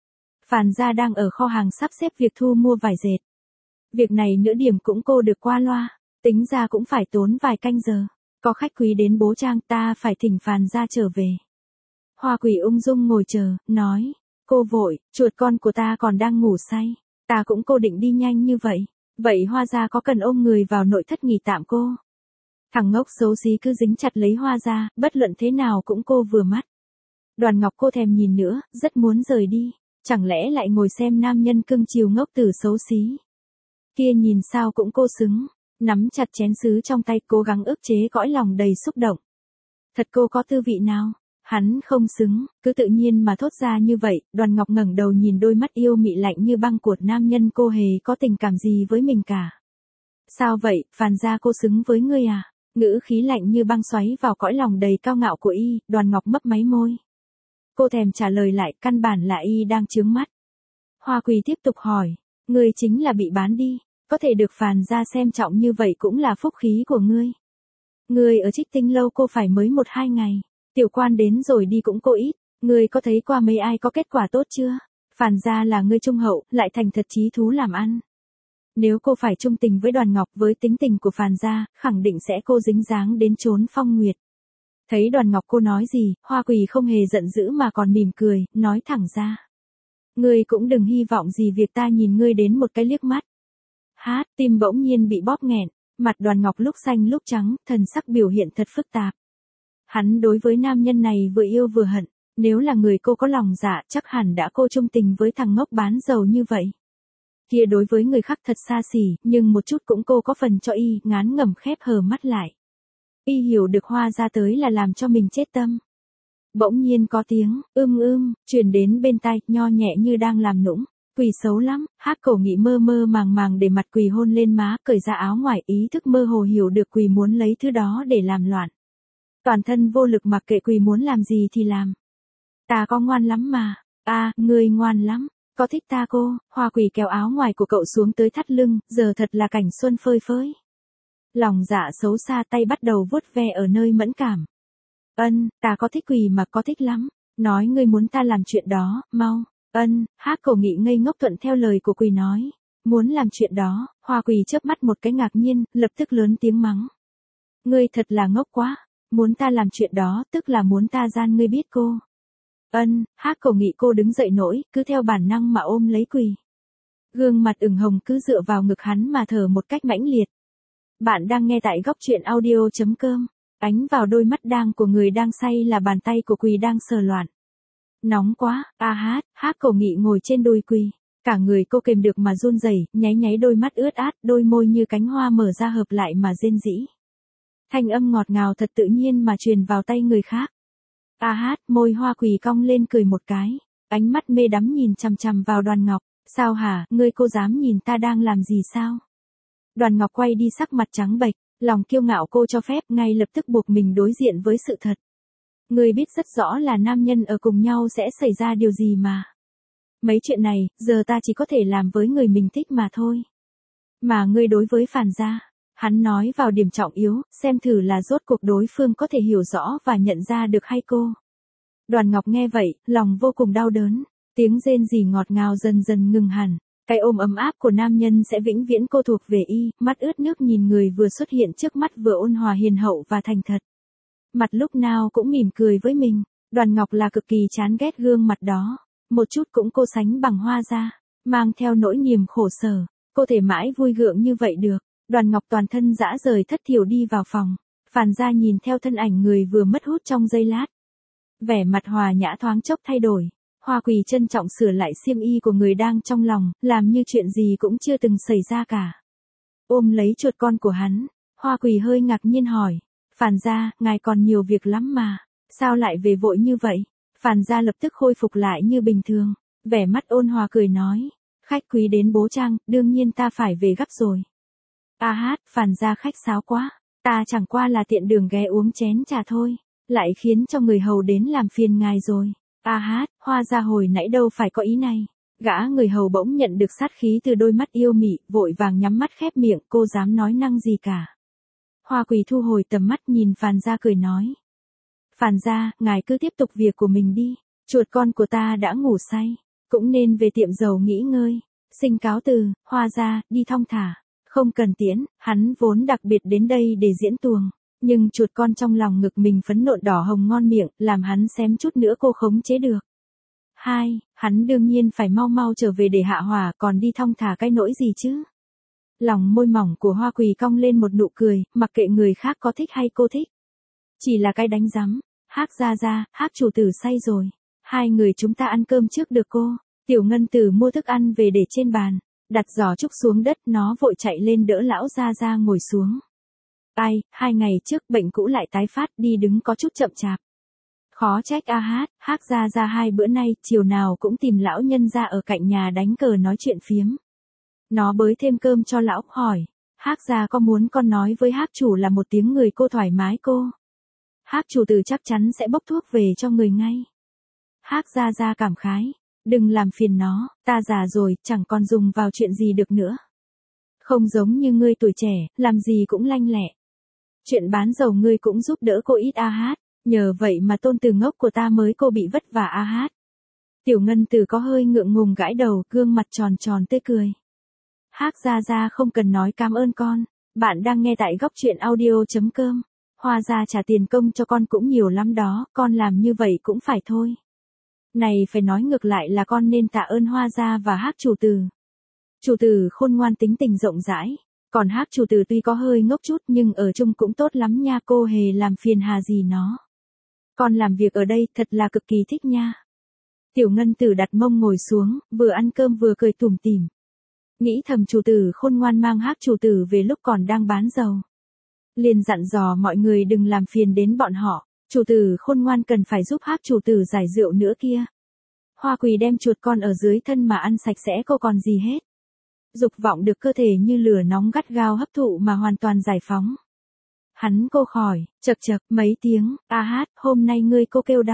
Phàn gia đang ở kho hàng sắp xếp việc thu mua vải dệt. Việc này nửa điểm cũng cô được qua loa, tính ra cũng phải tốn vài canh giờ. Có khách quý đến Bố Trang, ta phải thỉnh Phàn gia trở về. Hoa Quỳ ung dung ngồi chờ, nói, cô vội, chuột con của ta còn đang ngủ say, ta cũng cô định đi nhanh như vậy. Vậy Hoa gia có cần ôm người vào nội thất nghỉ tạm cô? Thằng ngốc xấu xí cứ dính chặt lấy Hoa gia, bất luận thế nào cũng cô vừa mắt. Đoàn Ngọc cô thèm nhìn nữa, rất muốn rời đi, chẳng lẽ lại ngồi xem nam nhân cưng chiều ngốc tử xấu xí. Kia nhìn sao cũng cô xứng, nắm chặt chén sứ trong tay, cố gắng ức chế cõi lòng đầy xúc động. Thật cô có tư vị nào? Hắn không xứng, cứ tự nhiên mà thốt ra như vậy. Đoàn Ngọc ngẩng đầu nhìn đôi mắt yêu mị lạnh như băng của nam nhân, cô hề có tình cảm gì với mình cả. Sao vậy, Phàn gia cô xứng với ngươi à? Ngữ khí lạnh như băng xoáy vào cõi lòng đầy cao ngạo của y. Đoàn Ngọc mấp máy môi. Cô thèm trả lời lại, căn bản là y đang chướng mắt. Hoa Quỳ tiếp tục hỏi, ngươi chính là bị bán đi, có thể được Phàn gia xem trọng như vậy cũng là phúc khí của ngươi. Ngươi ở Trích Tinh lâu cô phải mới một hai ngày, tiểu quan đến rồi đi cũng cô ít, ngươi có thấy qua mấy ai có kết quả tốt chưa? Phàn gia là ngươi trung hậu, lại thành thật chí thú làm ăn. Nếu cô phải trung tình với Đoàn Ngọc, với tính tình của Phàn gia, khẳng định sẽ cô dính dáng đến chốn phong nguyệt. Thấy Đoàn Ngọc cô nói gì, Hoa Quỳ không hề giận dữ mà còn mỉm cười, nói thẳng ra. Ngươi cũng đừng hy vọng gì việc ta nhìn ngươi đến một cái liếc mắt. Hát, tim bỗng nhiên bị bóp nghẹn, mặt Đoàn Ngọc lúc xanh lúc trắng, thần sắc biểu hiện thật phức tạp. Hắn đối với nam nhân này vừa yêu vừa hận, nếu là người cô có lòng dạ chắc hẳn đã cô trung tình với thằng ngốc bán dầu như vậy. Kia đối với người khác thật xa xỉ, nhưng một chút cũng cô có phần cho y, ngán ngẩm khép hờ mắt lại. Y hiểu được Hoa gia tới là làm cho mình chết tâm. Bỗng nhiên có tiếng, ưm ưm, truyền đến bên tai, nho nhẹ như đang làm nũng. Quỳ xấu lắm. Hắc Cổ Nghị mơ mơ màng màng để mặt Quỳ hôn lên má, cởi ra áo ngoài, ý thức mơ hồ hiểu được Quỳ muốn lấy thứ đó để làm loạn. Toàn thân vô lực mặc kệ Quỳ muốn làm gì thì làm. Ta có ngoan lắm mà. A, à, ngươi ngoan lắm. Có thích ta cô? Hoa Quỳ kéo áo ngoài của cậu xuống tới thắt lưng, giờ thật là cảnh xuân phơi phới. Lòng dạ xấu xa tay bắt đầu vuốt ve ở nơi mẫn cảm. Ân, ta có thích Quỳ mà có thích lắm. Nói ngươi muốn ta làm chuyện đó, mau. Ân, Hắc Cổ Nghị ngây ngốc thuận theo lời của Quỳ nói. Muốn làm chuyện đó, Hoa Quỳ chớp mắt một cái ngạc nhiên, lập tức lớn tiếng mắng. Ngươi thật là ngốc quá, muốn ta làm chuyện đó, tức là muốn ta gian ngươi biết cô. Ân, Hắc Cổ Nghị cô đứng dậy nổi, cứ theo bản năng mà ôm lấy Quỳ. Gương mặt ửng hồng cứ dựa vào ngực hắn mà thở một cách mãnh liệt. Bạn đang nghe tại góc truyện audio chấm com. Ánh vào đôi mắt đang của người đang say là bàn tay của Quỳ đang sờ loạn. Nóng quá, a hát, Hắc Cổ Nghị ngồi trên đùi Quỳ. Cả người cô kềm được mà run rẩy, nháy nháy đôi mắt ướt át, đôi môi như cánh hoa mở ra hợp lại mà rên rỉ. Thanh âm ngọt ngào thật tự nhiên mà truyền vào tay người khác. A hát, môi Hoa Quỳ cong lên cười một cái, ánh mắt mê đắm nhìn chằm chằm vào Đoàn Ngọc. Sao hả, ngươi cô dám nhìn ta đang làm gì sao? Đoàn Ngọc quay đi sắc mặt trắng bệch, lòng kiêu ngạo cô cho phép ngay lập tức buộc mình đối diện với sự thật. Ngươi biết rất rõ là nam nhân ở cùng nhau sẽ xảy ra điều gì mà. Mấy chuyện này, giờ ta chỉ có thể làm với người mình thích mà thôi. Mà ngươi đối với Phàn gia, hắn nói vào điểm trọng yếu, xem thử là rốt cuộc đối phương có thể hiểu rõ và nhận ra được hay cô. Đoàn Ngọc nghe vậy, lòng vô cùng đau đớn, tiếng rên rỉ ngọt ngào dần dần ngừng hẳn. Cái ôm ấm áp của nam nhân sẽ vĩnh viễn cô thuộc về y, mắt ướt nước nhìn người vừa xuất hiện trước mắt vừa ôn hòa hiền hậu và thành thật. Mặt lúc nào cũng mỉm cười với mình, Đoàn Ngọc là cực kỳ chán ghét gương mặt đó, một chút cũng cô sánh bằng Hoa gia, mang theo nỗi niềm khổ sở, cô thể mãi vui gượng như vậy được. Đoàn Ngọc toàn thân dã rời thất thiểu đi vào phòng, Phàn gia nhìn theo thân ảnh người vừa mất hút trong giây lát. Vẻ mặt hòa nhã thoáng chốc thay đổi. Hoa Quỳ trân trọng sửa lại xiêm y của người đang trong lòng, làm như chuyện gì cũng chưa từng xảy ra cả. Ôm lấy chuột con của hắn, Hoa Quỳ hơi ngạc nhiên hỏi, Phàn gia, ngài còn nhiều việc lắm mà, sao lại về vội như vậy? Phàn gia lập tức khôi phục lại như bình thường, vẻ mắt ôn hòa cười nói, khách quý đến bố trang, đương nhiên ta phải về gấp rồi. A hát, Phàn gia khách sáo quá, ta chẳng qua là tiện đường ghé uống chén trà thôi, lại khiến cho người hầu đến làm phiền ngài rồi. A hát, Hoa gia hồi nãy đâu phải có ý này. Gã người hầu bỗng nhận được sát khí từ đôi mắt yêu mị, vội vàng nhắm mắt khép miệng, cô dám nói năng gì cả. Hoa Quỳ thu hồi tầm mắt nhìn Phàn gia cười nói. Phàn gia, ngài cứ tiếp tục việc của mình đi, chuột con của ta đã ngủ say, cũng nên về tiệm dầu nghỉ ngơi. Xin cáo từ, Hoa gia, đi thong thả, không cần tiễn, hắn vốn đặc biệt đến đây để diễn tuồng. Nhưng chuột con trong lòng ngực mình phấn nộn đỏ hồng ngon miệng, làm hắn xém chút nữa cô khống chế được. Hai, hắn đương nhiên phải mau mau trở về để hạ hỏa, còn đi thong thả cái nỗi gì chứ. Lòng môi mỏng của Hoa Quỳ cong lên một nụ cười, mặc kệ người khác có thích hay cô thích. Chỉ là cái đánh rắm, Hắc gia gia, Hắc chủ tử say rồi. Hai người chúng ta ăn cơm trước được cô. Tiểu Ngân Tử mua thức ăn về để trên bàn, đặt giỏ trúc xuống đất, nó vội chạy lên đỡ lão gia gia ngồi xuống. Ai, hai ngày trước bệnh cũ lại tái phát, đi đứng có chút chậm chạp. Khó trách A hát, Hắc gia gia hai bữa nay, chiều nào cũng tìm lão nhân gia ở cạnh nhà đánh cờ nói chuyện phiếm. Nó bới thêm cơm cho lão, hỏi, Hắc gia có muốn con nói với Hắc chủ là một tiếng người cô thoải mái cô? Hắc chủ tử chắc chắn sẽ bốc thuốc về cho người ngay. Hắc gia gia cảm khái, đừng làm phiền nó, ta già rồi, chẳng còn dùng vào chuyện gì được nữa. Không giống như ngươi tuổi trẻ, làm gì cũng lanh lẹ. Chuyện bán dầu ngươi cũng giúp đỡ cô ít A hát, nhờ vậy mà tôn từ ngốc của ta mới cô bị vất vả A hát. Tiểu Ngân Tử có hơi ngượng ngùng gãi đầu, gương mặt tròn tròn tươi cười. Hắc gia gia không cần nói cảm ơn con, bạn đang nghe tại góc truyện audio chấm com. Hoa gia trả tiền công cho con cũng nhiều lắm đó, con làm như vậy cũng phải thôi. Này phải nói ngược lại là con nên tạ ơn Hoa gia và Hắc chủ tử. Chủ tử khôn ngoan tính tình rộng rãi, còn Hắc chủ tử tuy có hơi ngốc chút nhưng ở chung cũng tốt lắm nha, cô hề làm phiền hà gì nó. Con làm việc ở đây thật là cực kỳ thích nha. Tiểu Ngân Tử đặt mông ngồi xuống, vừa ăn cơm vừa cười tủm tỉm. Nghĩ thầm chủ tử khôn ngoan mang Hắc chủ tử về lúc còn đang bán dầu. Liền dặn dò mọi người đừng làm phiền đến bọn họ, chủ tử khôn ngoan cần phải giúp Hắc chủ tử giải rượu nữa kia. Hoa Quỳ đem chuột con ở dưới thân mà ăn sạch sẽ, cô còn gì hết. Dục vọng được cơ thể như lửa nóng gắt gao hấp thụ mà hoàn toàn giải phóng. Hắn cô khỏi, chậc chậc mấy tiếng, A hát, hôm nay ngươi cô kêu đau.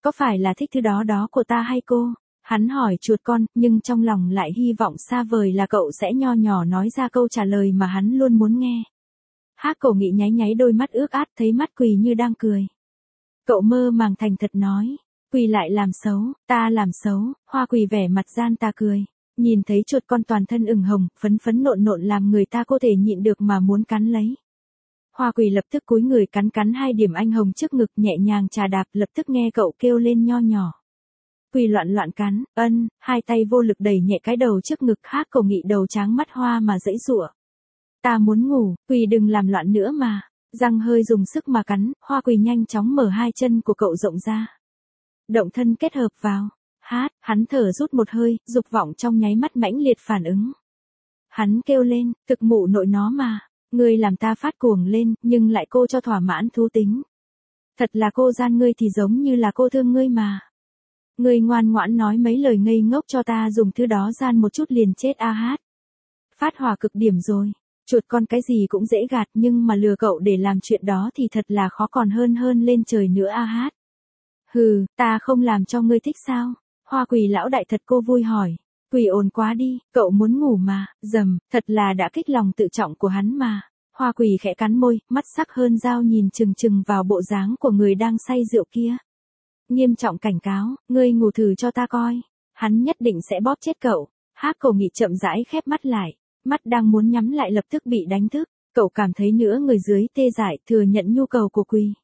Có phải là thích thứ đó đó của ta hay cô? Hắn hỏi chuột con, nhưng trong lòng lại hy vọng xa vời là cậu sẽ nho nhỏ nói ra câu trả lời mà hắn luôn muốn nghe. Hắc Cổ Nghị nháy nháy đôi mắt ướt át, thấy mắt Quỳ như đang cười. Cậu mơ màng thành thật nói, Quỳ lại làm xấu, ta làm xấu. Hoa Quỳ vẻ mặt gian tà cười, nhìn thấy chuột con toàn thân ửng hồng, phấn phấn nộn nộn làm người ta có thể nhịn được mà muốn cắn lấy. Hoa Quỳ lập tức cúi người cắn cắn hai điểm anh hồng trước ngực, nhẹ nhàng chà đạp, lập tức nghe cậu kêu lên nho nhỏ. Quỳ loạn loạn cắn, ân, hai tay vô lực đẩy nhẹ cái đầu trước ngực. Hắc Cổ Nghị đầu tráng mắt hoa mà giãy giụa. Ta muốn ngủ, Quỳ đừng làm loạn nữa mà. Răng hơi dùng sức mà cắn, Hoa Quỳ nhanh chóng mở hai chân của cậu rộng ra. Động thân kết hợp vào. Hát, hắn thở rút một hơi, dục vọng trong nháy mắt mãnh liệt phản ứng. Hắn kêu lên, thực mụ nội nó mà. Ngươi làm ta phát cuồng lên, nhưng lại cô cho thỏa mãn thú tính. Thật là cô gian ngươi thì giống như là cô thương ngươi mà. Ngươi ngoan ngoãn nói mấy lời ngây ngốc cho ta dùng thứ đó gian một chút liền chết a hát. Phát hỏa cực điểm rồi. Chuột con cái gì cũng dễ gạt, nhưng mà lừa cậu để làm chuyện đó thì thật là khó còn hơn hơn lên trời nữa a hát. Hừ, ta không làm cho ngươi thích sao? Hoa Quỳ lão đại thật cô vui hỏi. Quỳ ồn quá đi, cậu muốn ngủ mà. Dầm, thật là đã kích lòng tự trọng của hắn mà. Hoa Quỳ khẽ cắn môi, mắt sắc hơn dao nhìn chừng chừng vào bộ dáng của người đang say rượu kia. Nghiêm trọng cảnh cáo, ngươi ngủ thử cho ta coi. Hắn nhất định sẽ bóp chết cậu. Hắc Cổ Nghị chậm rãi khép mắt lại. Mắt đang muốn nhắm lại lập tức bị đánh thức. Cậu cảm thấy nửa người dưới tê dại, thừa nhận nhu cầu của Quỳ.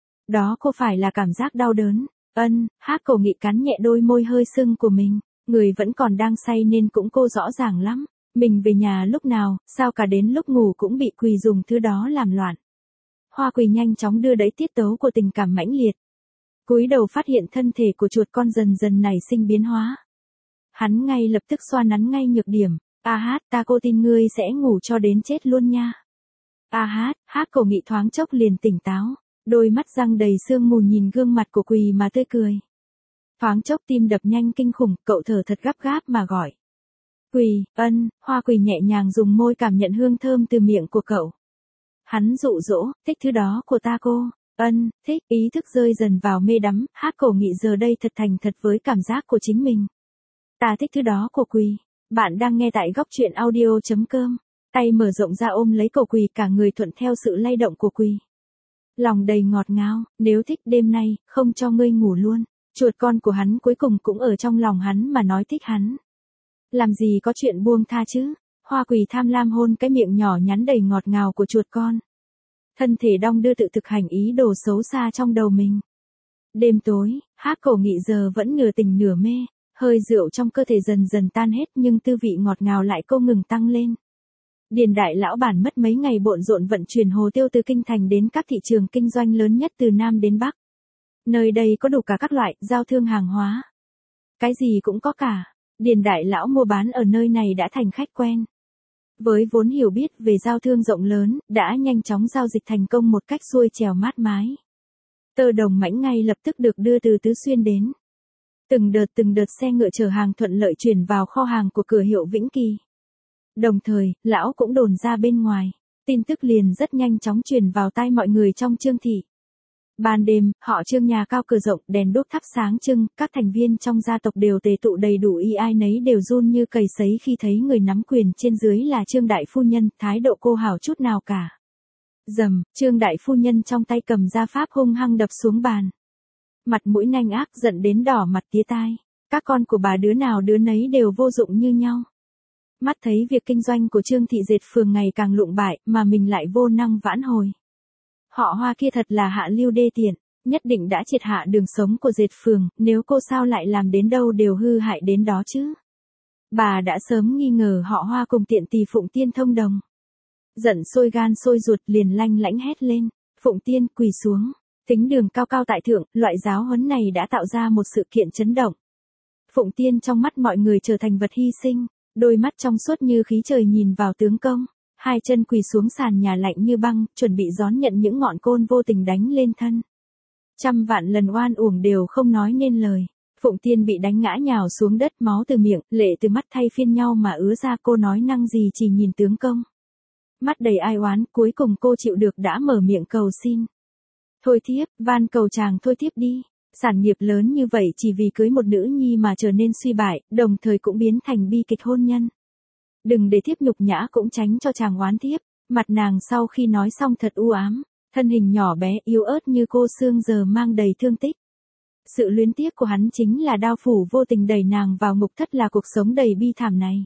Đó có phải là cảm giác đau đớn? Ân, Hắc Cổ Nghị cắn nhẹ đôi môi hơi sưng của mình. Người vẫn còn đang say nên cũng cô rõ ràng lắm. Mình về nhà lúc nào, sao cả đến lúc ngủ cũng bị Quỳ dùng thứ đó làm loạn. Hoa Quỳ nhanh chóng đưa đẩy tiết tấu của tình cảm mãnh liệt. Cúi đầu phát hiện thân thể của chuột con dần dần nảy sinh biến hóa. Hắn ngay lập tức xoa nắn ngay nhược điểm. A hát, ta cô tin ngươi sẽ ngủ cho đến chết luôn nha. A hát, Hắc Cổ Nghị thoáng chốc liền tỉnh táo. Đôi mắt răng đầy sương mù nhìn gương mặt của Quỳ mà tươi cười. Thoáng chốc tim đập nhanh kinh khủng, cậu thở thật gấp gáp mà gọi. Quỳ, ân, Hoa Quỳ nhẹ nhàng dùng môi cảm nhận hương thơm từ miệng của cậu. Hắn dụ dỗ, thích thứ đó của ta cô. Ân, thích, ý thức rơi dần vào mê đắm. Hắc Cổ Nghị giờ đây thật thành thật với cảm giác của chính mình. Ta thích thứ đó của Quỳ. Bạn đang nghe tại góc truyện audio chấm com. Tay mở rộng ra ôm lấy cổ Quỳ, cả người thuận theo sự lay động của Quỳ. Lòng đầy ngọt ngào, nếu thích đêm nay, không cho ngươi ngủ luôn. Chuột con của hắn cuối cùng cũng ở trong lòng hắn mà nói thích hắn. Làm gì có chuyện buông tha chứ? Hoa Quỳ tham lam hôn cái miệng nhỏ nhắn đầy ngọt ngào của chuột con. Thân thể đong đưa tự thực hành ý đồ xấu xa trong đầu mình. Đêm tối, Hắc Cổ Nghị giờ vẫn nửa tỉnh nửa mê. Hơi rượu trong cơ thể dần dần tan hết nhưng tư vị ngọt ngào lại không ngừng tăng lên. Điền đại lão bản mất mấy ngày bộn rộn vận chuyển hồ tiêu từ kinh thành đến các thị trường kinh doanh lớn nhất từ Nam đến Bắc. Nơi đây có đủ cả các loại giao thương hàng hóa. Cái gì cũng có cả. Điền đại lão mua bán ở nơi này đã thành khách quen. Với vốn hiểu biết về giao thương rộng lớn, đã nhanh chóng giao dịch thành công một cách xuôi chèo mát mái. Tơ đồng mãnh ngay lập tức được đưa từ Tứ Xuyên đến. Từng đợt từng đợt xe ngựa chở hàng thuận lợi chuyển vào kho hàng của cửa hiệu Vĩnh Kỳ. Đồng thời, lão cũng đồn ra bên ngoài. Tin tức liền rất nhanh chóng truyền vào tai mọi người trong Trương thị. Ban đêm, họ Trương nhà cao cửa rộng, đèn đuốc thắp sáng trưng, các thành viên trong gia tộc đều tề tụ đầy đủ, y ai nấy đều run như cầy sấy khi thấy người nắm quyền trên dưới là Trương đại phu nhân, thái độ cô hảo chút nào cả. Dầm, Trương đại phu nhân trong tay cầm gia pháp hung hăng đập xuống bàn. Mặt mũi nanh ác giận đến đỏ mặt tía tai. Các con của bà đứa nào đứa nấy đều vô dụng như nhau. Mắt thấy việc kinh doanh của Trương thị dệt phường ngày càng lụng bại, mà mình lại vô năng vãn hồi. Họ Hoa kia thật là hạ lưu đê tiện, nhất định đã triệt hạ đường sống của dệt phường, nếu cô sao lại làm đến đâu đều hư hại đến đó chứ. Bà đã sớm nghi ngờ họ Hoa cùng tiện tỳ Phụng Tiên thông đồng. Giận sôi gan sôi ruột liền lanh lãnh hét lên, Phụng Tiên quỳ xuống. Thính đường cao cao tại thượng, loại giáo huấn này đã tạo ra một sự kiện chấn động. Phụng Tiên trong mắt mọi người trở thành vật hy sinh, đôi mắt trong suốt như khí trời nhìn vào tướng công, hai chân quỳ xuống sàn nhà lạnh như băng, chuẩn bị đón nhận những ngọn côn vô tình đánh lên thân. Trăm vạn lần oan uổng đều không nói nên lời. Phụng Tiên bị đánh ngã nhào xuống đất, máu từ miệng, lệ từ mắt thay phiên nhau mà ứa ra, cô nói năng gì chỉ nhìn tướng công. Mắt đầy ai oán, cuối cùng cô chịu được đã mở miệng cầu xin. Thôi thiếp, van cầu chàng thôi thiếp đi. Sản nghiệp lớn như vậy chỉ vì cưới một nữ nhi mà trở nên suy bại, đồng thời cũng biến thành bi kịch hôn nhân. Đừng để thiếp nhục nhã cũng tránh cho chàng oán thiếp. Mặt nàng sau khi nói xong thật u ám, thân hình nhỏ bé yếu ớt như cô xương giờ mang đầy thương tích. Sự luyến tiếc của hắn chính là đao phủ vô tình đẩy nàng vào ngục thất là cuộc sống đầy bi thảm này.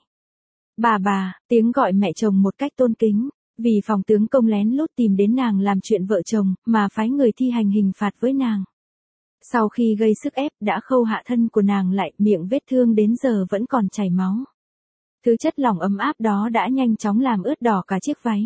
Bà bà, tiếng gọi mẹ chồng một cách tôn kính, vì phòng tướng công lén lút tìm đến nàng làm chuyện vợ chồng, mà phái người thi hành hình phạt với nàng. Sau khi gây sức ép đã khâu hạ thân của nàng lại, miệng vết thương đến giờ vẫn còn chảy máu. Thứ chất lỏng ấm áp đó đã nhanh chóng làm ướt đỏ cả chiếc váy.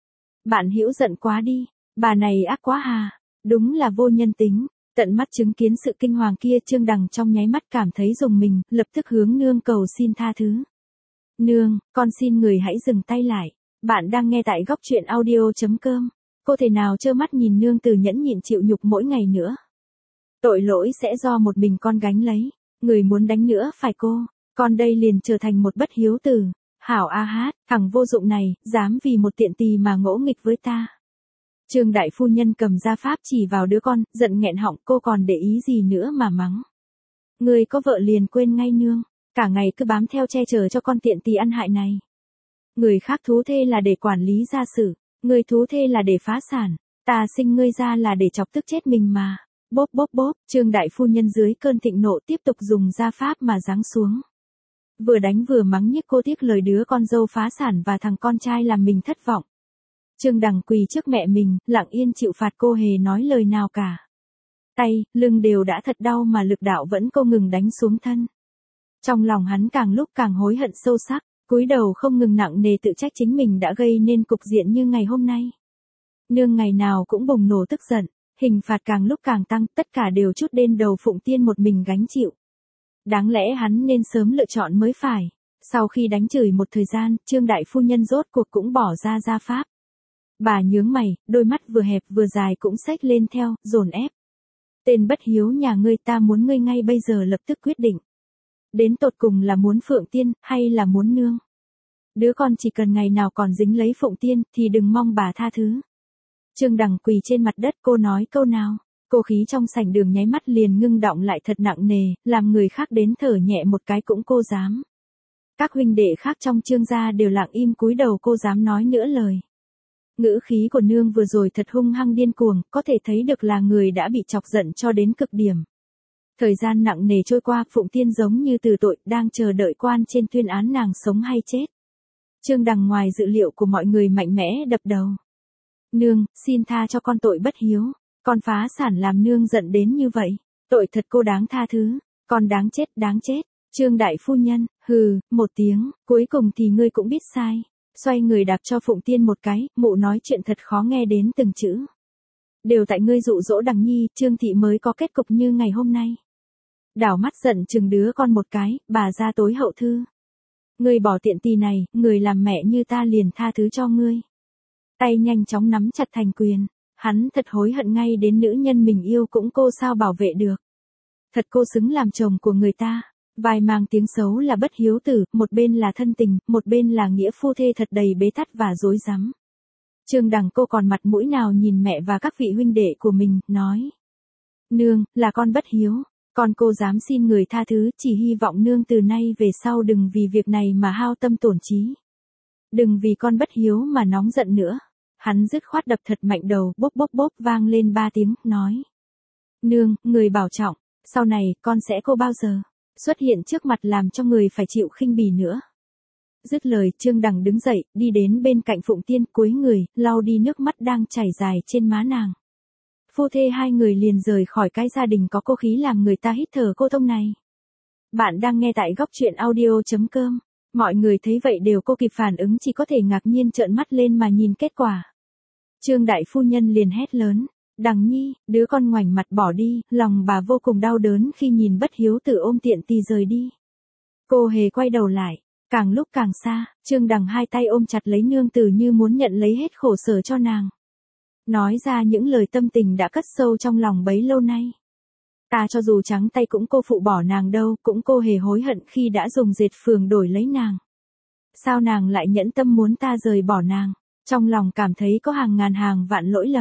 Bạn Hữu giận quá đi, bà này ác quá hà, đúng là vô nhân tính. Tận mắt chứng kiến sự kinh hoàng kia, Trương Đằng trong nháy mắt cảm thấy rùng mình, lập tức hướng nương cầu xin tha thứ. Nương, con xin người hãy dừng tay lại. Bạn đang nghe tại góc truyện audio chấm com. Cô thể nào trơ mắt nhìn nương tử nhẫn nhịn chịu nhục mỗi ngày nữa. Tội lỗi sẽ do một mình con gánh lấy. Người muốn đánh nữa phải cô. Con đây liền trở thành một bất hiếu tử. Hảo a hát, thằng vô dụng này, dám vì một tiện tì mà ngỗ nghịch với ta. Trương đại phu nhân cầm gia pháp chỉ vào đứa con, giận nghẹn họng, cô còn để ý gì nữa mà mắng. Người có vợ liền quên ngay nương, cả ngày cứ bám theo che chở cho con tiện tì ăn hại này. Người khác thú thê là để quản lý gia sự, người thú thê là để phá sản, ta sinh ngươi ra là để chọc tức chết mình mà. Bốp bốp bốp, Trương đại phu nhân dưới cơn thịnh nộ tiếp tục dùng gia pháp mà giáng xuống. Vừa đánh vừa mắng nhiếc cô tiếc lời đứa con dâu phá sản và thằng con trai làm mình thất vọng. Trương Đằng quỳ trước mẹ mình, lặng yên chịu phạt, cô hề nói lời nào cả. Tay, lưng đều đã thật đau mà lực đạo vẫn không ngừng đánh xuống thân. Trong lòng hắn càng lúc càng hối hận sâu sắc, cúi đầu không ngừng nặng nề tự trách chính mình đã gây nên cục diện như ngày hôm nay. Nương ngày nào cũng bùng nổ tức giận, hình phạt càng lúc càng tăng, tất cả đều trút lên đầu Phụng Tiên một mình gánh chịu. Đáng lẽ hắn nên sớm lựa chọn mới phải. Sau khi đánh chửi một thời gian, Trương đại phu nhân rốt cuộc cũng bỏ ra gia pháp. Bà nhướng mày, đôi mắt vừa hẹp vừa dài cũng xếch lên theo, dồn ép. Tên bất hiếu nhà ngươi, ta muốn ngươi ngay bây giờ lập tức quyết định. Đến tột cùng là muốn Phượng Tiên, hay là muốn nương? Đứa con chỉ cần ngày nào còn dính lấy Phụng Tiên, thì đừng mong bà tha thứ. Trương Đằng quỳ trên mặt đất, cô nói câu nào? Cô khí trong sảnh đường nháy mắt liền ngưng đọng lại thật nặng nề, làm người khác đến thở nhẹ một cái cũng cô dám. Các huynh đệ khác trong Trương gia đều lặng im cúi đầu, cô dám nói nữa lời. Ngữ khí của nương vừa rồi thật hung hăng điên cuồng, có thể thấy được là người đã bị chọc giận cho đến cực điểm. Thời gian nặng nề trôi qua, Phụng Tiên giống như từ tội, đang chờ đợi quan trên tuyên án nàng sống hay chết. Trương Đằng ngoài dự liệu của mọi người mạnh mẽ đập đầu. Nương, xin tha cho con tội bất hiếu, con phá sản làm nương giận đến như vậy, tội thật cô đáng tha thứ, con đáng chết, đáng chết. Trương đại phu nhân, hừ, một tiếng, cuối cùng thì ngươi cũng biết sai. Xoay người đạp cho Phụng Tiên một cái, mụ nói chuyện thật khó nghe đến từng chữ. Đều tại ngươi dụ dỗ Đằng Nhi, Trương thị mới có kết cục như ngày hôm nay. Đảo mắt giận chừng đứa con một cái, bà ra tối hậu thư. Ngươi bỏ tiện tì này, người làm mẹ như ta liền tha thứ cho ngươi. Tay nhanh chóng nắm chặt thành quyền, hắn thật hối hận ngay đến nữ nhân mình yêu cũng cô sao bảo vệ được. Thật cô xứng làm chồng của người ta. Vài mang tiếng xấu là bất hiếu tử, một bên là thân tình, một bên là nghĩa phu thê, thật đầy bế tắc và rối rắm. Trương Đằng cô còn mặt mũi nào nhìn mẹ và các vị huynh đệ của mình, nói. Nương, là con bất hiếu, con cô dám xin người tha thứ, chỉ hy vọng nương từ nay về sau đừng vì việc này mà hao tâm tổn trí. Đừng vì con bất hiếu mà nóng giận nữa. Hắn dứt khoát đập thật mạnh đầu, bốp bốp bốp vang lên ba tiếng, nói. Nương, người bảo trọng, sau này con sẽ cô bao giờ xuất hiện trước mặt làm cho người phải chịu khinh bỉ nữa. Dứt lời, Trương Đằng đứng dậy, đi đến bên cạnh Phụng Tiên, cúi người, lau đi nước mắt đang chảy dài trên má nàng. Phu thê hai người liền rời khỏi cái gia đình có cô khí làm người ta hít thở cô thông này. Bạn đang nghe tại góc truyện audio chấm com. Mọi người thấy vậy đều cô kịp phản ứng, chỉ có thể ngạc nhiên trợn mắt lên mà nhìn kết quả. Trương đại phu nhân liền hét lớn. Đằng Nhi, đứa con ngoảnh mặt bỏ đi, lòng bà vô cùng đau đớn khi nhìn bất hiếu tử ôm tiện tì rời đi. Cô hề quay đầu lại, càng lúc càng xa, Trương Đằng hai tay ôm chặt lấy nương tử như muốn nhận lấy hết khổ sở cho nàng. Nói ra những lời tâm tình đã cất sâu trong lòng bấy lâu nay. Ta cho dù trắng tay cũng cô phụ bỏ nàng đâu, cũng cô hề hối hận khi đã dùng dệt phường đổi lấy nàng. Sao nàng lại nhẫn tâm muốn ta rời bỏ nàng, trong lòng cảm thấy có hàng ngàn hàng vạn lỗi lầm.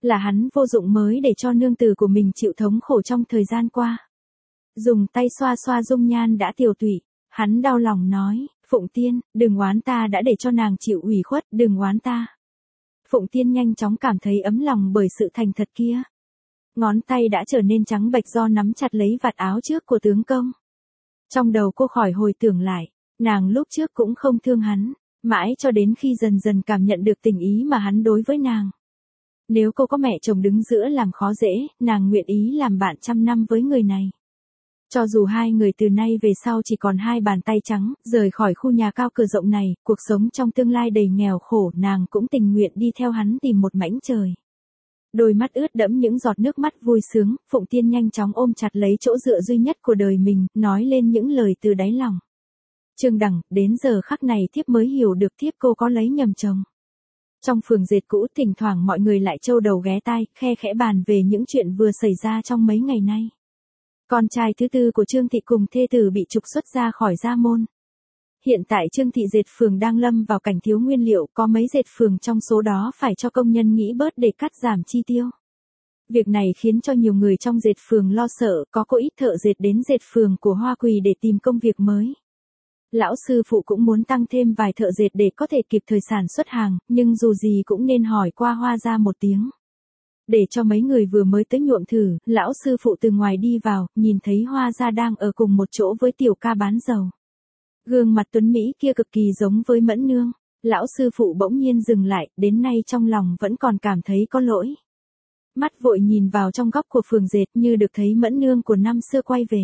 Là hắn vô dụng mới để cho nương tử của mình chịu thống khổ trong thời gian qua. Dùng tay xoa xoa dung nhan đã tiều tụy, hắn đau lòng nói, Phụng Tiên, đừng oán ta đã để cho nàng chịu ủy khuất, đừng oán ta. Phụng Tiên nhanh chóng cảm thấy ấm lòng bởi sự thành thật kia. Ngón tay đã trở nên trắng bệch do nắm chặt lấy vạt áo trước của tướng công. Trong đầu cô khỏi hồi tưởng lại, nàng lúc trước cũng không thương hắn, mãi cho đến khi dần dần cảm nhận được tình ý mà hắn đối với nàng. Nếu cô có mẹ chồng đứng giữa làm khó dễ, nàng nguyện ý làm bạn trăm năm với người này. Cho dù hai người từ nay về sau chỉ còn hai bàn tay trắng, rời khỏi khu nhà cao cửa rộng này, cuộc sống trong tương lai đầy nghèo khổ, nàng cũng tình nguyện đi theo hắn tìm một mảnh trời. Đôi mắt ướt đẫm những giọt nước mắt vui sướng, Phụng Tiên nhanh chóng ôm chặt lấy chỗ dựa duy nhất của đời mình, nói lên những lời từ đáy lòng. Trương Đằng, đến giờ khắc này thiếp mới hiểu được thiếp cô có lấy nhầm chồng. Trong phường dệt cũ thỉnh thoảng mọi người lại trâu đầu ghé tai, khe khẽ bàn về những chuyện vừa xảy ra trong mấy ngày nay. Con trai thứ tư của Trương Thị cùng thê tử bị trục xuất ra khỏi gia môn. Hiện tại Trương Thị dệt phường đang lâm vào cảnh thiếu nguyên liệu, có mấy dệt phường trong số đó phải cho công nhân nghĩ bớt để cắt giảm chi tiêu. Việc này khiến cho nhiều người trong dệt phường lo sợ, có cô ít thợ dệt đến dệt phường của Hoa Quỳ để tìm công việc mới. Lão sư phụ cũng muốn tăng thêm vài thợ dệt để có thể kịp thời sản xuất hàng, nhưng dù gì cũng nên hỏi qua Hoa gia một tiếng. Để cho mấy người vừa mới tới nhuộm thử, lão sư phụ từ ngoài đi vào, nhìn thấy Hoa gia đang ở cùng một chỗ với tiểu ca bán dầu. Gương mặt tuấn Mỹ kia cực kỳ giống với Mẫn Nương, lão sư phụ bỗng nhiên dừng lại, đến nay trong lòng vẫn còn cảm thấy có lỗi. Mắt vội nhìn vào trong góc của phường dệt như được thấy Mẫn Nương của năm xưa quay về.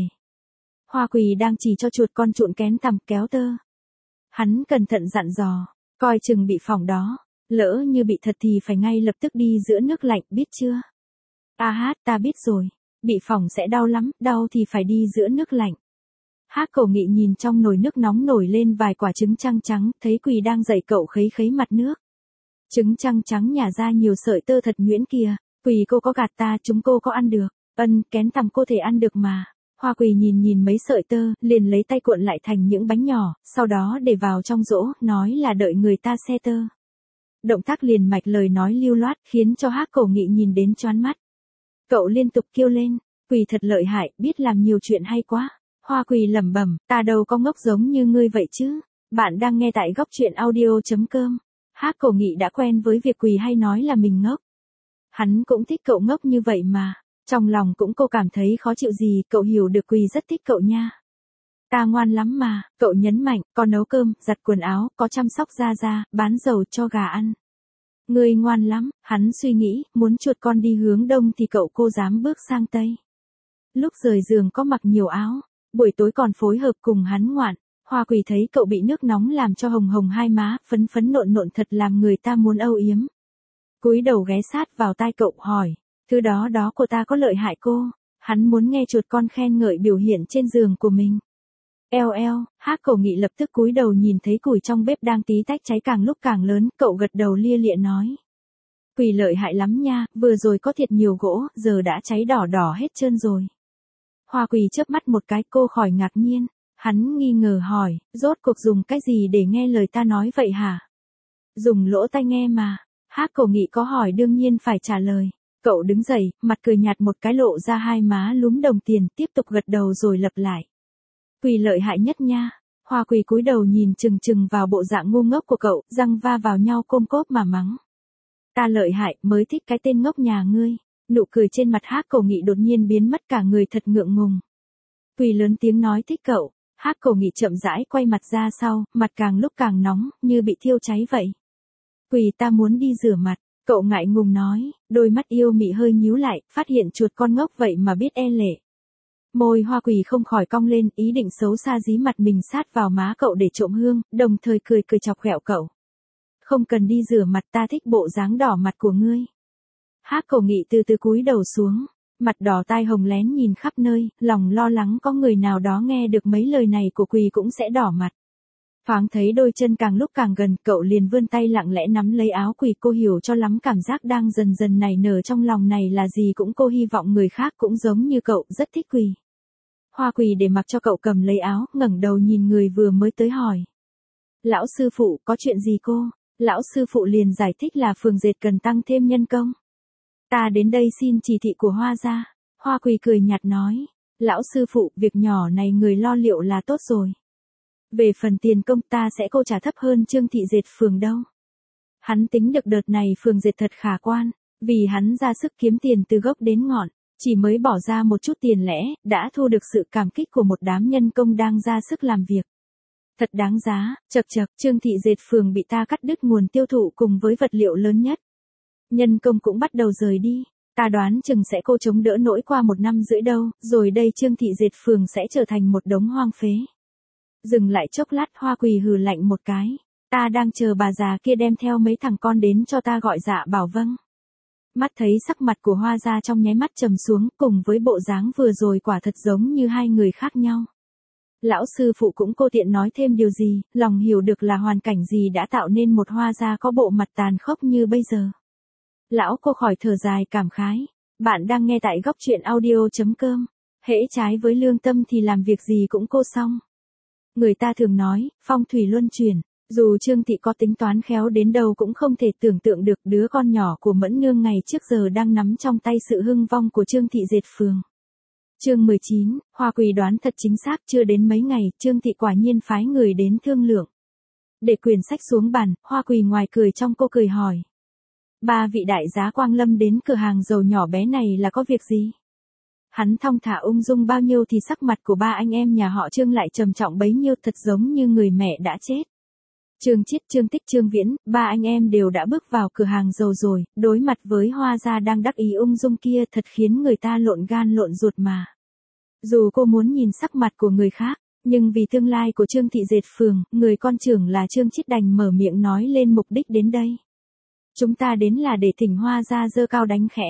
Hoa Quỳ đang chỉ cho chuột con trụn kén tằm kéo tơ. Hắn cẩn thận dặn dò, coi chừng bị phỏng đó, lỡ như bị thật thì phải ngay lập tức đi giữa nước lạnh, biết chưa? A hát, ta biết rồi, bị phỏng sẽ đau lắm, đau thì phải đi giữa nước lạnh. Hác Cổ Nghị nhìn trong nồi nước nóng nổi lên vài quả trứng trăng trắng, thấy Quỳ đang dậy cậu khấy khấy mặt nước. Trứng trăng trắng nhả ra nhiều sợi tơ thật nhuyễn kìa, Quỳ cô có gạt ta, chúng cô có ăn được, ân, kén tằm cô thể ăn được mà. Hoa Quỳ nhìn nhìn mấy sợi tơ, liền lấy tay cuộn lại thành những bánh nhỏ, sau đó để vào trong rỗ, nói là đợi người ta xe tơ. Động tác liền mạch lời nói lưu loát, khiến cho Hác Cổ Nghị nhìn đến choáng mắt. Cậu liên tục kêu lên, Quỳ thật lợi hại, biết làm nhiều chuyện hay quá. Hoa Quỳ lẩm bẩm, ta đâu có ngốc giống như ngươi vậy chứ. Bạn đang nghe tại góc truyện audio chấm com. Hác Cổ Nghị đã quen với việc Quỳ hay nói là mình ngốc. Hắn cũng thích cậu ngốc như vậy mà. Trong lòng cũng cô cảm thấy khó chịu gì, cậu hiểu được Quỳ rất thích cậu nha. Ta ngoan lắm mà, cậu nhấn mạnh, có nấu cơm, giặt quần áo, có chăm sóc da da, bán dầu cho gà ăn. Ngươi ngoan lắm, hắn suy nghĩ, muốn chuột con đi hướng đông thì cậu cô dám bước sang tây. Lúc rời giường có mặc nhiều áo, buổi tối còn phối hợp cùng hắn ngoạn. Hoa Quỳ thấy cậu bị nước nóng làm cho hồng hồng hai má, phấn phấn nộn nộn thật làm người ta muốn âu yếm. Cúi đầu ghé sát vào tai cậu hỏi, thứ đó đó của ta có lợi hại cô? Hắn muốn nghe chuột con khen ngợi biểu hiện trên giường của mình. Eo eo, Hác Cổ Nghị lập tức cúi đầu nhìn thấy củi trong bếp đang tí tách cháy càng lúc càng lớn, cậu gật đầu lia lịa nói. Quỳ lợi hại lắm nha, vừa rồi có thiệt nhiều gỗ, giờ đã cháy đỏ đỏ hết trơn rồi. Hoa Quỳ chớp mắt một cái, cô khỏi ngạc nhiên, hắn nghi ngờ hỏi, rốt cuộc dùng cái gì để nghe lời ta nói vậy hả? Dùng lỗ tai nghe mà. Hác Cổ Nghị có hỏi đương nhiên phải trả lời. Cậu đứng dậy, mặt cười nhạt một cái lộ ra hai má lúm đồng tiền, tiếp tục gật đầu rồi lặp lại. Quỳ lợi hại nhất nha. Hoa Quỳ cúi đầu nhìn chừng chừng vào bộ dạng ngu ngốc của cậu, răng va vào nhau côm cốp mà mắng. Ta lợi hại, mới thích cái tên ngốc nhà ngươi. Nụ cười trên mặt Hác Cổ Nghị đột nhiên biến mất, cả người thật ngượng ngùng. Quỳ lớn tiếng nói thích cậu. Hác Cổ Nghị chậm rãi quay mặt ra sau, mặt càng lúc càng nóng, như bị thiêu cháy vậy. Quỳ ta muốn đi rửa mặt. Cậu ngại ngùng nói, đôi mắt yêu mị hơi nhíu lại, phát hiện chuột con ngốc vậy mà biết e lệ. Môi Hoa Quỳ không khỏi cong lên, ý định xấu xa dí mặt mình sát vào má cậu để trộm hương, đồng thời cười cười chọc ghẹo cậu. Không cần đi rửa mặt, ta thích bộ dáng đỏ mặt của ngươi. Hác Cổ Nghị từ từ cúi đầu xuống, mặt đỏ tai hồng lén nhìn khắp nơi, lòng lo lắng có người nào đó nghe được mấy lời này của Quỳ cũng sẽ đỏ mặt. Thoáng thấy đôi chân càng lúc càng gần, cậu liền vươn tay lặng lẽ nắm lấy áo Quỳ, cô hiểu cho lắm cảm giác đang dần dần nảy nở trong lòng này là gì, cũng cô hy vọng người khác cũng giống như cậu, rất thích Quỳ. Hoa Quỳ để mặc cho cậu cầm lấy áo, ngẩng đầu nhìn người vừa mới tới hỏi. Lão sư phụ, có chuyện gì cô? Lão sư phụ liền giải thích là phường dệt cần tăng thêm nhân công. Ta đến đây xin chỉ thị của Hoa gia. Hoa Quỳ cười nhạt nói. Lão sư phụ, việc nhỏ này người lo liệu là tốt rồi. Về phần tiền công ta sẽ cô trả thấp hơn Trương Thị Dệt Phường đâu. Hắn tính được đợt này Phường Dệt thật khả quan, vì hắn ra sức kiếm tiền từ gốc đến ngọn, chỉ mới bỏ ra một chút tiền lẻ, đã thu được sự cảm kích của một đám nhân công đang ra sức làm việc. Thật đáng giá, chậc chậc, Trương Thị Dệt Phường bị ta cắt đứt nguồn tiêu thụ cùng với vật liệu lớn nhất. Nhân công cũng bắt đầu rời đi, ta đoán chừng sẽ cô chống đỡ nổi qua một năm rưỡi đâu, rồi đây Trương Thị Dệt Phường sẽ trở thành một đống hoang phế. Dừng lại chốc lát, Hoa Quỳ hừ lạnh một cái. Ta đang chờ bà già kia đem theo mấy thằng con đến cho ta gọi dạ bảo vâng. Mắt thấy sắc mặt của Hoa gia trong nháy mắt trầm xuống, cùng với bộ dáng vừa rồi quả thật giống như hai người khác nhau. Lão sư phụ cũng cô tiện nói thêm điều gì, lòng hiểu được là hoàn cảnh gì đã tạo nên một Hoa gia có bộ mặt tàn khốc như bây giờ. Lão cô khỏi thở dài cảm khái. Bạn đang nghe tại góc truyện audio chấm com. Hễ trái với lương tâm thì làm việc gì cũng cô xong. Người ta thường nói, phong thủy luân chuyển. Dù Trương Thị có tính toán khéo đến đâu cũng không thể tưởng tượng được đứa con nhỏ của Mẫn Nương ngày trước giờ đang nắm trong tay sự hưng vong của Trương Thị Dệt Phường. Chương mười chín, Hoa Quỳ đoán thật chính xác, chưa đến mấy ngày, Trương Thị quả nhiên phái người đến thương lượng. Để quyển sách xuống bàn, Hoa Quỳ ngoài cười trong cô cười hỏi. Ba vị đại giá Quang Lâm đến cửa hàng dầu nhỏ bé này là có việc gì? Hắn thong thả ung dung bao nhiêu thì sắc mặt của ba anh em nhà họ Trương lại trầm trọng bấy nhiêu, thật giống như người mẹ đã chết. Trương Chiết, Trương Tích, Trương Viễn, ba anh em đều đã bước vào cửa hàng dầu rồi, đối mặt với Hoa gia đang đắc ý ung dung kia thật khiến người ta lộn gan lộn ruột mà. Dù cô muốn nhìn sắc mặt của người khác, nhưng vì tương lai của Trương Thị Dệt Phường, người con trưởng là Trương Chiết đành mở miệng nói lên mục đích đến đây. Chúng ta đến là để thỉnh Hoa gia giơ cao đánh khẽ.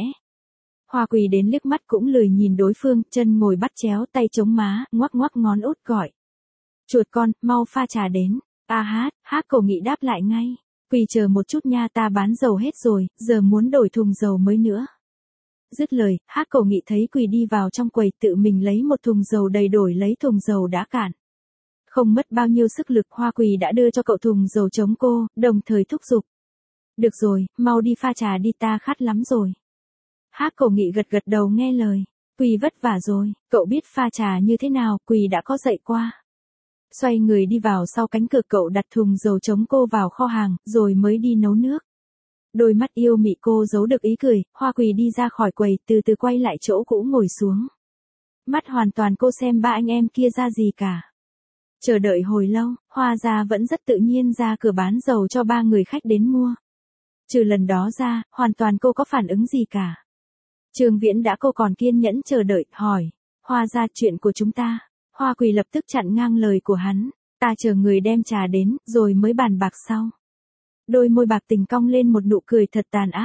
Hoa Quỳ đến liếc mắt cũng lười nhìn đối phương, chân ngồi bắt chéo, tay chống má, ngoắc ngoắc ngón út gọi. Chuột con, mau pha trà đến. A hát, hát cổ nghị đáp lại ngay. Quỳ chờ một chút nha, ta bán dầu hết rồi, giờ muốn đổi thùng dầu mới nữa. Dứt lời, hát cổ nghị thấy Quỳ đi vào trong quầy tự mình lấy một thùng dầu đầy đổi lấy thùng dầu đã cạn. Không mất bao nhiêu sức lực, Hoa Quỳ đã đưa cho cậu thùng dầu chống cô, đồng thời thúc giục. Được rồi, mau đi pha trà đi, ta khát lắm rồi. Hát cổ nghị gật gật đầu nghe lời. Quỳ vất vả rồi, cậu biết pha trà như thế nào, Quỳ đã có dạy qua. Xoay người đi vào sau cánh cửa, cậu đặt thùng dầu chống cô vào kho hàng, rồi mới đi nấu nước. Đôi mắt yêu mị cô giấu được ý cười, Hoa Quỳ đi ra khỏi quầy, từ từ quay lại chỗ cũ ngồi xuống. Mắt hoàn toàn cô xem ba anh em kia ra gì cả. Chờ đợi hồi lâu, Hoa gia vẫn rất tự nhiên ra cửa bán dầu cho ba người khách đến mua. Trừ lần đó ra, hoàn toàn cô có phản ứng gì cả. Trương Viễn đã cô còn kiên nhẫn chờ đợi, hỏi. Hoa gia, chuyện của chúng ta. Hoa Quỳ lập tức chặn ngang lời của hắn. Ta chờ người đem trà đến, rồi mới bàn bạc sau. Đôi môi bạc tình cong lên một nụ cười thật tàn ác.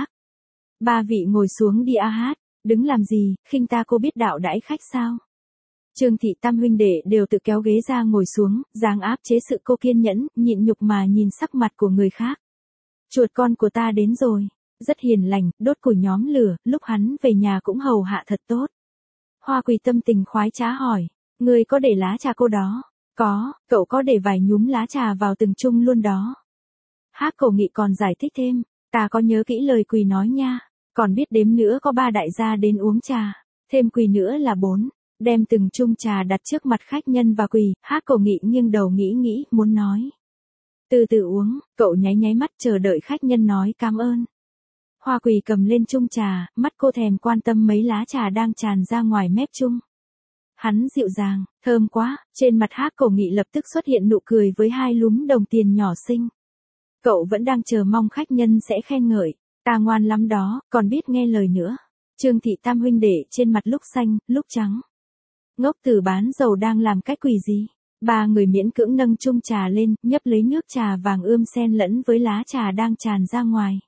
Ba vị ngồi xuống đi a hát, đứng làm gì, khinh ta cô biết đạo đãi khách sao. Trương Thị tam huynh đệ đều tự kéo ghế ra ngồi xuống, dáng áp chế sự cô kiên nhẫn, nhịn nhục mà nhìn sắc mặt của người khác. Chuột con của ta đến rồi. Rất hiền lành, đốt củi nhóm lửa, lúc hắn về nhà cũng hầu hạ thật tốt. Hoa Quỳ tâm tình khoái trá hỏi. Người có để lá trà cô đó? Có, cậu có để vài nhúm lá trà vào từng chung luôn đó. Hát cổ nghị còn giải thích thêm. Ta có nhớ kỹ lời Quỳ nói nha. Còn biết đếm nữa có ba đại gia đến uống trà. Thêm Quỳ nữa là bốn. Đem từng chung trà đặt trước mặt khách nhân và Quỳ. Hát cổ nghị nghiêng đầu nghĩ nghĩ, muốn nói. Từ từ uống, cậu nháy nháy mắt chờ đợi khách nhân nói cảm ơn. Hoa Quỳ cầm lên chung trà, mắt cô thèm quan tâm mấy lá trà đang tràn ra ngoài mép chung. Hắn dịu dàng, thơm quá, trên mặt Hát cổ nghị lập tức xuất hiện nụ cười với hai lúm đồng tiền nhỏ xinh. Cậu vẫn đang chờ mong khách nhân sẽ khen ngợi, ta ngoan lắm đó, còn biết nghe lời nữa. Trương Thị tam huynh đệ trên mặt lúc xanh, lúc trắng. Ngốc Tử bán dầu đang làm cách quỷ gì? Ba người miễn cưỡng nâng chung trà lên, nhấp lấy nước trà vàng ươm xen lẫn với lá trà đang tràn ra ngoài.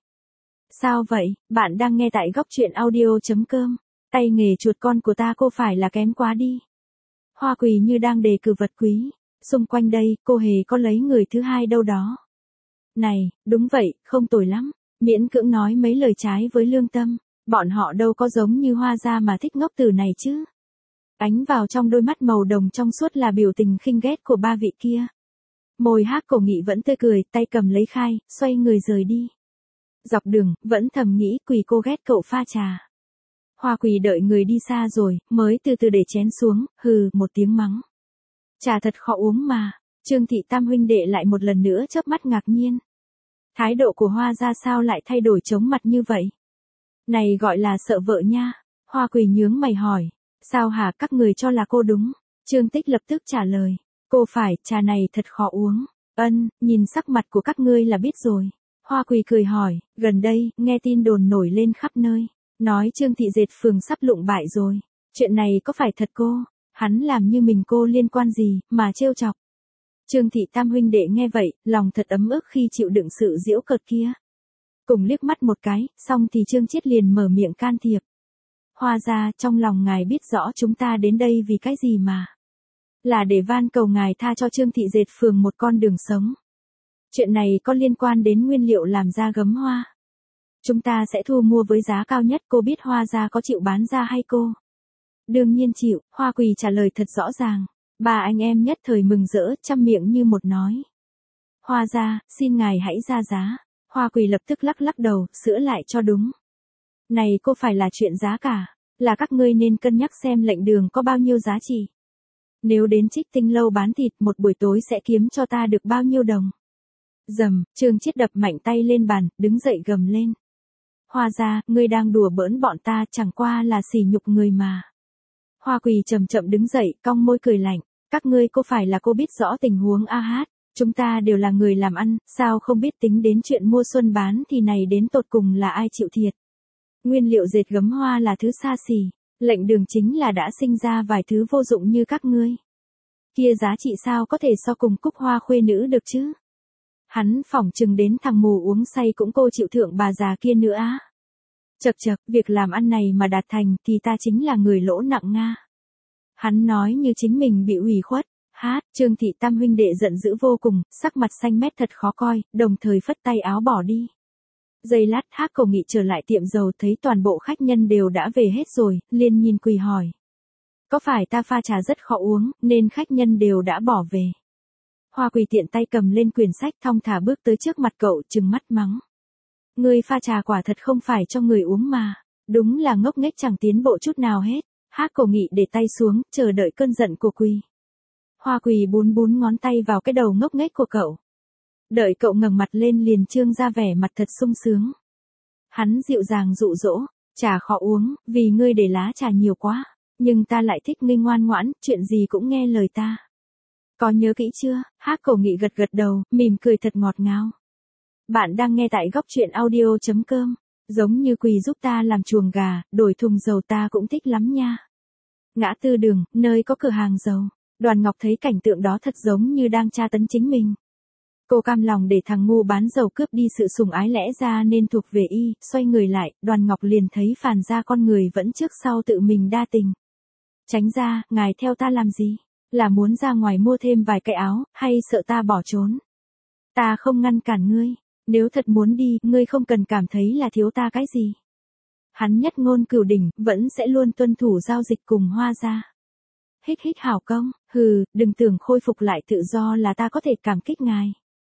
Sao vậy, bạn đang nghe tại góc truyện audio chấm com. Tay nghề chuột con của ta cô phải là kém quá đi. Hoa Quỳ như đang đề cử vật quý. Xung quanh đây, cô hề có lấy người thứ hai đâu đó. Này, đúng vậy, không tồi lắm. Miễn cưỡng nói mấy lời trái với lương tâm. Bọn họ đâu có giống như Hoa gia mà thích Ngốc Tử này chứ. Ánh vào trong đôi mắt màu đồng trong suốt là biểu tình khinh ghét của ba vị kia. Môi Hát cổ nghị vẫn tươi cười, tay cầm lấy khai, xoay người rời đi. Dọc đường, vẫn thầm nghĩ Quỳ cô ghét cậu pha trà. Hoa Quỳ đợi người đi xa rồi, mới từ từ để chén xuống, hừ, một tiếng mắng. Trà thật khó uống mà. Trương Thị Tam huynh đệ lại một lần nữa chớp mắt ngạc nhiên. Thái độ của Hoa ra sao lại thay đổi chóng mặt như vậy? Này gọi là sợ vợ nha. Hoa Quỳ nhướng mày hỏi. Sao hả, các người cho là cô đúng? Trương Tích lập tức trả lời. Cô phải, trà này thật khó uống. Ân, nhìn sắc mặt của các ngươi là biết rồi. Hoa Quỳ cười hỏi, gần đây, nghe tin đồn nổi lên khắp nơi. Nói Trương Thị Dệt Phường sắp lụng bại rồi. Chuyện này có phải thật cô? Hắn làm như mình cô liên quan gì, mà trêu chọc. Trương Thị Tam huynh đệ nghe vậy, lòng thật ấm ức khi chịu đựng sự giễu cợt kia. Cùng liếc mắt một cái, xong thì Trương Chiết liền mở miệng can thiệp. Hoa ra, trong lòng ngài biết rõ chúng ta đến đây vì cái gì mà. Là để van cầu ngài tha cho Trương Thị Dệt Phường một con đường sống. Chuyện này có liên quan đến nguyên liệu làm ra gấm hoa. Chúng ta sẽ thu mua với giá cao nhất, cô biết Hoa ra có chịu bán ra hay cô? Đương nhiên chịu, Hoa Quỳ trả lời thật rõ ràng. Ba anh em nhất thời mừng rỡ, trăm miệng như một nói. Hoa ra, xin ngài hãy ra giá. Hoa Quỳ lập tức lắc lắc đầu, sửa lại cho đúng. Này cô phải là chuyện giá cả, là các ngươi nên cân nhắc xem lệnh đường có bao nhiêu giá trị. Nếu đến Trích Tinh lâu bán thịt một buổi tối sẽ kiếm cho ta được bao nhiêu đồng. Dầm, Trương Chiết đập mạnh tay lên bàn, đứng dậy gầm lên. Hoa ra, ngươi đang đùa bỡn bọn ta, chẳng qua là sỉ nhục người mà. Hoa Quỳ chậm chậm đứng dậy, cong môi cười lạnh. Các ngươi có phải là cô biết rõ tình huống a hát, chúng ta đều là người làm ăn, sao không biết tính đến chuyện mua xuân bán thì này đến tột cùng là ai chịu thiệt. Nguyên liệu dệt gấm hoa là thứ xa xỉ, lệnh đường chính là đã sinh ra vài thứ vô dụng như các ngươi. Kia giá trị sao có thể so cùng Cúc Hoa khuê nữ được chứ? Hắn phỏng chừng đến thằng mù uống say cũng cô chịu thượng bà già kia nữa á. Chậc chậc, việc làm ăn này mà đạt thành thì ta chính là người lỗ nặng nga. Hắn nói như chính mình bị ủy khuất. Hát, Trương Thị Tam huynh đệ giận dữ vô cùng, sắc mặt xanh mét thật khó coi, đồng thời phất tay áo bỏ đi. Giây lát Hát Cầu Nghị trở lại tiệm dầu thấy toàn bộ khách nhân đều đã về hết rồi, liền nhìn Quỳ hỏi. Có phải ta pha trà rất khó uống, nên khách nhân đều đã bỏ về? Hoa Quỳ tiện tay cầm lên quyển sách thong thả bước tới trước mặt cậu, trừng mắt mắng. Ngươi pha trà quả thật không phải cho người uống mà, đúng là ngốc nghếch chẳng tiến bộ chút nào hết. Hát Cầu Nghị để tay xuống, chờ đợi cơn giận của Quỳ. Hoa Quỳ bún bún ngón tay vào cái đầu ngốc nghếch của cậu. Đợi cậu ngẩng mặt lên liền trương ra vẻ mặt thật sung sướng. Hắn dịu dàng dụ dỗ, trà khó uống, vì ngươi để lá trà nhiều quá, nhưng ta lại thích ngươi ngoan ngoãn, chuyện gì cũng nghe lời ta. Có nhớ kỹ chưa? Hát Cầu Nghị gật gật đầu, mỉm cười thật ngọt ngào. Bạn đang nghe tại góc truyện audio chấm com. Giống như Quỳ giúp ta làm chuồng gà, đổi thùng dầu ta cũng thích lắm nha. Ngã tư đường, nơi có cửa hàng dầu. Đoàn Ngọc thấy cảnh tượng đó thật giống như đang tra tấn chính mình. Cô cam lòng để thằng ngu bán dầu cướp đi sự sủng ái lẽ ra nên thuộc về y, xoay người lại, Đoàn Ngọc liền thấy phàn ra con người vẫn trước sau tự mình đa tình. Tránh ra, ngài theo ta làm gì? Là muốn ra ngoài mua thêm vài cái áo, hay sợ ta bỏ trốn? Ta không ngăn cản ngươi, nếu thật muốn đi, ngươi không cần cảm thấy là thiếu ta cái gì. Hắn nhất ngôn cửu đỉnh, vẫn sẽ luôn tuân thủ giao dịch cùng Hoa ra. Hích hích hảo công, hừ, đừng tưởng khôi phục lại tự do là ta có thể cảm kích ngài.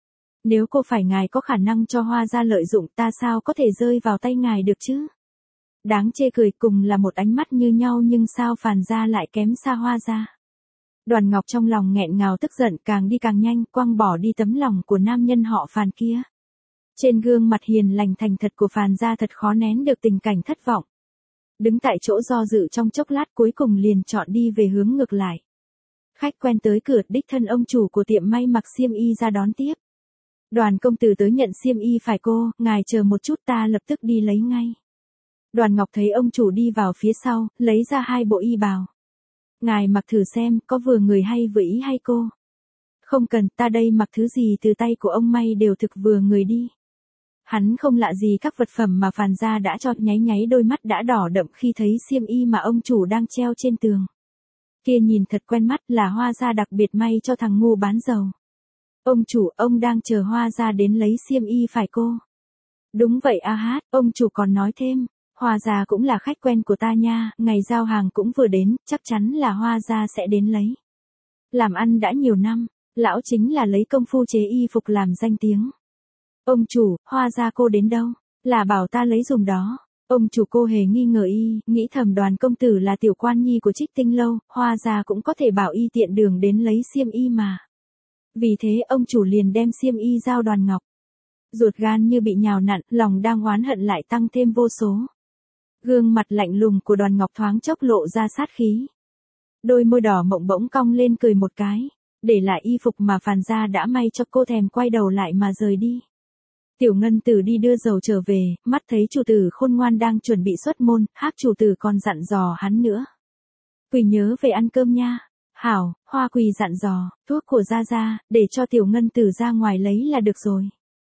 Nếu cô phải ngài có khả năng cho Hoa ra lợi dụng ta sao có thể rơi vào tay ngài được chứ? Đáng chê cười, cùng là một ánh mắt như nhau nhưng sao phàn ra lại kém xa Hoa ra. Đoàn Ngọc trong lòng nghẹn ngào tức giận, càng đi càng nhanh, quăng bỏ đi tấm lòng của nam nhân họ Phàn kia. Trên gương mặt hiền lành thành thật của Phàn ra thật khó nén được tình cảnh thất vọng. Đứng tại chỗ do dự trong chốc lát cuối cùng liền chọn đi về hướng ngược lại. Khách quen tới cửa, đích thân ông chủ của tiệm may mặc xiêm y ra đón tiếp. Đoàn công tử tới nhận xiêm y phải cô, ngài chờ một chút ta lập tức đi lấy ngay. Đoàn Ngọc thấy ông chủ đi vào phía sau, lấy ra hai bộ y bào. Ngài mặc thử xem, có vừa người hay vừa ý hay cô? Không cần, ta đây mặc thứ gì từ tay của ông may đều thực vừa người đi. Hắn không lạ gì các vật phẩm mà Phàn ra đã cho, nháy nháy đôi mắt đã đỏ đậm khi thấy xiêm y mà ông chủ đang treo trên tường. Kia nhìn thật quen mắt, là Hoa ra đặc biệt may cho thằng ngu bán dầu. Ông chủ, ông đang chờ Hoa ra đến lấy xiêm y phải cô? Đúng vậy a hát, ông chủ còn nói thêm, Hoa ra cũng là khách quen của ta nha, ngày giao hàng cũng vừa đến, chắc chắn là Hoa ra sẽ đến lấy. Làm ăn đã nhiều năm, lão chính là lấy công phu chế y phục làm danh tiếng. Ông chủ, Hoa ra cô đến đâu? Là bảo ta lấy dùm đó. Ông chủ cô hề nghi ngờ y, nghĩ thầm Đoàn công tử là tiểu quan nhi của Trích Tinh lâu, hóa ra cũng có thể bảo y tiện đường đến lấy xiêm y mà. Vì thế ông chủ liền đem xiêm y giao Đoàn Ngọc. Ruột gan như bị nhào nặn, lòng đang oán hận lại tăng thêm vô số. Gương mặt lạnh lùng của Đoàn Ngọc thoáng chốc lộ ra sát khí. Đôi môi đỏ mộng bỗng cong lên cười một cái, để lại y phục mà Phàn gia đã may cho cô thèm quay đầu lại mà rời đi. Tiểu Ngân Tử đi đưa dầu trở về, mắt thấy chủ tử khôn ngoan đang chuẩn bị xuất môn, Hắc chủ tử còn dặn dò hắn nữa. Quỳ nhớ về ăn cơm nha. Hảo, Hoa Quỳ dặn dò, thuốc của Gia Gia, để cho Tiểu Ngân Tử ra ngoài lấy là được rồi.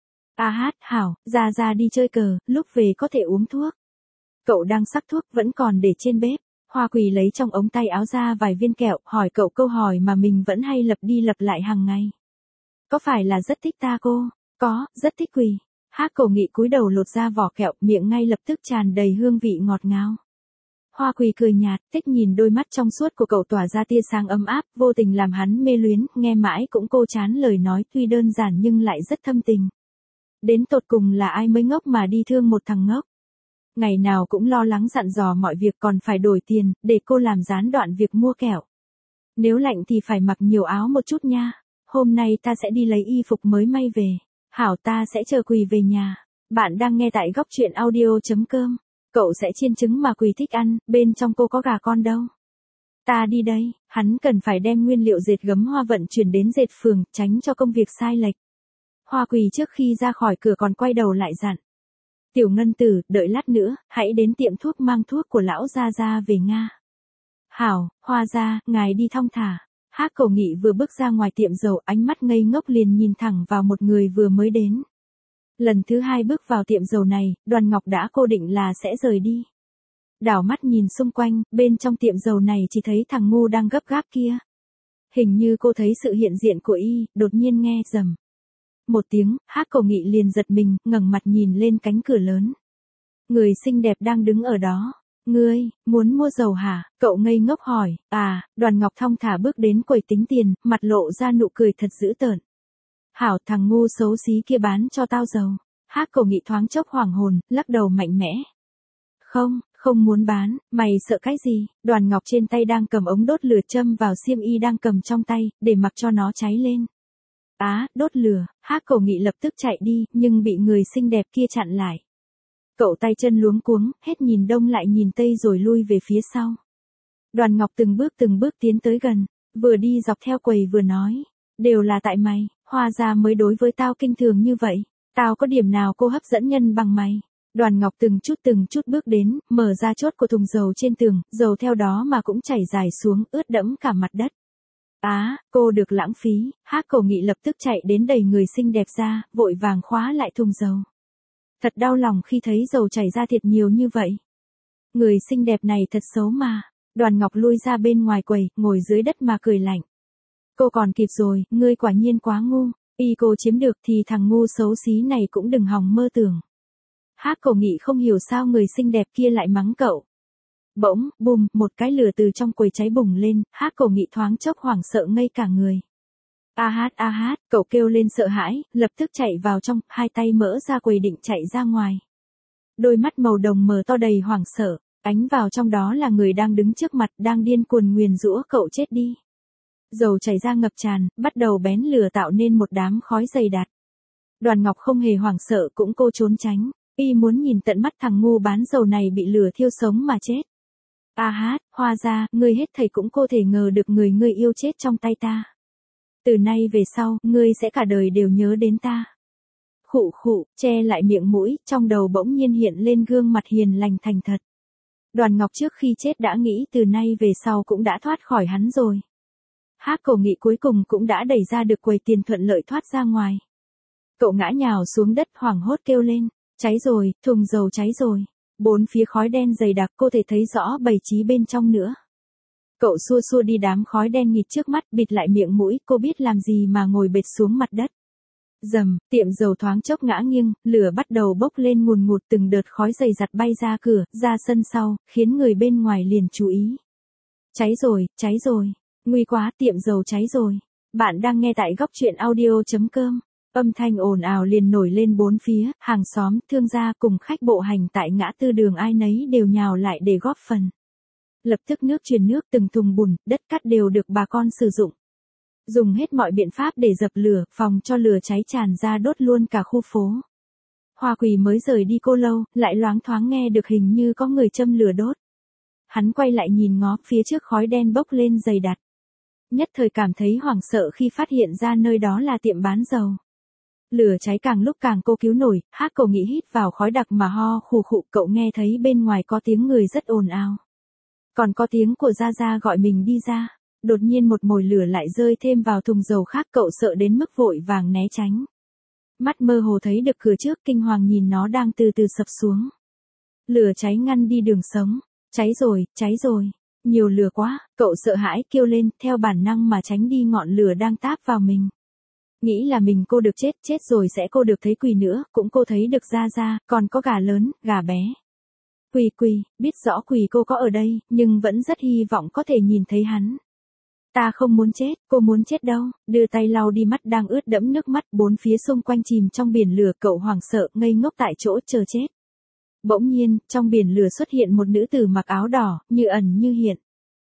A hát, Hảo, Gia Gia đi chơi cờ, lúc về có thể uống thuốc. Cậu đang sắc thuốc vẫn còn để trên bếp. Hoa Quỳ lấy trong ống tay áo ra vài viên kẹo, hỏi cậu câu hỏi mà mình vẫn hay lặp đi lặp lại hàng ngày. Có phải là rất thích ta cô? Có, rất thích Quỳ. Hắc Cổ Nghị cúi đầu lột ra vỏ kẹo, miệng ngay lập tức tràn đầy hương vị ngọt ngào. Hoa Quỳ cười nhạt, thích nhìn đôi mắt trong suốt của cậu tỏa ra tia sáng ấm áp, vô tình làm hắn mê luyến, nghe mãi cũng cô chán lời nói tuy đơn giản nhưng lại rất thâm tình. Đến tột cùng là ai mới ngốc mà đi thương một thằng ngốc. Ngày nào cũng lo lắng dặn dò mọi việc còn phải đổi tiền, để cô làm gián đoạn việc mua kẹo. Nếu lạnh thì phải mặc nhiều áo một chút nha. Hôm nay ta sẽ đi lấy y phục mới may về. Hảo, ta sẽ chờ Quỳ về nhà. Bạn đang nghe tại góc truyện audio chấm com. Cậu sẽ chiên trứng mà Quỳ thích ăn, bên trong cô có gà con đâu. Ta đi đây, hắn cần phải đem nguyên liệu dệt gấm hoa vận chuyển đến dệt phường, tránh cho công việc sai lệch. Hoa Quỳ trước khi ra khỏi cửa còn quay đầu lại dặn. Tiểu Ngân Tử, đợi lát nữa, hãy đến tiệm thuốc mang thuốc của lão Gia Gia về Nga. Hảo, Hoa gia, ngài đi thong thả. Hắc Cổ Nghị vừa bước ra ngoài tiệm dầu, ánh mắt ngây ngốc liền nhìn thẳng vào một người vừa mới đến. Lần thứ hai bước vào tiệm dầu này, Đoàn Ngọc đã cố định là sẽ rời đi. Đảo mắt nhìn xung quanh, bên trong tiệm dầu này chỉ thấy thằng ngu đang gấp gáp kia. Hình như cô thấy sự hiện diện của y, đột nhiên nghe rầm. Một tiếng, Hắc Cổ Nghị liền giật mình, ngẩng mặt nhìn lên cánh cửa lớn. Người xinh đẹp đang đứng ở đó. Ngươi, muốn mua dầu hả? Cậu ngây ngốc hỏi. À, Đoàn Ngọc thong thả bước đến quầy tính tiền, mặt lộ ra nụ cười thật dữ tợn. Hảo, thằng ngu xấu xí kia bán cho tao dầu. Hắc Cổ Nghị thoáng chốc hoảng hồn, lắc đầu mạnh mẽ. Không, không muốn bán, mày sợ cái gì? Đoàn Ngọc trên tay đang cầm ống đốt lửa châm vào xiêm y đang cầm trong tay, để mặc cho nó cháy lên. Á, đốt lửa, Hắc Cổ Nghị lập tức chạy đi, nhưng bị người xinh đẹp kia chặn lại. Cậu tay chân luống cuống, hết nhìn đông lại nhìn tây rồi lui về phía sau. Đoàn Ngọc từng bước từng bước tiến tới gần, vừa đi dọc theo quầy vừa nói. Đều là tại mày, Hoa gia mới đối với tao kinh thường như vậy. Tao có điểm nào cô hấp dẫn nhân bằng mày. Đoàn Ngọc từng chút từng chút bước đến, mở ra chốt của thùng dầu trên tường, dầu theo đó mà cũng chảy dài xuống, ướt đẫm cả mặt đất. Á, cô được lãng phí. Hắc Cổ Nghị lập tức chạy đến đẩy người xinh đẹp ra, vội vàng khóa lại thùng dầu. Thật đau lòng khi thấy dầu chảy ra thiệt nhiều như vậy. Người xinh đẹp này thật xấu mà. Đoàn Ngọc lui ra bên ngoài quầy, ngồi dưới đất mà cười lạnh. Cô còn kịp rồi, ngươi quả nhiên quá ngu. Y cô chiếm được thì thằng ngu xấu xí này cũng đừng hòng mơ tưởng. Hắc Cổ Nghị không hiểu sao người xinh đẹp kia lại mắng cậu. Bỗng, bùm, một cái lửa từ trong quầy cháy bùng lên, Hắc Cổ Nghị thoáng chốc hoảng sợ ngây cả người. A hát a hát, cậu kêu lên sợ hãi, lập tức chạy vào trong, hai tay mở ra quầy định chạy ra ngoài. Đôi mắt màu đồng mở to đầy hoảng sợ, ánh vào trong đó là người đang đứng trước mặt, đang điên cuồng nguyền rủa cậu chết đi. Dầu chảy ra ngập tràn, bắt đầu bén lửa tạo nên một đám khói dày đặc. Đoàn Ngọc không hề hoảng sợ cũng cô trốn tránh, y muốn nhìn tận mắt thằng ngu bán dầu này bị lửa thiêu sống mà chết. A hát, Hoa gia, ngươi hết thảy cũng cô thể ngờ được người ngươi yêu chết trong tay ta. Từ nay về sau, ngươi sẽ cả đời đều nhớ đến ta. Khụ khụ, che lại miệng mũi, trong đầu bỗng nhiên hiện lên gương mặt hiền lành thành thật. Đoàn Ngọc trước khi chết đã nghĩ từ nay về sau cũng đã thoát khỏi hắn rồi. Hắc Cổ Nghị cuối cùng cũng đã đẩy ra được quầy tiền thuận lợi thoát ra ngoài. Cậu ngã nhào xuống đất hoảng hốt kêu lên, cháy rồi, thùng dầu cháy rồi. Bốn phía khói đen dày đặc cô thể thấy rõ bầy trí bên trong nữa. Cậu xua xua đi đám khói đen nghịt trước mắt, bịt lại miệng mũi, cô biết làm gì mà ngồi bệt xuống mặt đất. Rầm, tiệm dầu thoáng chốc ngã nghiêng, lửa bắt đầu bốc lên ngùn ngụt, từng đợt khói dày dặt bay ra cửa, ra sân sau, khiến người bên ngoài liền chú ý. Cháy rồi, cháy rồi, nguy quá, tiệm dầu cháy rồi. Bạn đang nghe tại góc truyện audio chấm com. Âm thanh ồn ào liền nổi lên bốn phía, hàng xóm, thương gia cùng khách bộ hành tại ngã tư đường ai nấy đều nhào lại để góp phần. Lập tức nước truyền nước, từng thùng bùn, đất cát đều được bà con sử dụng. Dùng hết mọi biện pháp để dập lửa, phòng cho lửa cháy tràn ra đốt luôn cả khu phố. Hoa Quỳ mới rời đi cô lâu, lại loáng thoáng nghe được hình như có người châm lửa đốt. Hắn quay lại nhìn ngó, phía trước khói đen bốc lên dày đặc. Nhất thời cảm thấy hoảng sợ khi phát hiện ra nơi đó là tiệm bán dầu. Lửa cháy càng lúc càng cô cứu nổi, hát cậu nghĩ hít vào khói đặc mà ho khù khụ, cậu nghe thấy bên ngoài có tiếng người rất ồn ào. Còn có tiếng của Gia Gia gọi mình đi ra. Đột nhiên một mồi lửa lại rơi thêm vào thùng dầu khác, cậu sợ đến mức vội vàng né tránh. Mắt mơ hồ thấy được cửa trước, kinh hoàng nhìn nó đang từ từ sập xuống. Lửa cháy ngăn đi đường sống. Cháy rồi, cháy rồi. Nhiều lửa quá, cậu sợ hãi kêu lên, theo bản năng mà tránh đi ngọn lửa đang táp vào mình. Nghĩ là mình cô được chết, chết rồi sẽ cô được thấy Quỳ nữa, cũng cô thấy được Gia Gia, còn có gà lớn, gà bé. Quỳ Quỳ, biết rõ Quỳ cô có ở đây, nhưng vẫn rất hy vọng có thể nhìn thấy hắn. Ta không muốn chết, cô muốn chết đâu, đưa tay lau đi mắt đang ướt đẫm nước mắt, bốn phía xung quanh chìm trong biển lửa, cậu hoảng sợ, ngây ngốc tại chỗ chờ chết. Bỗng nhiên, trong biển lửa xuất hiện một nữ tử mặc áo đỏ, như ẩn như hiện.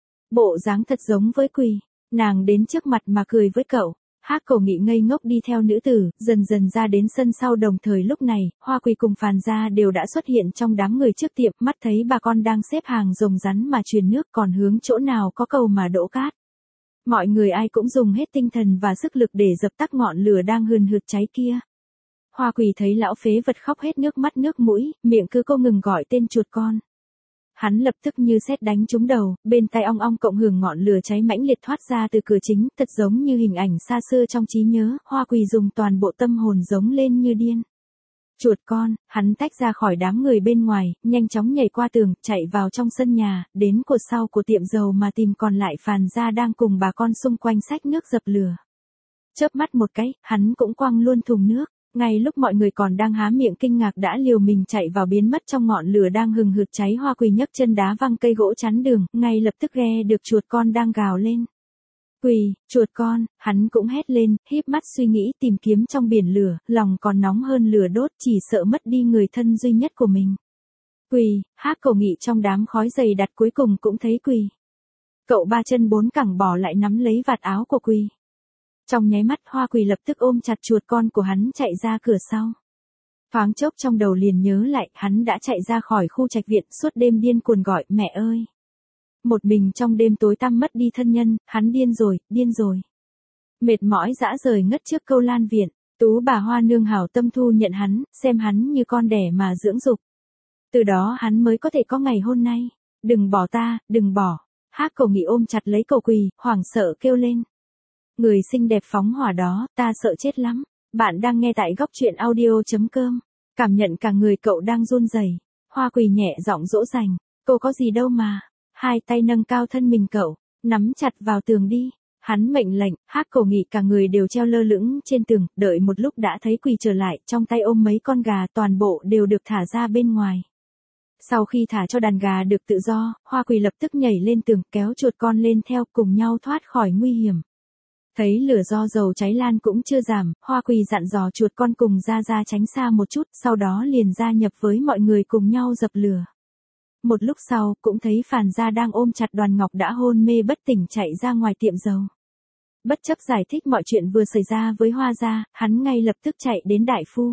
Bộ dáng thật giống với Quỳ, nàng đến trước mặt mà cười với cậu. Hắc Cổ Nghị ngây ngốc đi theo nữ tử, dần dần ra đến sân sau. Đồng thời lúc này, Hoa Quỳ cùng Phàn Gia đều đã xuất hiện trong đám người trước tiệm, mắt thấy bà con đang xếp hàng rồng rắn mà truyền nước, còn hướng chỗ nào có cầu mà đổ cát. Mọi người ai cũng dùng hết tinh thần và sức lực để dập tắt ngọn lửa đang hừng hực cháy kia. Hoa Quỳ thấy lão phế vật khóc hết nước mắt nước mũi, miệng cứ không ngừng gọi tên chuột con. Hắn lập tức như sét đánh trúng đầu, bên tai ong ong cộng hưởng ngọn lửa cháy mãnh liệt thoát ra từ cửa chính, thật giống như hình ảnh xa xưa trong trí nhớ. Hoa Quỳ dùng toàn bộ tâm hồn giống lên như điên. Chuột con, hắn tách ra khỏi đám người bên ngoài, nhanh chóng nhảy qua tường, chạy vào trong sân nhà, đến cột sau của tiệm dầu mà tìm còn lại Phàn Gia đang cùng bà con xung quanh xách nước dập lửa. Chớp mắt một cái, hắn cũng quăng luôn thùng nước. Ngay lúc mọi người còn đang há miệng kinh ngạc đã liều mình chạy vào biến mất trong ngọn lửa đang hừng hực cháy. Hoa Quỳ nhấc chân đá văng cây gỗ chắn đường, ngay lập tức nghe được chuột con đang gào lên. Quỳ, chuột con, hắn cũng hét lên, híp mắt suy nghĩ tìm kiếm trong biển lửa, lòng còn nóng hơn lửa đốt, chỉ sợ mất đi người thân duy nhất của mình. Quỳ, Hắc Cổ Nghị trong đám khói dày đặc cuối cùng cũng thấy Quỳ. Cậu ba chân bốn cẳng bỏ lại nắm lấy vạt áo của Quỳ. Trong nháy mắt Hoa Quỳ lập tức ôm chặt chuột con của hắn chạy ra cửa sau. Thoáng chốc trong đầu liền nhớ lại, hắn đã chạy ra khỏi khu trạch viện, suốt đêm điên cuồng gọi, mẹ ơi. Một mình trong đêm tối tăm mất đi thân nhân, hắn điên rồi, điên rồi. Mệt mỏi dã rời ngất trước câu lan viện, tú bà Hoa Nương hảo tâm thu nhận hắn, xem hắn như con đẻ mà dưỡng dục. Từ đó hắn mới có thể có ngày hôm nay. Đừng bỏ ta, đừng bỏ. Hắc Cổ Nghị ôm chặt lấy cậu Quỳ, hoảng sợ kêu lên. Người xinh đẹp phóng hỏa đó, ta sợ chết lắm. Bạn đang nghe tại góc truyện audio chấm com. Cảm nhận cả người cậu đang run rẩy. Hoa Quỳ nhẹ giọng dỗ dành. Cô có gì đâu mà. Hai tay nâng cao thân mình cậu, nắm chặt vào tường đi. Hắn mệnh lệnh, Hắc Cổ Nghị cả người đều treo lơ lửng trên tường, đợi một lúc đã thấy Quỳ trở lại, trong tay ôm mấy con gà, toàn bộ đều được thả ra bên ngoài. Sau khi thả cho đàn gà được tự do, Hoa Quỳ lập tức nhảy lên tường, kéo chuột con lên theo, cùng nhau thoát khỏi nguy hiểm. Thấy lửa do dầu cháy lan cũng chưa giảm, Hoa Quỳ dặn dò chuột con cùng Gia Gia tránh xa một chút, sau đó liền gia nhập với mọi người cùng nhau dập lửa. Một lúc sau, cũng thấy Phàn Gia đang ôm chặt Đoàn Ngọc đã hôn mê bất tỉnh chạy ra ngoài tiệm dầu. Bất chấp giải thích mọi chuyện vừa xảy ra với Hoa Gia, hắn ngay lập tức chạy đến đại phu.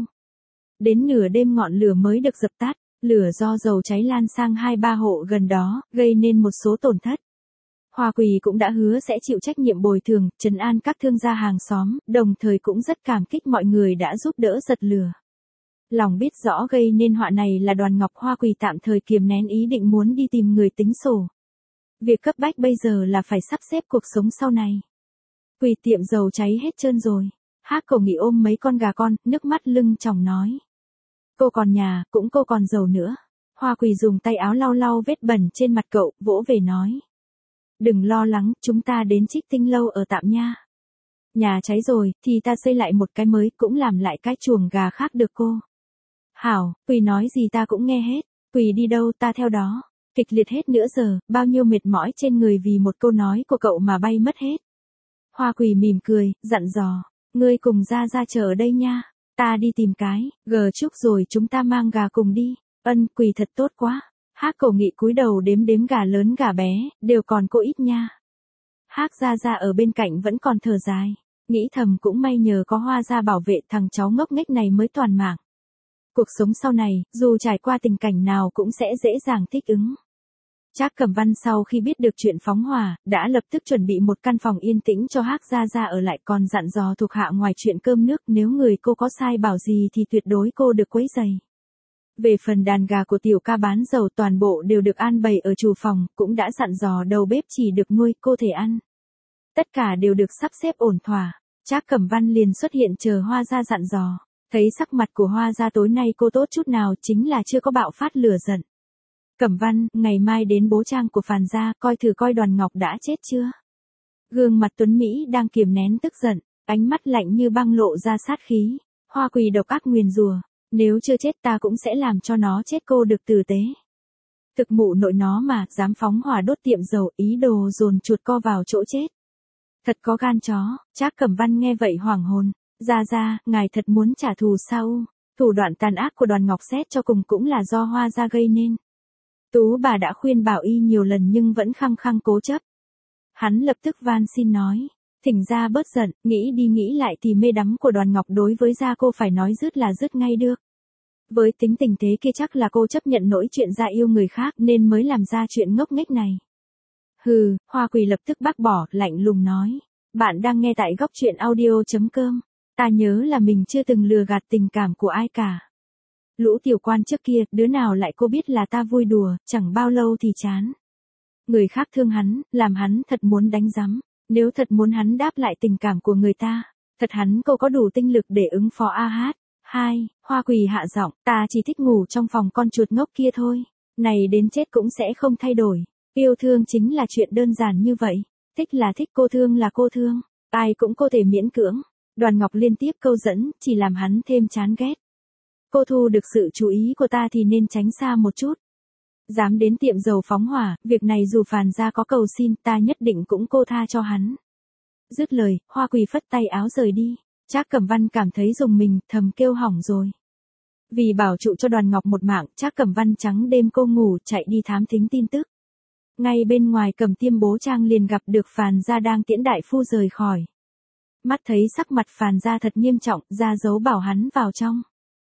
Đến nửa đêm ngọn lửa mới được dập tắt, lửa do dầu cháy lan sang hai ba hộ gần đó, gây nên một số tổn thất. Hoa Quỳ cũng đã hứa sẽ chịu trách nhiệm bồi thường, trấn an các thương gia hàng xóm, đồng thời cũng rất cảm kích mọi người đã giúp đỡ giật lửa. Lòng biết rõ gây nên họa này là Đoàn Ngọc, Hoa Quỳ tạm thời kiềm nén ý định muốn đi tìm người tính sổ. Việc cấp bách bây giờ là phải sắp xếp cuộc sống sau này. Quỳ tiệm dầu cháy hết trơn rồi. Hắc Cổ Nghị ôm mấy con gà con, nước mắt lưng tròng nói. Cô còn nhà, cũng cô còn dầu nữa. Hoa Quỳ dùng tay áo lau lau vết bẩn trên mặt cậu, vỗ về nói. Đừng lo lắng, chúng ta đến Trích Tinh lâu ở tạm nha. Nhà cháy rồi, thì ta xây lại một cái mới, cũng làm lại cái chuồng gà khác được cô. Hảo, Quỳ nói gì ta cũng nghe hết. Quỳ đi đâu ta theo đó. Kịch liệt hết nửa giờ, bao nhiêu mệt mỏi trên người vì một câu nói của cậu mà bay mất hết. Hoa Quỳ mỉm cười, dặn dò. Ngươi cùng ra ra chờ ở đây nha. Ta đi tìm cái, gờ chúc rồi chúng ta mang gà cùng đi. Ân, quỳ thật tốt quá. Hác Cổ Nghị cúi đầu đếm đếm gà lớn gà bé, đều còn cô ít nha. Hác Gia Gia ở bên cạnh vẫn còn thở dài. Nghĩ thầm cũng may nhờ có Hoa gia bảo vệ thằng cháu ngốc nghếch này mới toàn mạng. Cuộc sống sau này, dù trải qua tình cảnh nào cũng sẽ dễ dàng thích ứng. Trác Cẩm Văn sau khi biết được chuyện phóng hỏa, đã lập tức chuẩn bị một căn phòng yên tĩnh cho Hác Gia Gia ở lại, còn dặn dò thuộc hạ ngoài chuyện cơm nước nếu người cô có sai bảo gì thì tuyệt đối cô được quấy rầy. Về phần đàn gà của tiểu ca bán dầu toàn bộ đều được an bày ở chủ phòng, cũng đã dặn dò đầu bếp chỉ được nuôi cô thể ăn. Tất cả đều được sắp xếp ổn thỏa. Trác Cẩm Văn liền xuất hiện chờ Hoa gia dặn dò. Thấy sắc mặt của Hoa gia tối nay cô tốt chút nào chính là chưa có bạo phát lửa giận. Cẩm Văn, ngày mai đến bố trang của Phàn gia, coi thử coi Đoàn Ngọc đã chết chưa. Gương mặt Tuấn Mỹ đang kiềm nén tức giận, ánh mắt lạnh như băng lộ ra sát khí. Hoa Quỳ độc ác nguyền rủa, nếu chưa chết ta cũng sẽ làm cho nó chết cô được tử tế. Thực mụ nội nó mà, dám phóng hỏa đốt tiệm dầu, ý đồ dồn chuột co vào chỗ chết. Thật có gan chó. Trác Cẩm Văn nghe vậy hoảng hồn. Gia Gia, ngài thật muốn trả thù sao? Thủ đoạn tàn ác của Đoàn Ngọc xét cho cùng cũng là do Hoa gia gây nên. Tú bà đã khuyên bảo y nhiều lần nhưng vẫn khăng khăng cố chấp. Hắn lập tức van xin nói. Thỉnh gia bớt giận, nghĩ đi nghĩ lại thì mê đắm của Đoàn Ngọc đối với gia cô phải nói dứt là dứt ngay được. Với tính tình thế kia chắc là cô chấp nhận nỗi chuyện gia yêu người khác nên mới làm ra chuyện ngốc nghếch này. Hừ, Hoa Quỳ lập tức bác bỏ, lạnh lùng nói. Bạn đang nghe tại góc truyện audio chấm com. Ta nhớ là mình chưa từng lừa gạt tình cảm của ai cả. Lũ tiểu quan trước kia, đứa nào lại cô biết là ta vui đùa, chẳng bao lâu thì chán. Người khác thương hắn, làm hắn thật muốn đánh giấm. Nếu thật muốn hắn đáp lại tình cảm của người ta, thật hắn cô có đủ tinh lực để ứng phó a hát. Hai, Hoa Quỳ hạ giọng, ta chỉ thích ngủ trong phòng con chuột ngốc kia thôi. Này đến chết cũng sẽ không thay đổi. Yêu thương chính là chuyện đơn giản như vậy. Thích là thích, cô thương là cô thương. Ai cũng có thể miễn cưỡng. Đoàn Ngọc liên tiếp câu dẫn, chỉ làm hắn thêm chán ghét. Cô thu được sự chú ý của ta thì nên tránh xa một chút. Dám đến tiệm dầu phóng hỏa, việc này dù Phàn gia có cầu xin ta nhất định cũng cô tha cho hắn. Dứt lời, Hoa Quỳ phất tay áo rời đi. Trác Cẩm Văn cảm thấy rùng mình, thầm kêu hỏng rồi. Vì bảo trụ cho Đoàn Ngọc một mạng, Trác Cẩm Văn trắng đêm cô ngủ chạy đi thám thính tin tức. Ngay bên ngoài Cẩm Tiêm bố trang liền gặp được Phàn gia đang tiễn đại phu rời khỏi. Mắt thấy sắc mặt Phàn gia thật nghiêm trọng, ra dấu bảo hắn vào trong.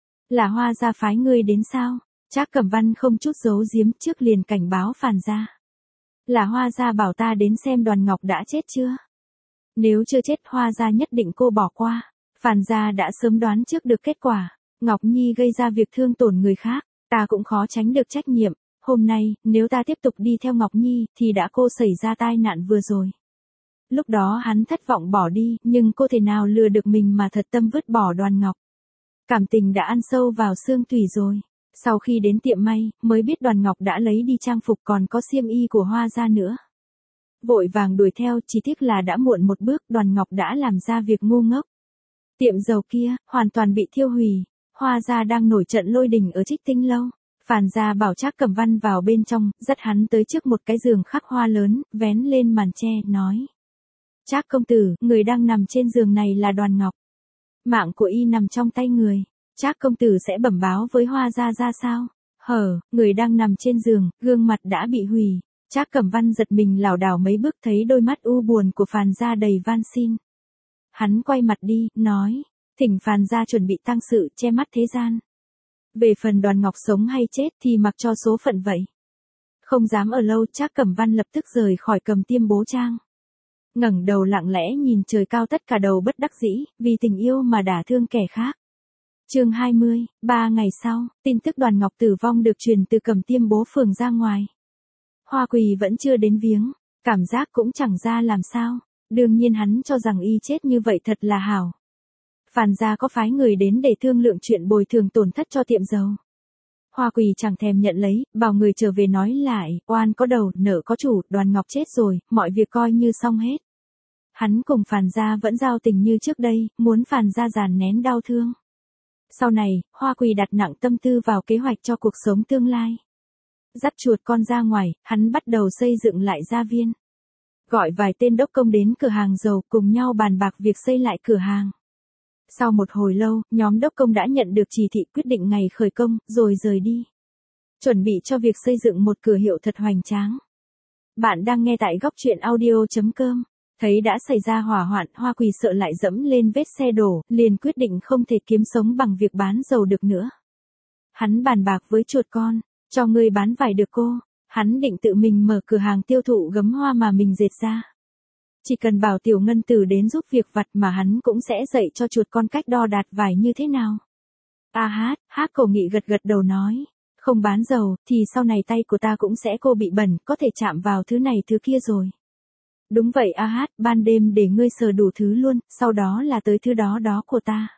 Là Hoa gia phái ngươi đến sao? Trác Cẩm Văn không chút giấu giếm trước liền cảnh báo Phàn gia. Là Hoa gia bảo ta đến xem Đoàn Ngọc đã chết chưa? Nếu chưa chết Hoa gia nhất định cô bỏ qua. Phàn gia đã sớm đoán trước được kết quả. Ngọc Nhi gây ra việc thương tổn người khác, ta cũng khó tránh được trách nhiệm. Hôm nay, nếu ta tiếp tục đi theo Ngọc Nhi, thì đã cô xảy ra tai nạn vừa rồi. Lúc đó hắn thất vọng bỏ đi, nhưng cô thể nào lừa được mình mà thật tâm vứt bỏ Đoàn Ngọc. Cảm tình đã ăn sâu vào xương tủy rồi. Sau khi đến tiệm may, mới biết Đoàn Ngọc đã lấy đi trang phục còn có xiêm y của Hoa gia nữa. Vội vàng đuổi theo, chỉ tiếc là đã muộn một bước, Đoàn Ngọc đã làm ra việc ngu ngốc. Tiệm dầu kia, hoàn toàn bị thiêu hủy. Hoa gia đang nổi trận lôi đình ở Trích Tinh lâu. Phàn gia bảo Trác Cẩm Văn vào bên trong, dắt hắn tới trước một cái giường khắc hoa lớn, vén lên màn che, nói. Trác công tử, người đang nằm trên giường này là Đoàn Ngọc. Mạng của y nằm trong tay người. Trác công tử sẽ bẩm báo với Hoa gia ra sao? Hở, người đang nằm trên giường, gương mặt đã bị hủy. Trác Cẩm Văn giật mình lảo đảo mấy bước thấy đôi mắt u buồn của Phàn gia đầy van xin. Hắn quay mặt đi, nói. Thỉnh Phàn gia chuẩn bị tang sự che mắt thế gian. Về phần Đoàn Ngọc sống hay chết thì mặc cho số phận vậy. Không dám ở lâu, Trác Cẩm Văn lập tức rời khỏi Cẩm Tiêm bố trang. Ngẩng đầu lặng lẽ nhìn trời cao, tất cả đầu bất đắc dĩ, vì tình yêu mà đả thương kẻ khác. Chương hai mươi, ba ngày sau, tin tức Đoàn Ngọc tử vong được truyền từ Cẩm Tiêm bố phường ra ngoài. Hoa Quỳ vẫn chưa đến viếng, cảm giác cũng chẳng ra làm sao, đương nhiên hắn cho rằng y chết như vậy thật là hảo. Phàn gia có phái người đến để thương lượng chuyện bồi thường tổn thất cho tiệm dầu. Hoa Quỳ chẳng thèm nhận lấy, bảo người trở về nói lại, oan có đầu, nợ có chủ, Đoàn Ngọc chết rồi, mọi việc coi như xong hết. Hắn cùng Phàn gia vẫn giao tình như trước đây, muốn Phàn gia dàn nén đau thương. Sau này, Hoa Quỳ đặt nặng tâm tư vào kế hoạch cho cuộc sống tương lai. Dắt chuột con ra ngoài, hắn bắt đầu xây dựng lại gia viên. Gọi vài tên đốc công đến cửa hàng dầu cùng nhau bàn bạc việc xây lại cửa hàng. Sau một hồi lâu, nhóm đốc công đã nhận được chỉ thị quyết định ngày khởi công, rồi rời đi. Chuẩn bị cho việc xây dựng một cửa hiệu thật hoành tráng. Bạn đang nghe tại góc truyện audio.com. Thấy đã xảy ra hỏa hoạn, Hoa Quỳ sợ lại dẫm lên vết xe đổ, liền quyết định không thể kiếm sống bằng việc bán dầu được nữa. Hắn bàn bạc với chuột con, cho ngươi bán vải được cô. Hắn định tự mình mở cửa hàng tiêu thụ gấm hoa mà mình dệt ra. Chỉ cần bảo Tiểu Ngân Tử đến giúp việc vặt mà hắn cũng sẽ dạy cho chuột con cách đo đạc vải như thế nào. A hát, hát Cổ Nghị gật gật đầu nói. Không bán dầu, thì sau này tay của ta cũng sẽ cô bị bẩn, có thể chạm vào thứ này thứ kia rồi. Đúng vậy A hát, ban đêm để ngươi sờ đủ thứ luôn, sau đó là tới thứ đó đó của ta.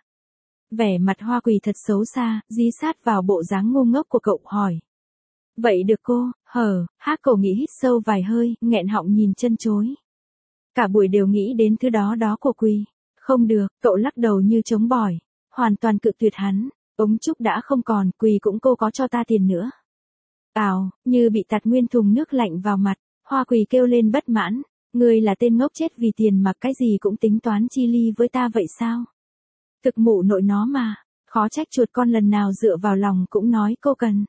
Vẻ mặt Hoa Quỳ thật xấu xa, dí sát vào bộ dáng ngu ngốc của cậu hỏi. Vậy được cô, hờ, hát Cổ Nghị hít sâu vài hơi, nghẹn họng nhìn chân chối. Cả buổi đều nghĩ đến thứ đó đó của Quỳ. Không được, cậu lắc đầu như chống bỏi. Hoàn toàn cự tuyệt hắn. Ống trúc đã không còn, Quỳ cũng cô có cho ta tiền nữa. Ào, như bị tạt nguyên thùng nước lạnh vào mặt, Hoa Quỳ kêu lên bất mãn. Ngươi là tên ngốc chết vì tiền mà cái gì cũng tính toán chi ly với ta vậy sao? Thực mụ nội nó mà, khó trách chuột con lần nào dựa vào lòng cũng nói cô cần.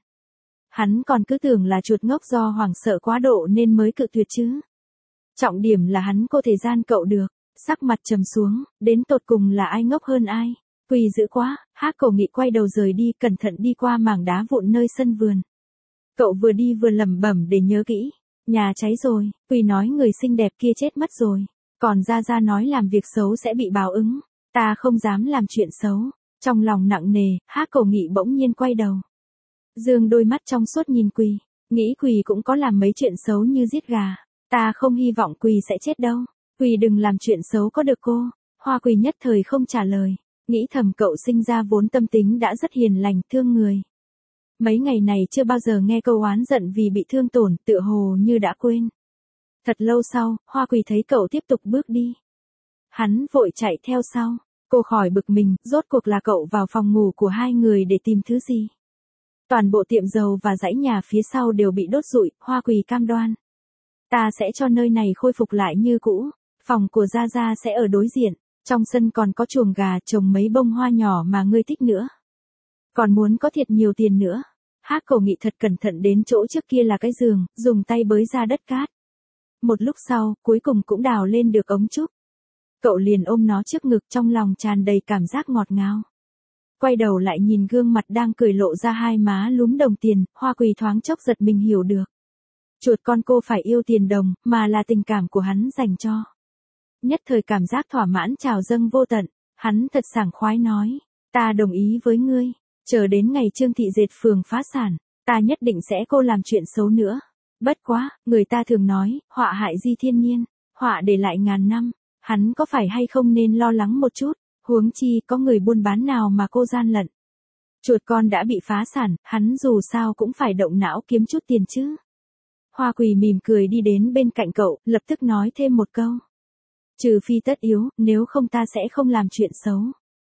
Hắn còn cứ tưởng là chuột ngốc do hoảng sợ quá độ nên mới cự tuyệt chứ. Trọng điểm là hắn cô thể gian cậu được, sắc mặt trầm xuống, đến tột cùng là ai ngốc hơn ai. Quỳ dữ quá, hát Cổ Nghị quay đầu rời đi, cẩn thận đi qua mảng đá vụn nơi sân vườn. Cậu vừa đi vừa lẩm bẩm để nhớ kỹ. Nhà cháy rồi, Quỳ nói người xinh đẹp kia chết mất rồi. Còn Gia Gia nói làm việc xấu sẽ bị báo ứng. Ta không dám làm chuyện xấu. Trong lòng nặng nề, hát Cổ Nghị bỗng nhiên quay đầu. Dương đôi mắt trong suốt nhìn Quỳ. Nghĩ Quỳ cũng có làm mấy chuyện xấu như giết gà. Ta không hy vọng Quỳ sẽ chết đâu. Quỳ đừng làm chuyện xấu có được cô. Hoa Quỳ nhất thời không trả lời. Nghĩ thầm cậu sinh ra vốn tâm tính đã rất hiền lành thương người. Mấy ngày này chưa bao giờ nghe câu oán giận vì bị thương tổn, tựa hồ như đã quên. Thật lâu sau, Hoa Quỳ thấy cậu tiếp tục bước đi. Hắn vội chạy theo sau. Cô khỏi bực mình, rốt cuộc là cậu vào phòng ngủ của hai người để tìm thứ gì. Toàn bộ tiệm dầu và dãy nhà phía sau đều bị đốt rụi, Hoa Quỳ cam đoan. Ta sẽ cho nơi này khôi phục lại như cũ. Phòng của Gia Gia sẽ ở đối diện. Trong sân còn có chuồng gà trồng mấy bông hoa nhỏ mà ngươi thích nữa. Còn muốn có thiệt nhiều tiền nữa. Hát Cổ Nghị thật cẩn thận đến chỗ trước kia là cái giường, dùng tay bới ra đất cát. Một lúc sau, cuối cùng cũng đào lên được ống trúc. Cậu liền ôm nó trước ngực, trong lòng tràn đầy cảm giác ngọt ngào. Quay đầu lại nhìn gương mặt đang cười lộ ra hai má lúm đồng tiền, Hoa Quỳ thoáng chốc giật mình hiểu được. Chuột con cô phải yêu tiền đồng, mà là tình cảm của hắn dành cho. Nhất thời cảm giác thỏa mãn trào dâng vô tận, hắn thật sảng khoái nói, ta đồng ý với ngươi, chờ đến ngày Trương Thị Dệt Phường phá sản, ta nhất định sẽ cô làm chuyện xấu nữa. Bất quá, người ta thường nói, họa hại di thiên nhiên, họa để lại ngàn năm, hắn có phải hay không nên lo lắng một chút, huống chi có người buôn bán nào mà cô gian lận. Chuột con đã bị phá sản, hắn dù sao cũng phải động não kiếm chút tiền chứ. Hoa Quỳ mỉm cười đi đến bên cạnh cậu, lập tức nói thêm một câu. Trừ phi tất yếu, nếu không ta sẽ không làm chuyện xấu.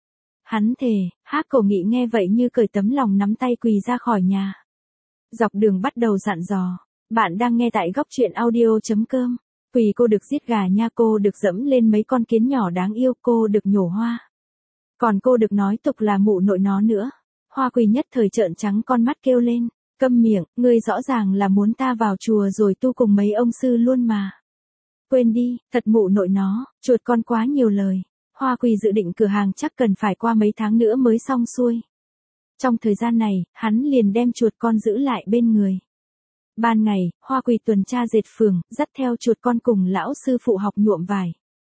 Hắn thề, hát Cổ Nghị nghe vậy như cởi tấm lòng nắm tay Quỳ ra khỏi nhà. Dọc đường bắt đầu dặn dò. Bạn đang nghe tại góc truyện audio.com. Quỳ cô được giết gà nha, cô được dẫm lên mấy con kiến nhỏ đáng yêu, cô được nhổ hoa. Còn cô được nói tục là mụ nội nó nữa. Hoa Quỳ nhất thời trợn trắng con mắt kêu lên. Câm miệng, ngươi rõ ràng là muốn ta vào chùa rồi tu cùng mấy ông sư luôn mà. Quên đi, thật mụ nội nó, chuột con quá nhiều lời. Hoa Quỳ dự định cửa hàng chắc cần phải qua mấy tháng nữa mới xong xuôi. Trong thời gian này, hắn liền đem chuột con giữ lại bên người. Ban ngày, Hoa Quỳ tuần tra dệt phường, dắt theo chuột con cùng lão sư phụ học nhuộm vải.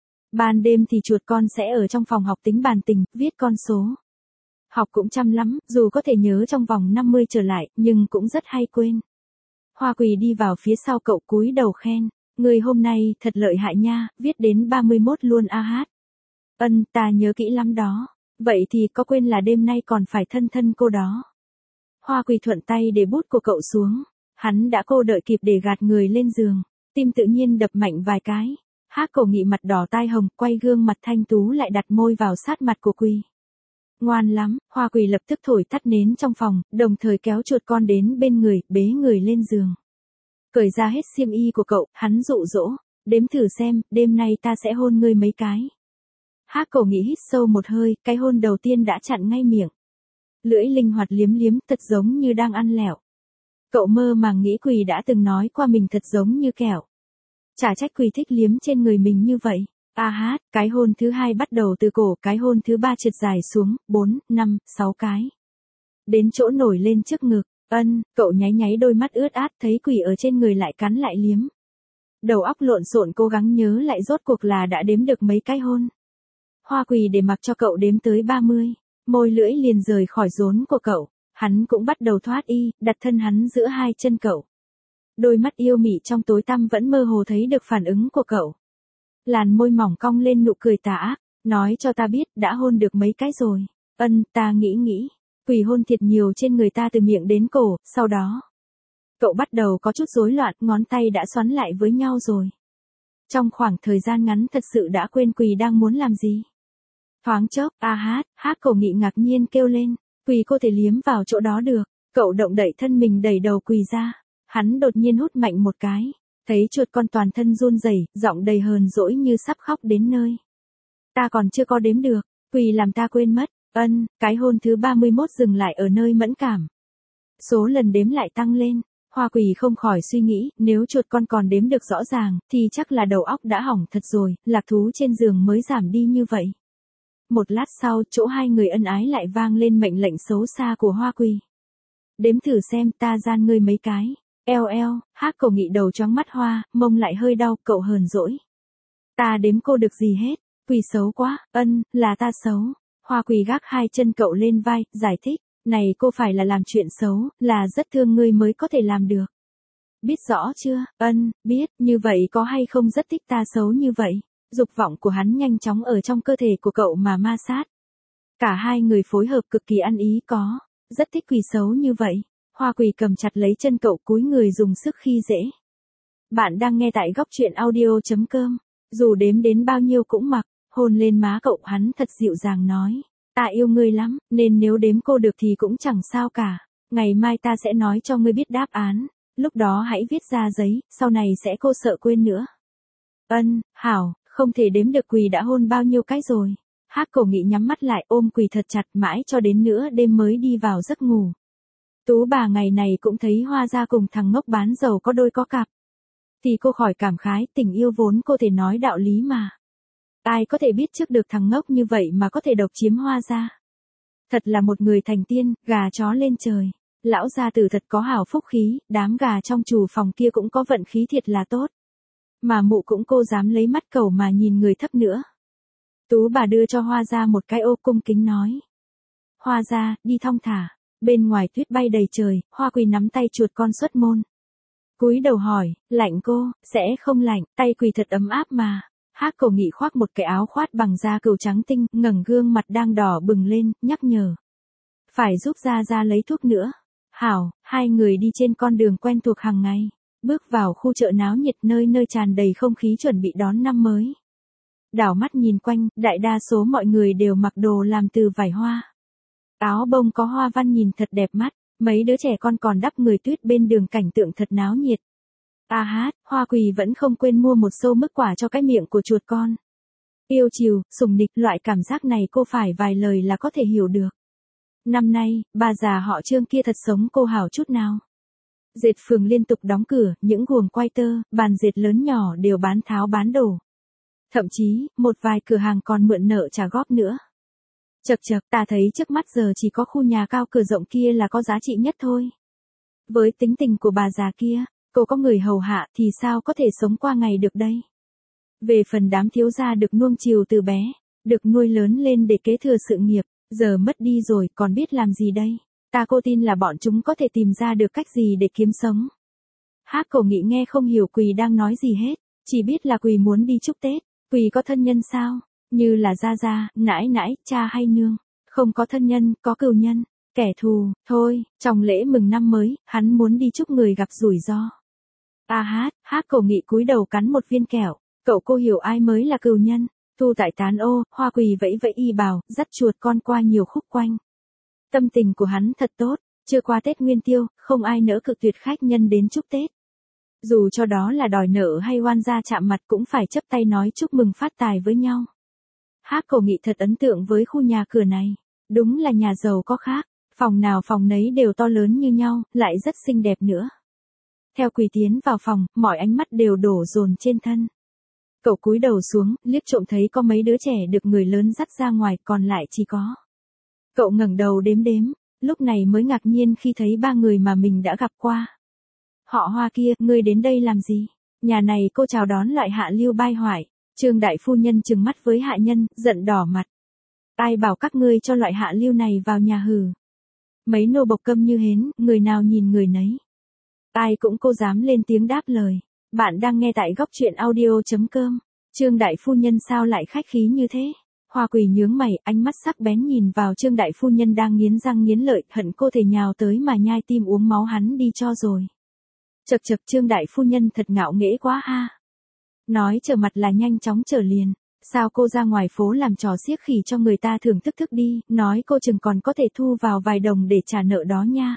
Ban đêm thì chuột con sẽ ở trong phòng học tính bàn tình, viết con số. Học cũng chăm lắm, dù có thể nhớ trong vòng năm mươi trở lại, nhưng cũng rất hay quên. Hoa Quỳ đi vào phía sau cậu cúi đầu khen. Người hôm nay thật lợi hại nha, viết đến ba mươi mốt luôn a hát. Ân, ta nhớ kỹ lắm đó. Vậy thì có quên là đêm nay còn phải thân thân cô đó. Hoa Quỳ thuận tay để bút của cậu xuống. Hắn đã cô đợi kịp để gạt người lên giường. Tim tự nhiên đập mạnh vài cái. Hát Cổ Nghị mặt đỏ tai hồng, quay gương mặt thanh tú lại đặt môi vào sát mặt của Quỳ. Ngoan lắm, Hoa Quỳ lập tức thổi tắt nến trong phòng, đồng thời kéo chuột con đến bên người, bế người lên giường. Cởi ra hết xiêm y của cậu, hắn dụ dỗ, đếm thử xem, đêm nay ta sẽ hôn ngươi mấy cái. Hắc Cổ Nghị hít sâu một hơi, cái hôn đầu tiên đã chặn ngay miệng. Lưỡi linh hoạt liếm liếm, thật giống như đang ăn lẹo. Cậu mơ màng nghĩ Quỳ đã từng nói qua mình thật giống như kẹo. Chả trách Quỳ thích liếm trên người mình như vậy. A hát, cái hôn thứ hai bắt đầu từ cổ, cái hôn thứ ba trượt dài xuống, bốn, năm, sáu cái. Đến chỗ nổi lên trước ngực, ân, cậu nháy nháy đôi mắt ướt át thấy Quỳ ở trên người lại cắn lại liếm. Đầu óc lộn xộn cố gắng nhớ lại rốt cuộc là đã đếm được mấy cái hôn. Hoa Quỳ để mặc cho cậu đếm tới ba mươi, môi lưỡi liền rời khỏi rốn của cậu, hắn cũng bắt đầu thoát y, đặt thân hắn giữa hai chân cậu. Đôi mắt yêu mị trong tối tăm vẫn mơ hồ thấy được phản ứng của cậu. Làn môi mỏng cong lên nụ cười tà ác, nói cho ta biết đã hôn được mấy cái rồi. Ân, ta nghĩ nghĩ. Quỳ hôn thiệt nhiều trên người ta từ miệng đến cổ, sau đó. Cậu bắt đầu có chút rối loạn, ngón tay đã xoắn lại với nhau rồi. Trong khoảng thời gian ngắn thật sự đã quên Quỳ đang muốn làm gì. Thoáng chốc, a hát, Hắc Cổ Nghị ngạc nhiên kêu lên, Quỳ cô thể liếm vào chỗ đó được. Cậu động đậy thân mình đẩy đầu Quỳ ra. Hắn đột nhiên hút mạnh một cái. Thấy chuột con toàn thân run rẩy, giọng đầy hờn dỗi như sắp khóc đến nơi. Ta còn chưa có đếm được, Quỳ làm ta quên mất. Ân, cái hôn thứ ba mươi mốt dừng lại ở nơi mẫn cảm. Số lần đếm lại tăng lên. Hoa Quỳ không khỏi suy nghĩ, nếu chuột con còn đếm được rõ ràng, thì chắc là đầu óc đã hỏng thật rồi, lạc thú trên giường mới giảm đi như vậy. Một lát sau, chỗ hai người ân ái lại vang lên mệnh lệnh xấu xa của Hoa Quỳ. Đếm thử xem ta gian ngươi mấy cái. Eo eo, Hắc Cổ Nghị đầu choáng mắt hoa, mông lại hơi đau, cậu hờn dỗi. Ta đếm cô được gì hết, Quỳ xấu quá, ân, là ta xấu. Hoa Quỳ gác hai chân cậu lên vai, giải thích, này cô phải là làm chuyện xấu, là rất thương ngươi mới có thể làm được. Biết rõ chưa, ân, biết, như vậy có hay không rất thích ta xấu như vậy. Dục vọng của hắn nhanh chóng ở trong cơ thể của cậu mà ma sát. Cả hai người phối hợp cực kỳ ăn ý có, rất thích Quỳ xấu như vậy. Hoa Quỳ cầm chặt lấy chân cậu cúi người dùng sức khi dễ. Bạn đang nghe tại góc truyện audio chấm com. Dù đếm đến bao nhiêu cũng mặc, hôn lên má cậu hắn thật dịu dàng nói. Ta yêu ngươi lắm, nên nếu đếm cô được thì cũng chẳng sao cả. Ngày mai ta sẽ nói cho ngươi biết đáp án. Lúc đó hãy viết ra giấy, sau này sẽ cô sợ quên nữa. Ân, hảo, không thể đếm được Quỳ đã hôn bao nhiêu cái rồi. Hắc Cổ Nghị nhắm mắt lại ôm Quỳ thật chặt mãi cho đến nửa đêm mới đi vào giấc ngủ. Tú bà ngày này cũng thấy Hoa gia cùng thằng ngốc bán dầu có đôi có cặp. Thì cô khỏi cảm khái, tình yêu vốn cô thể nói đạo lý mà. Ai có thể biết trước được thằng ngốc như vậy mà có thể độc chiếm Hoa gia. Thật là một người thành tiên, gà chó lên trời. Lão gia tử thật có hảo phúc khí, đám gà trong chủ phòng kia cũng có vận khí thiệt là tốt. Mà mụ cũng cô dám lấy mắt cầu mà nhìn người thấp nữa. Tú bà đưa cho Hoa gia một cái ô cung kính nói. Hoa gia, đi thong thả. Bên ngoài tuyết bay đầy trời, Hoa Quỳ nắm tay chuột con xuất môn. Cúi đầu hỏi, lạnh cô, sẽ không lạnh, tay Quỳ thật ấm áp mà. Hắc Cổ Nghị khoác một cái áo khoát bằng da cừu trắng tinh, ngẩng gương mặt đang đỏ bừng lên, nhắc nhở. Phải giúp Gia Gia lấy thuốc nữa. Hảo, hai người đi trên con đường quen thuộc hàng ngày. Bước vào khu chợ náo nhiệt nơi nơi tràn đầy không khí chuẩn bị đón năm mới. Đảo mắt nhìn quanh, đại đa số mọi người đều mặc đồ làm từ vải hoa. Áo bông có hoa văn nhìn thật đẹp mắt, mấy đứa trẻ con còn đắp người tuyết bên đường cảnh tượng thật náo nhiệt. A hát, Hoa Quỳ vẫn không quên mua một xô mức quả cho cái miệng của chuột con. Yêu chiều, sủng nịch, loại cảm giác này cô phải vài lời là có thể hiểu được. Năm nay, bà già họ Trương kia thật sống cô hảo chút nào. Dệt phường liên tục đóng cửa, những guồng quay tơ, bàn dệt lớn nhỏ đều bán tháo bán đổ. Thậm chí, một vài cửa hàng còn mượn nợ trả góp nữa. Chậc chậc, ta thấy trước mắt giờ chỉ có khu nhà cao cửa rộng kia là có giá trị nhất thôi. Với tính tình của bà già kia, cô có người hầu hạ thì sao có thể sống qua ngày được đây. Về phần đám thiếu gia được nuông chiều từ bé, được nuôi lớn lên để kế thừa sự nghiệp, giờ mất đi rồi còn biết làm gì đây. Ta cô tin là bọn chúng có thể tìm ra được cách gì để kiếm sống. Hắc Cổ Nghị nghe không hiểu Quỳ đang nói gì hết, chỉ biết là Quỳ muốn đi chúc Tết. Quỳ có thân nhân sao? Như là gia gia, nãi nãi, cha hay nương. Không có thân nhân, có cừu nhân, kẻ thù, thôi, trong lễ mừng năm mới, hắn muốn đi chúc người gặp rủi ro. A hát, Hắc Cổ Nghị cúi đầu cắn một viên kẹo, cậu cô hiểu ai mới là cừu nhân. Thu tại tán ô, Hoa Quỳ vẫy vẫy y bào, dắt chuột con qua nhiều khúc quanh. Tâm tình của hắn thật tốt, chưa qua Tết Nguyên Tiêu, không ai nỡ cự tuyệt khách nhân đến chúc Tết. Dù cho đó là đòi nợ hay oan gia chạm mặt cũng phải chấp tay nói chúc mừng phát tài với nhau. Hắc Cổ Nghị thật ấn tượng với khu nhà cửa này. Đúng là nhà giàu có khác, phòng nào phòng nấy đều to lớn như nhau, lại rất xinh đẹp nữa. Theo Quỳ tiến vào phòng, mọi ánh mắt đều đổ dồn trên thân. Cậu cúi đầu xuống, liếc trộm thấy có mấy đứa trẻ được người lớn dắt ra ngoài, còn lại chỉ có. Cậu ngẩng đầu đếm đếm, lúc này mới ngạc nhiên khi thấy ba người mà mình đã gặp qua. Họ Hoa kia, ngươi đến đây làm gì? Nhà này cô chào đón loại hạ lưu bai hoại. Trương đại phu nhân trừng mắt với hạ nhân, giận đỏ mặt. Ai bảo các ngươi cho loại hạ lưu này vào nhà hừ. Mấy nô bộc câm như hến, người nào nhìn người nấy. Ai cũng cô dám lên tiếng đáp lời. Bạn đang nghe tại góc truyện audio.com. Trương đại phu nhân sao lại khách khí như thế? Hoa Quỳ nhướng mày, ánh mắt sắc bén nhìn vào Trương đại phu nhân đang nghiến răng nghiến lợi, hận cô thể nhào tới mà nhai tim uống máu hắn đi cho rồi. Chậc chậc, Trương đại phu nhân thật ngạo nghễ quá ha. Nói trở mặt là nhanh chóng trở liền. Sao cô ra ngoài phố làm trò xiếc khỉ cho người ta thưởng thức thức đi, nói cô chừng còn có thể thu vào vài đồng để trả nợ đó nha.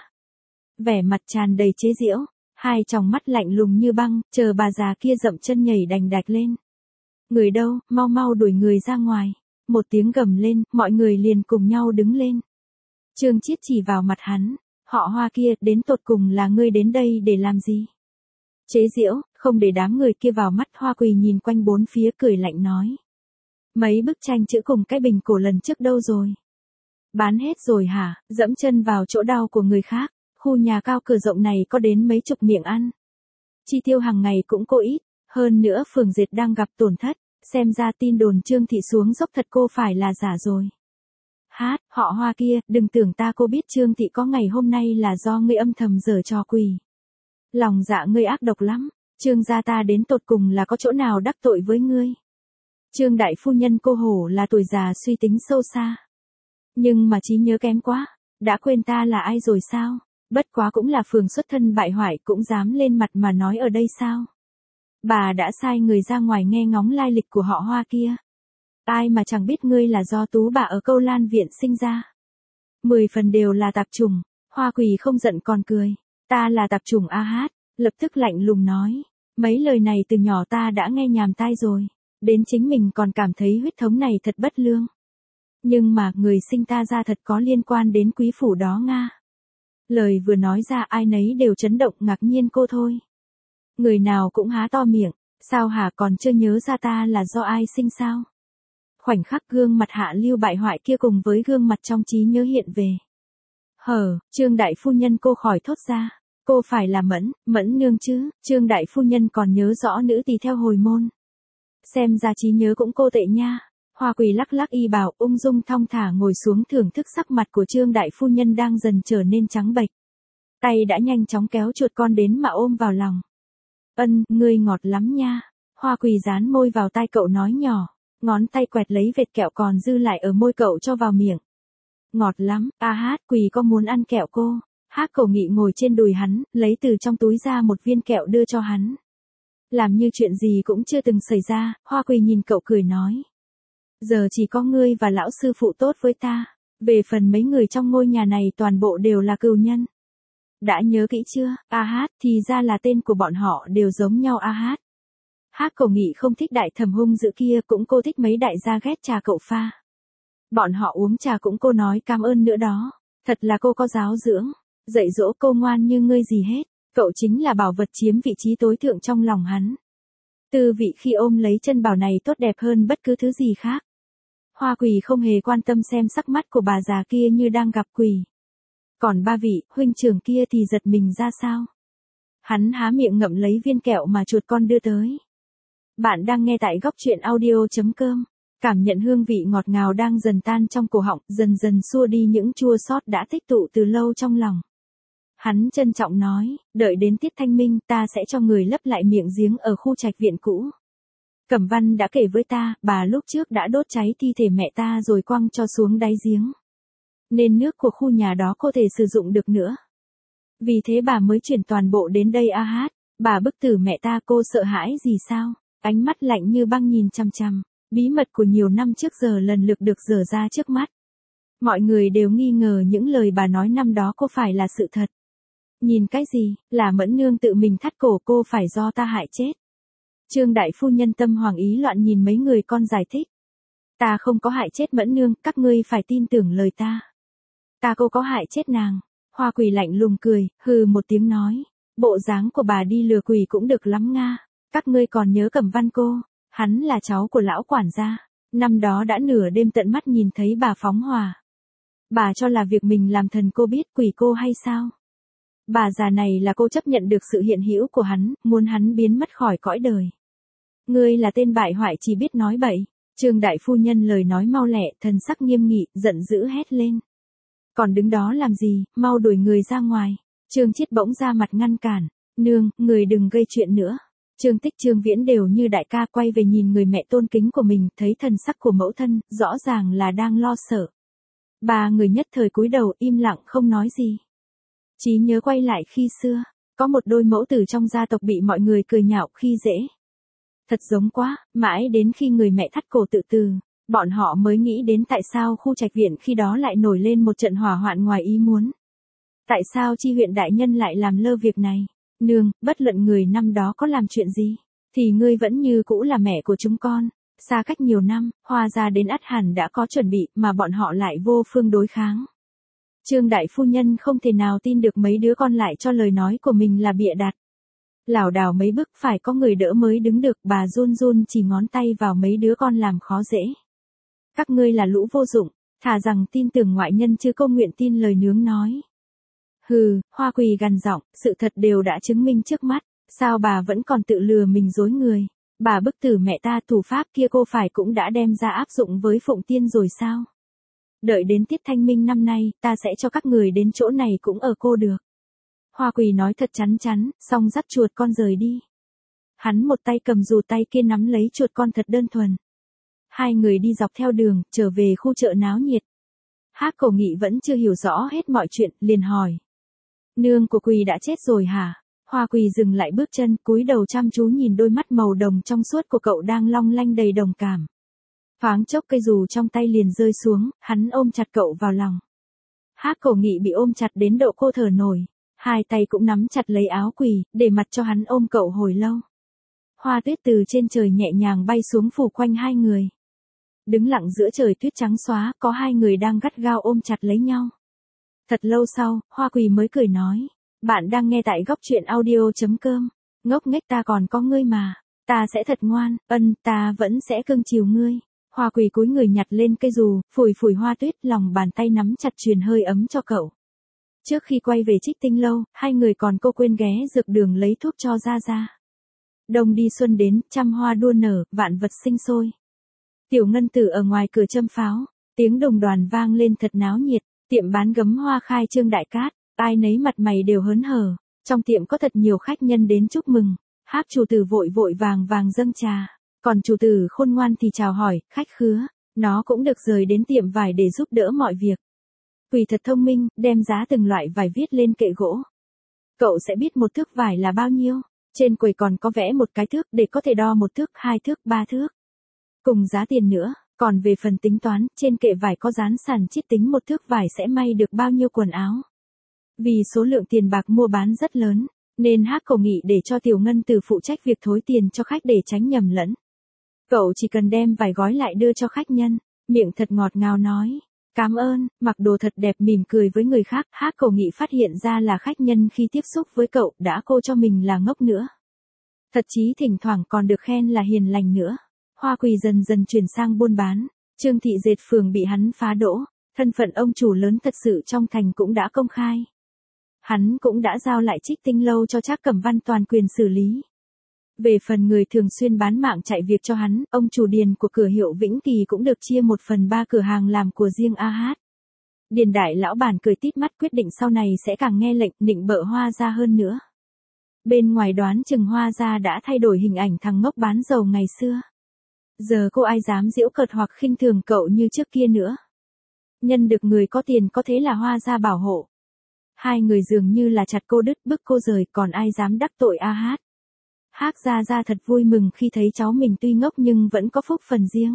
Vẻ mặt tràn đầy chế giễu, hai tròng mắt lạnh lùng như băng, chờ bà già kia dậm chân nhảy đành đạch lên. Người đâu, mau mau đuổi người ra ngoài. Một tiếng gầm lên, mọi người liền cùng nhau đứng lên. Trương Chiết chỉ vào mặt hắn, họ Hoa kia, đến tột cùng là ngươi đến đây để làm gì? Chế giễu, không để đám người kia vào mắt. Hoa Quỳ nhìn quanh bốn phía cười lạnh nói. Mấy bức tranh chữ cùng cái bình cổ lần trước đâu rồi? Bán hết rồi hả? Dẫm chân vào chỗ đau của người khác. Khu nhà cao cửa rộng này có đến mấy chục miệng ăn. Chi tiêu hàng ngày cũng có ít. Hơn nữa Phường Diệt đang gặp tổn thất. Xem ra tin đồn Trương thị xuống dốc thật cô phải là giả rồi. Hát, họ Hoa kia, đừng tưởng ta cô biết Trương thị có ngày hôm nay là do ngươi âm thầm giở trò quỷ. Lòng dạ ngươi ác độc lắm. Trương gia ta đến tột cùng là có chỗ nào đắc tội với ngươi? Trương đại phu nhân cô hổ là tuổi già suy tính sâu xa. Nhưng mà trí nhớ kém quá, đã quên ta là ai rồi sao? Bất quá cũng là phường xuất thân bại hoại, cũng dám lên mặt mà nói ở đây sao? Bà đã sai người ra ngoài nghe ngóng lai lịch của họ Hoa kia. Ai mà chẳng biết ngươi là do tú bà ở Câu Lan viện sinh ra. Mười phần đều là tạp chủng. Hoa Quỳ không giận còn cười. Ta là tạp chủng a hát, lập tức lạnh lùng nói. Mấy lời này từ nhỏ ta đã nghe nhàm tai rồi. Đến chính mình còn cảm thấy huyết thống này thật bất lương. Nhưng mà người sinh ta ra thật có liên quan đến quý phủ đó Nga. Lời vừa nói ra ai nấy đều chấn động ngạc nhiên cô thôi. Người nào cũng há to miệng, sao hả còn chưa nhớ ra ta là do ai sinh sao? Khoảnh khắc gương mặt hạ lưu bại hoại kia cùng với gương mặt trong trí nhớ hiện về. Hờ, Trương đại phu nhân cô khỏi thốt ra. Cô phải là Mẫn, Mẫn nương chứ? Trương đại phu nhân còn nhớ rõ nữ tỳ theo hồi môn. Xem ra trí nhớ cũng cô tệ nha. Hoa Quỳ lắc lắc y bào, ung dung thong thả ngồi xuống thưởng thức sắc mặt của Trương đại phu nhân đang dần trở nên trắng bệch. Tay đã nhanh chóng kéo chuột con đến mà ôm vào lòng. Ân, ngươi ngọt lắm nha. Hoa Quỳ dán môi vào tai cậu nói nhỏ, ngón tay quẹt lấy vệt kẹo còn dư lại ở môi cậu cho vào miệng. Ngọt lắm, a hát, Quỳ có muốn ăn kẹo cô? Hắc Cổ Nghị ngồi trên đùi hắn, lấy từ trong túi ra một viên kẹo đưa cho hắn. Làm như chuyện gì cũng chưa từng xảy ra, Hoa Quỳ nhìn cậu cười nói. Giờ chỉ có ngươi và lão sư phụ tốt với ta. Về phần mấy người trong ngôi nhà này toàn bộ đều là cừu nhân. Đã nhớ kỹ chưa? A hát, thì ra là tên của bọn họ đều giống nhau a hát. Hắc Cổ Nghị không thích đại thẩm hung dữ kia, cũng cô thích mấy đại gia ghét trà cậu pha. Bọn họ uống trà cũng cô nói cảm ơn nữa đó. Thật là cô có giáo dưỡng. Dạy dỗ cô ngoan như ngươi gì hết. Cậu chính là bảo vật chiếm vị trí tối thượng trong lòng hắn. Tư vị khi ôm lấy chân bảo này tốt đẹp hơn bất cứ thứ gì khác. Hoa Quỳ không hề quan tâm xem sắc mắt của bà già kia như đang gặp quỷ. Còn ba vị huynh trưởng kia thì giật mình ra sao? Hắn há miệng ngậm lấy viên kẹo mà chuột con đưa tới. Bạn đang nghe tại góc truyện audio.com. Cảm nhận hương vị ngọt ngào đang dần tan trong cổ họng, dần dần xua đi những chua xót đã tích tụ từ lâu trong lòng. Hắn trân trọng nói, đợi đến tiết thanh minh ta sẽ cho người lấp lại miệng giếng ở khu trạch viện cũ. Cẩm Văn đã kể với ta, bà lúc trước đã đốt cháy thi thể mẹ ta rồi quăng cho xuống đáy giếng. Nên nước của khu nhà đó có thể sử dụng được nữa. Vì thế bà mới chuyển toàn bộ đến đây a hát. Bà bức tử mẹ ta, cô sợ hãi gì sao? Ánh mắt lạnh như băng nhìn chằm chằm. Bí mật của nhiều năm trước giờ lần lượt được dở ra trước mắt. Mọi người đều nghi ngờ những lời bà nói năm đó có phải là sự thật. Nhìn cái gì, là Mẫn nương tự mình thắt cổ cô phải do ta hại chết. Trương đại phu nhân tâm hoàng ý loạn nhìn mấy người con giải thích. Ta không có hại chết Mẫn Nương, các ngươi phải tin tưởng lời ta. Ta cô có hại chết nàng. Hoa Quỳ lạnh lùng cười, hừ một tiếng nói. Bộ dáng của bà đi lừa quỷ cũng được lắm nga. Các ngươi còn nhớ Cẩm Văn cô, hắn là cháu của lão quản gia. Năm đó đã nửa đêm tận mắt nhìn thấy bà phóng hỏa. Bà cho là việc mình làm thần cô biết quỷ cô hay sao? Bà già này là cô chấp nhận được sự hiện hữu của hắn, muốn hắn biến mất khỏi cõi đời. Ngươi là tên bại hoại chỉ biết nói bậy. Trương đại phu nhân lời nói mau lẹ, thần sắc nghiêm nghị, giận dữ hét lên. Còn đứng đó làm gì, mau đuổi người ra ngoài. Trương Chiết bỗng ra mặt ngăn cản. Nương, người đừng gây chuyện nữa. Trương Tích Trương Viễn đều như đại ca quay về nhìn người mẹ tôn kính của mình, thấy thần sắc của mẫu thân, rõ ràng là đang lo sợ. Ba người nhất thời cúi đầu im lặng không nói gì. Trí nhớ quay lại khi xưa, có một đôi mẫu tử trong gia tộc bị mọi người cười nhạo khi dễ. Thật giống quá, mãi đến khi người mẹ thắt cổ tự tử, bọn họ mới nghĩ đến tại sao khu trạch viện khi đó lại nổi lên một trận hỏa hoạn ngoài ý muốn. Tại sao chi huyện đại nhân lại làm lơ việc này? Nương, bất luận người năm đó có làm chuyện gì, thì ngươi vẫn như cũ là mẹ của chúng con. Xa cách nhiều năm, Hoa gia đến ắt hẳn đã có chuẩn bị mà bọn họ lại vô phương đối kháng. Trương đại phu nhân không thể nào tin được mấy đứa con lại cho lời nói của mình là bịa đặt. Lảo đảo mấy bước phải có người đỡ mới đứng được, bà run run chỉ ngón tay vào mấy đứa con làm khó dễ. Các ngươi là lũ vô dụng, thà rằng tin tưởng ngoại nhân chứ không nguyện tin lời nướng nói. Hừ, Hoa Quỳ gằn giọng, sự thật đều đã chứng minh trước mắt, sao bà vẫn còn tự lừa mình dối người? Bà bức tử mẹ ta thủ pháp kia cô phải cũng đã đem ra áp dụng với Phụng Tiên rồi sao? Đợi đến tiết thanh minh năm nay, ta sẽ cho các người đến chỗ này cũng ở cô được. Hoa Quỳ nói thật chắn chắn, xong dắt chuột con rời đi. Hắn một tay cầm dù tay kia nắm lấy chuột con thật đơn thuần. Hai người đi dọc theo đường, trở về khu chợ náo nhiệt. Hắc Cổ Nghị vẫn chưa hiểu rõ hết mọi chuyện, liền hỏi. Nương của Quỳ đã chết rồi hả? Hoa Quỳ dừng lại bước chân, cúi đầu chăm chú nhìn đôi mắt màu đồng trong suốt của cậu đang long lanh đầy đồng cảm. Thoáng chốc cây dù trong tay liền rơi xuống, hắn ôm chặt cậu vào lòng. Hắc Cổ Nghị bị ôm chặt đến độ cô thở nổi. Hai tay cũng nắm chặt lấy áo Quỳ, để mặt cho hắn ôm cậu hồi lâu. Hoa tuyết từ trên trời nhẹ nhàng bay xuống phủ quanh hai người. Đứng lặng giữa trời tuyết trắng xóa, có hai người đang gắt gao ôm chặt lấy nhau. Thật lâu sau, Hoa Quỳ mới cười nói. Bạn đang nghe tại góc truyện audio chấm com. Ngốc nghếch ta còn có ngươi mà. Ta sẽ thật ngoan, ân, ta vẫn sẽ cưng chiều ngươi. Hoa Quỳ cúi người nhặt lên cây dù, phủi phủi hoa tuyết, lòng bàn tay nắm chặt truyền hơi ấm cho cậu. Trước khi quay về Trích Tinh lâu, hai người còn cô quên ghé dược đường lấy thuốc cho Gia Gia. Đông đi xuân đến, trăm hoa đua nở, vạn vật sinh sôi. Tiểu Ngân Tử ở ngoài cửa châm pháo, tiếng đồng đoàn vang lên thật náo nhiệt, tiệm bán gấm hoa khai trương đại cát, ai nấy mặt mày đều hớn hở, trong tiệm có thật nhiều khách nhân đến chúc mừng. Hắc chủ tử vội vội vàng vàng dâng trà, còn chủ tử khôn ngoan thì chào hỏi, khách khứa, nó cũng được rời đến tiệm vải để giúp đỡ mọi việc. Quỳ thật thông minh, đem giá từng loại vải viết lên kệ gỗ. Cậu sẽ biết một thước vải là bao nhiêu. Trên quầy còn có vẽ một cái thước để có thể đo một thước, hai thước, ba thước. Cùng giá tiền nữa, còn về phần tính toán, trên kệ vải có dán sàn chít tính một thước vải sẽ may được bao nhiêu quần áo. Vì số lượng tiền bạc mua bán rất lớn, nên Hắc Cổ Nghị để cho Tiểu Ngân Tử phụ trách việc thối tiền cho khách để tránh nhầm lẫn. Cậu chỉ cần đem vải gói lại đưa cho khách nhân, miệng thật ngọt ngào nói. Cảm ơn, mặc đồ thật đẹp mỉm cười với người khác. Hắc Cổ Nghị phát hiện ra là khách nhân khi tiếp xúc với cậu đã cô cho mình là ngốc nữa. Thật chí thỉnh thoảng còn được khen là hiền lành nữa. Hoa Quỳ dần dần chuyển sang buôn bán. Trương thị dệt phường bị hắn phá đỗ. Thân phận ông chủ lớn thật sự trong thành cũng đã công khai. Hắn cũng đã giao lại Trích Tinh lâu cho Trác Cẩm Văn toàn quyền xử lý. Về phần người thường xuyên bán mạng chạy việc cho hắn, ông chủ Điền của cửa hiệu Vĩnh Kỳ cũng được chia một phần ba cửa hàng làm của riêng a hát. Điền đại lão bản cười tít mắt quyết định sau này sẽ càng nghe lệnh nịnh bợ Hoa gia hơn nữa. Bên ngoài đoán chừng Hoa gia đã thay đổi hình ảnh thằng ngốc bán dầu ngày xưa. Giờ cô ai dám giễu cợt hoặc khinh thường cậu như trước kia nữa. Nhân được người có tiền có thế là Hoa gia bảo hộ. Hai người dường như là chặt cô đứt bức cô rời, còn ai dám đắc tội a hát. Hắc Gia Gia thật vui mừng khi thấy cháu mình tuy ngốc nhưng vẫn có phúc phần riêng.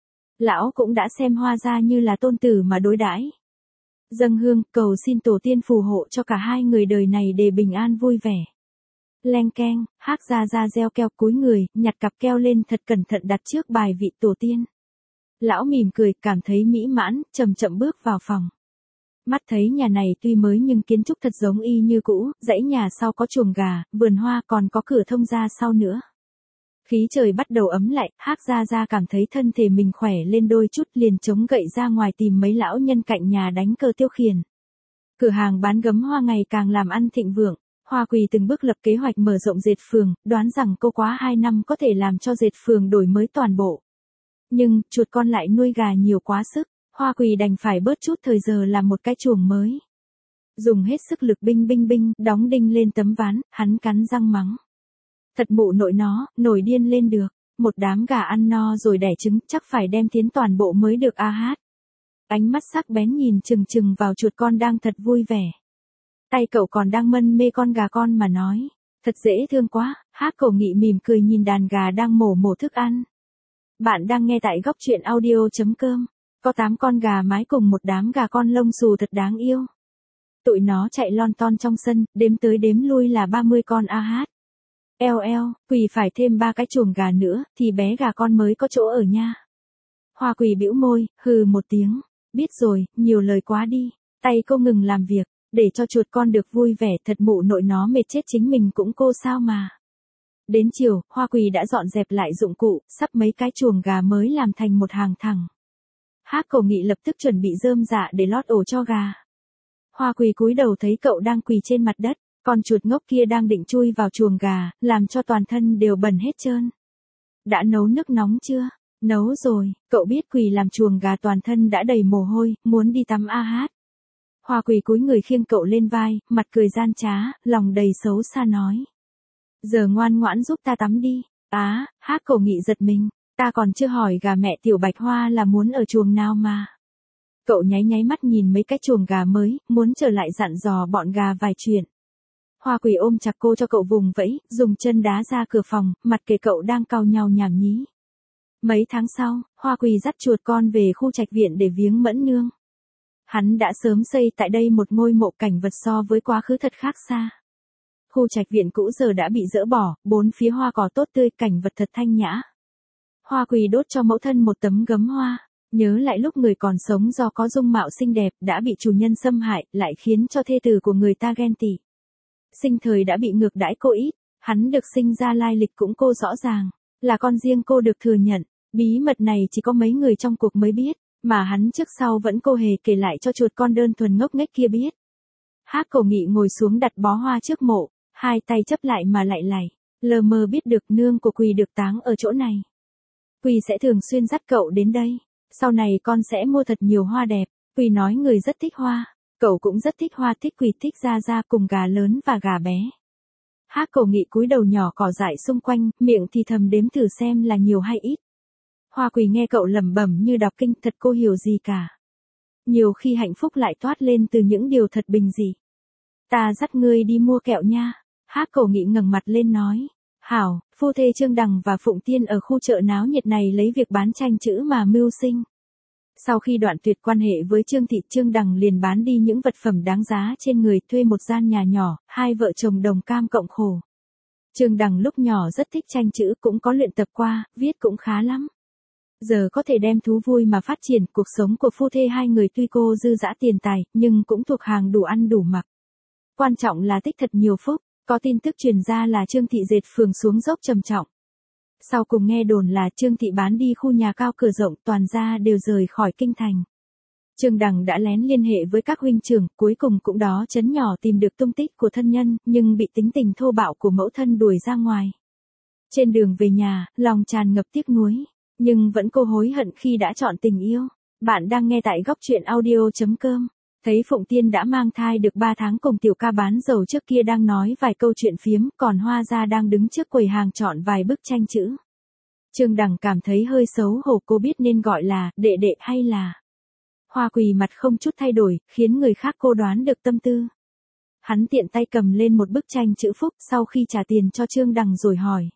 Lão cũng đã xem Hoa gia như là tôn tử mà đối đãi. Dâng hương, cầu xin tổ tiên phù hộ cho cả hai người đời này để bình an vui vẻ. Leng keng, Hắc Gia Gia gieo keo cúi người, nhặt cặp keo lên thật cẩn thận đặt trước bài vị tổ tiên. Lão mỉm cười, cảm thấy mỹ mãn, chậm chậm bước vào phòng. Mắt thấy nhà này tuy mới nhưng kiến trúc thật giống y như cũ, dãy nhà sau có chuồng gà, vườn hoa còn có cửa thông ra sau nữa. Khí trời bắt đầu ấm lại, Hắc Gia Gia cảm thấy thân thể mình khỏe lên đôi chút liền chống gậy ra ngoài tìm mấy lão nhân cạnh nhà đánh cờ tiêu khiển. Cửa hàng bán gấm hoa ngày càng làm ăn thịnh vượng, Hoa Quỳ từng bước lập kế hoạch mở rộng dệt phường, đoán rằng cô quá hai năm có thể làm cho dệt phường đổi mới toàn bộ. Nhưng, chuột con lại nuôi gà nhiều quá sức, Hoa Quỳ đành phải bớt chút thời giờ làm một cái chuồng mới. Dùng hết sức lực binh binh binh, đóng đinh lên tấm ván, hắn cắn răng mắng. Thật mụ nội nó, nổi điên lên được, một đám gà ăn no rồi đẻ trứng, chắc phải đem tiến toàn bộ mới được a hát. Ánh mắt sắc bén nhìn chừng chừng vào chuột con đang thật vui vẻ. Tay cậu còn đang mân mê con gà con mà nói, thật dễ thương quá, Hắc Cổ Nghị mỉm cười nhìn đàn gà đang mổ mổ thức ăn. Bạn đang nghe tại góc truyện audio chấm com, có tám con gà mái cùng một đám gà con lông xù thật đáng yêu. Tụi nó chạy lon ton trong sân, đếm tới đếm lui là ba mươi con a hát. Eo eo, Quỳ phải thêm ba cái chuồng gà nữa, thì bé gà con mới có chỗ ở nha. Hoa Quỳ bĩu môi, hừ một tiếng, biết rồi, nhiều lời quá đi, tay cô ngừng làm việc, để cho chuột con được vui vẻ, thật mụ nội nó mệt chết chính mình cũng cô sao mà. Đến chiều, Hoa Quỳ đã dọn dẹp lại dụng cụ, sắp mấy cái chuồng gà mới làm thành một hàng thẳng. Hắc Cổ Nghị lập tức chuẩn bị rơm rạ để lót ổ cho gà. Hoa Quỳ cúi đầu thấy cậu đang quỳ trên mặt đất, con chuột ngốc kia đang định chui vào chuồng gà, làm cho toàn thân đều bẩn hết trơn. Đã nấu nước nóng chưa? Nấu rồi, cậu biết Quỳ làm chuồng gà toàn thân đã đầy mồ hôi, muốn đi tắm a hát. Hoa Quỳ cúi người khiêng cậu lên vai, mặt cười gian trá, lòng đầy xấu xa nói. Giờ ngoan ngoãn giúp ta tắm đi. Á, Hắc Cổ Nghị giật mình, ta còn chưa hỏi gà mẹ Tiểu Bạch Hoa là muốn ở chuồng nào mà. Cậu nháy nháy mắt nhìn mấy cái chuồng gà mới, muốn trở lại dặn dò bọn gà vài chuyện. Hoa Quỳ ôm chặt cô cho cậu vùng vẫy, dùng chân đá ra cửa phòng, mặt kề cậu đang cau nhau nhảm nhí. Mấy tháng sau, Hoa Quỳ dắt chuột con về khu trạch viện để viếng Mẫn Nương. Hắn đã sớm xây tại đây một ngôi mộ cảnh vật so với quá khứ thật khác xa. Khu trạch viện cũ giờ đã bị dỡ bỏ, bốn phía hoa cỏ tốt tươi, cảnh vật thật thanh nhã. Hoa Quỳ đốt cho mẫu thân một tấm gấm hoa, nhớ lại lúc người còn sống do có dung mạo xinh đẹp đã bị chủ nhân xâm hại, lại khiến cho thê tử của người ta ghen tị. Sinh thời đã bị ngược đãi cô ít, hắn được sinh ra lai lịch cũng cô rõ ràng, là con riêng cô được thừa nhận, bí mật này chỉ có mấy người trong cuộc mới biết, mà hắn trước sau vẫn cô hề kể lại cho chuột con đơn thuần ngốc nghếch kia biết. Hắc Cổ Nghị ngồi xuống đặt bó hoa trước mộ, hai tay chấp lại mà lại lạy, lờ mờ biết được nương của Quỳ được táng ở chỗ này. Quỳ sẽ thường xuyên dắt cậu đến đây, sau này con sẽ mua thật nhiều hoa đẹp. Quỳ nói người rất thích hoa, cậu cũng rất thích hoa, thích Quỳ, thích Gia Gia cùng gà lớn và gà bé. Hắc Cổ Nghị cúi đầu nhỏ cỏ dại xung quanh, miệng thì thầm đếm thử xem là nhiều hay ít. Hoa Quỳ nghe cậu lẩm bẩm như đọc kinh, thật cô hiểu gì cả. Nhiều khi hạnh phúc lại toát lên từ những điều thật bình dị. Ta dắt ngươi đi mua kẹo nha. Hắc Cổ Nghị ngẩng mặt lên nói. Hảo, phu thê Trương Đằng và Phụng Tiên ở khu chợ náo nhiệt này lấy việc bán tranh chữ mà mưu sinh. Sau khi đoạn tuyệt quan hệ với Trương Thị, Trương Đằng liền bán đi những vật phẩm đáng giá trên người, thuê một gian nhà nhỏ, hai vợ chồng đồng cam cộng khổ. Trương Đằng lúc nhỏ rất thích tranh chữ, cũng có luyện tập qua, viết cũng khá lắm. Giờ có thể đem thú vui mà phát triển, cuộc sống của phu thê hai người tuy cô dư dã tiền tài, nhưng cũng thuộc hàng đủ ăn đủ mặc. Quan trọng là tích thật nhiều phúc, có tin tức truyền ra là Trương Thị dệt phường xuống dốc trầm trọng. Sau cùng nghe đồn là Trương Thị bán đi khu nhà cao cửa rộng, toàn gia đều rời khỏi kinh thành. Trương Đằng đã lén liên hệ với các huynh trưởng, cuối cùng cũng đó chấn nhỏ tìm được tung tích của thân nhân, nhưng bị tính tình thô bạo của mẫu thân đuổi ra ngoài. Trên đường về nhà, lòng tràn ngập tiếc nuối, nhưng vẫn cô hối hận khi đã chọn tình yêu. Bạn đang nghe tại góc truyện audio chấm com. Thấy Phụng Tiên đã mang thai được ba tháng cùng tiểu ca bán dầu trước kia đang nói vài câu chuyện phiếm, còn Hoa Gia đang đứng trước quầy hàng chọn vài bức tranh chữ. Trương Đằng cảm thấy hơi xấu hổ, cô biết nên gọi là đệ đệ hay là. Hoa Quỳ mặt không chút thay đổi, khiến người khác cô đoán được tâm tư. Hắn tiện tay cầm lên một bức tranh chữ phúc sau khi trả tiền cho Trương Đằng rồi hỏi.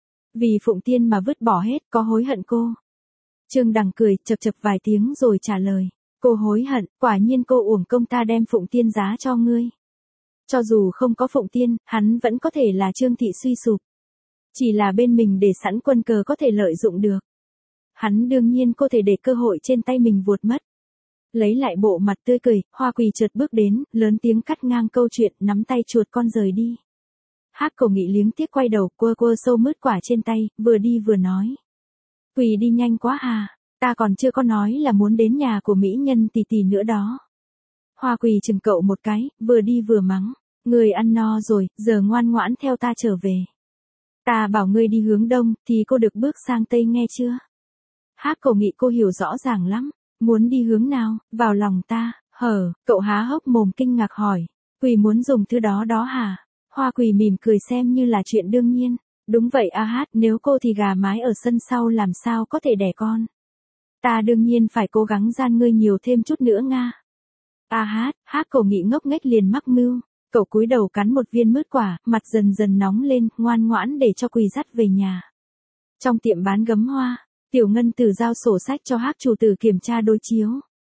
Vì Phụng Tiên mà vứt bỏ hết, có hối hận cô? Trương Đằng cười chập chập vài tiếng rồi trả lời. Cô hối hận, quả nhiên cô uổng công ta đem Phụng Tiên giá cho ngươi. Cho dù không có Phụng Tiên, hắn vẫn có thể là Trương Thị suy sụp. Chỉ là bên mình để sẵn quân cờ có thể lợi dụng được. hắn đương nhiên có thể để cơ hội trên tay mình vuột mất. Lấy lại bộ mặt tươi cười, Hoa Quỳ chợt bước đến, lớn tiếng cắt ngang câu chuyện, nắm tay chuột con rời đi. Hắc Cầu Nghị liếng tiếc quay đầu, quơ quơ sâu mứt quả trên tay, vừa đi vừa nói. Quỳ đi nhanh quá hà, ta còn chưa có nói là muốn đến nhà của mỹ nhân tỷ tỷ nữa đó. Hoa Quỳ chừng cậu một cái, vừa đi vừa mắng. Người ăn no rồi, giờ ngoan ngoãn theo ta trở về. Ta bảo ngươi đi hướng đông, thì cô được bước sang tây nghe chưa? Hắc Cầu Nghị cô hiểu rõ ràng lắm. Muốn đi hướng nào, vào lòng ta, hở, cậu há hốc mồm kinh ngạc hỏi. Quỳ muốn dùng thứ đó đó hả? Hoa Quỳ mỉm cười xem như là chuyện đương nhiên. Đúng vậy a hát, nếu cô thì gà mái ở sân sau làm sao có thể đẻ con. Ta đương nhiên phải cố gắng gian ngươi nhiều thêm chút nữa nga. A hát, Hắc Cầu Nghị ngốc nghếch liền mắc mưu. Cậu cúi đầu cắn một viên mứt quả, mặt dần dần nóng lên, ngoan ngoãn để cho Quỳ dắt về nhà. Trong tiệm bán gấm hoa, Tiểu Ngân Tử giao sổ sách cho Hắc chủ tử kiểm tra đối chiếu.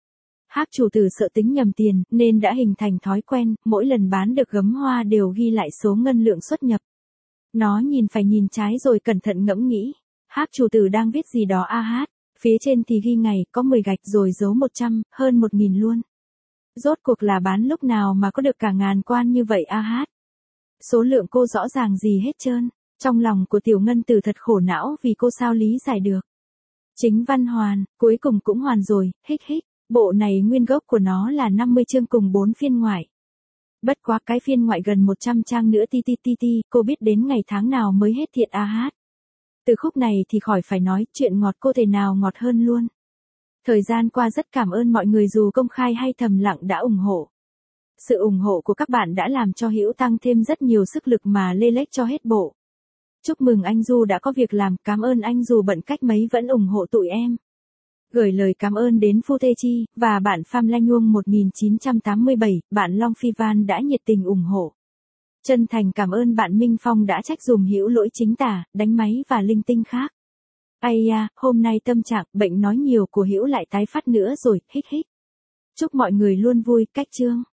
Hắc chủ tử sợ tính nhầm tiền, nên đã hình thành thói quen, mỗi lần bán được gấm hoa đều ghi lại số ngân lượng xuất nhập. Nó nhìn phải nhìn trái rồi cẩn thận ngẫm nghĩ. Hắc chủ tử đang viết gì đó a hát, phía trên thì ghi ngày, có mười gạch rồi dấu một trăm, hơn một nghìn luôn. Rốt cuộc là bán lúc nào mà có được cả ngàn quan như vậy a hát. Số lượng cô rõ ràng gì hết trơn. Trong lòng của Tiểu Ngân Tử thật khổ não vì cô sao lý giải được. Chính văn hoàn, cuối cùng cũng hoàn rồi, hích hích. Bộ này nguyên gốc của nó là năm mươi chương cùng bốn phiên ngoại. Bất quá cái phiên ngoại gần một trăm trang nữa ti ti ti ti, cô biết đến ngày tháng nào mới hết thiệt a hát. Từ khúc này thì khỏi phải nói, chuyện ngọt cô thể nào ngọt hơn luôn. Thời gian qua rất cảm ơn mọi người dù công khai hay thầm lặng đã ủng hộ. Sự ủng hộ của các bạn đã làm cho Hữu tăng thêm rất nhiều sức lực mà lê lếch cho hết bộ. Chúc mừng anh Du đã có việc làm, cảm ơn anh dù bận cách mấy vẫn ủng hộ tụi em. Gửi lời cảm ơn đến Phu Thê Chi, và bạn Pham Lanh Nhuông một nghìn chín trăm tám mươi bảy, bạn Long Phi Van đã nhiệt tình ủng hộ. Chân thành cảm ơn bạn Minh Phong đã trách dùm Hữu lỗi chính tả, đánh máy và linh tinh khác. Ây da, hôm nay tâm trạng, bệnh nói nhiều của Hữu lại tái phát nữa rồi, hích hích. Chúc mọi người luôn vui, cách chương.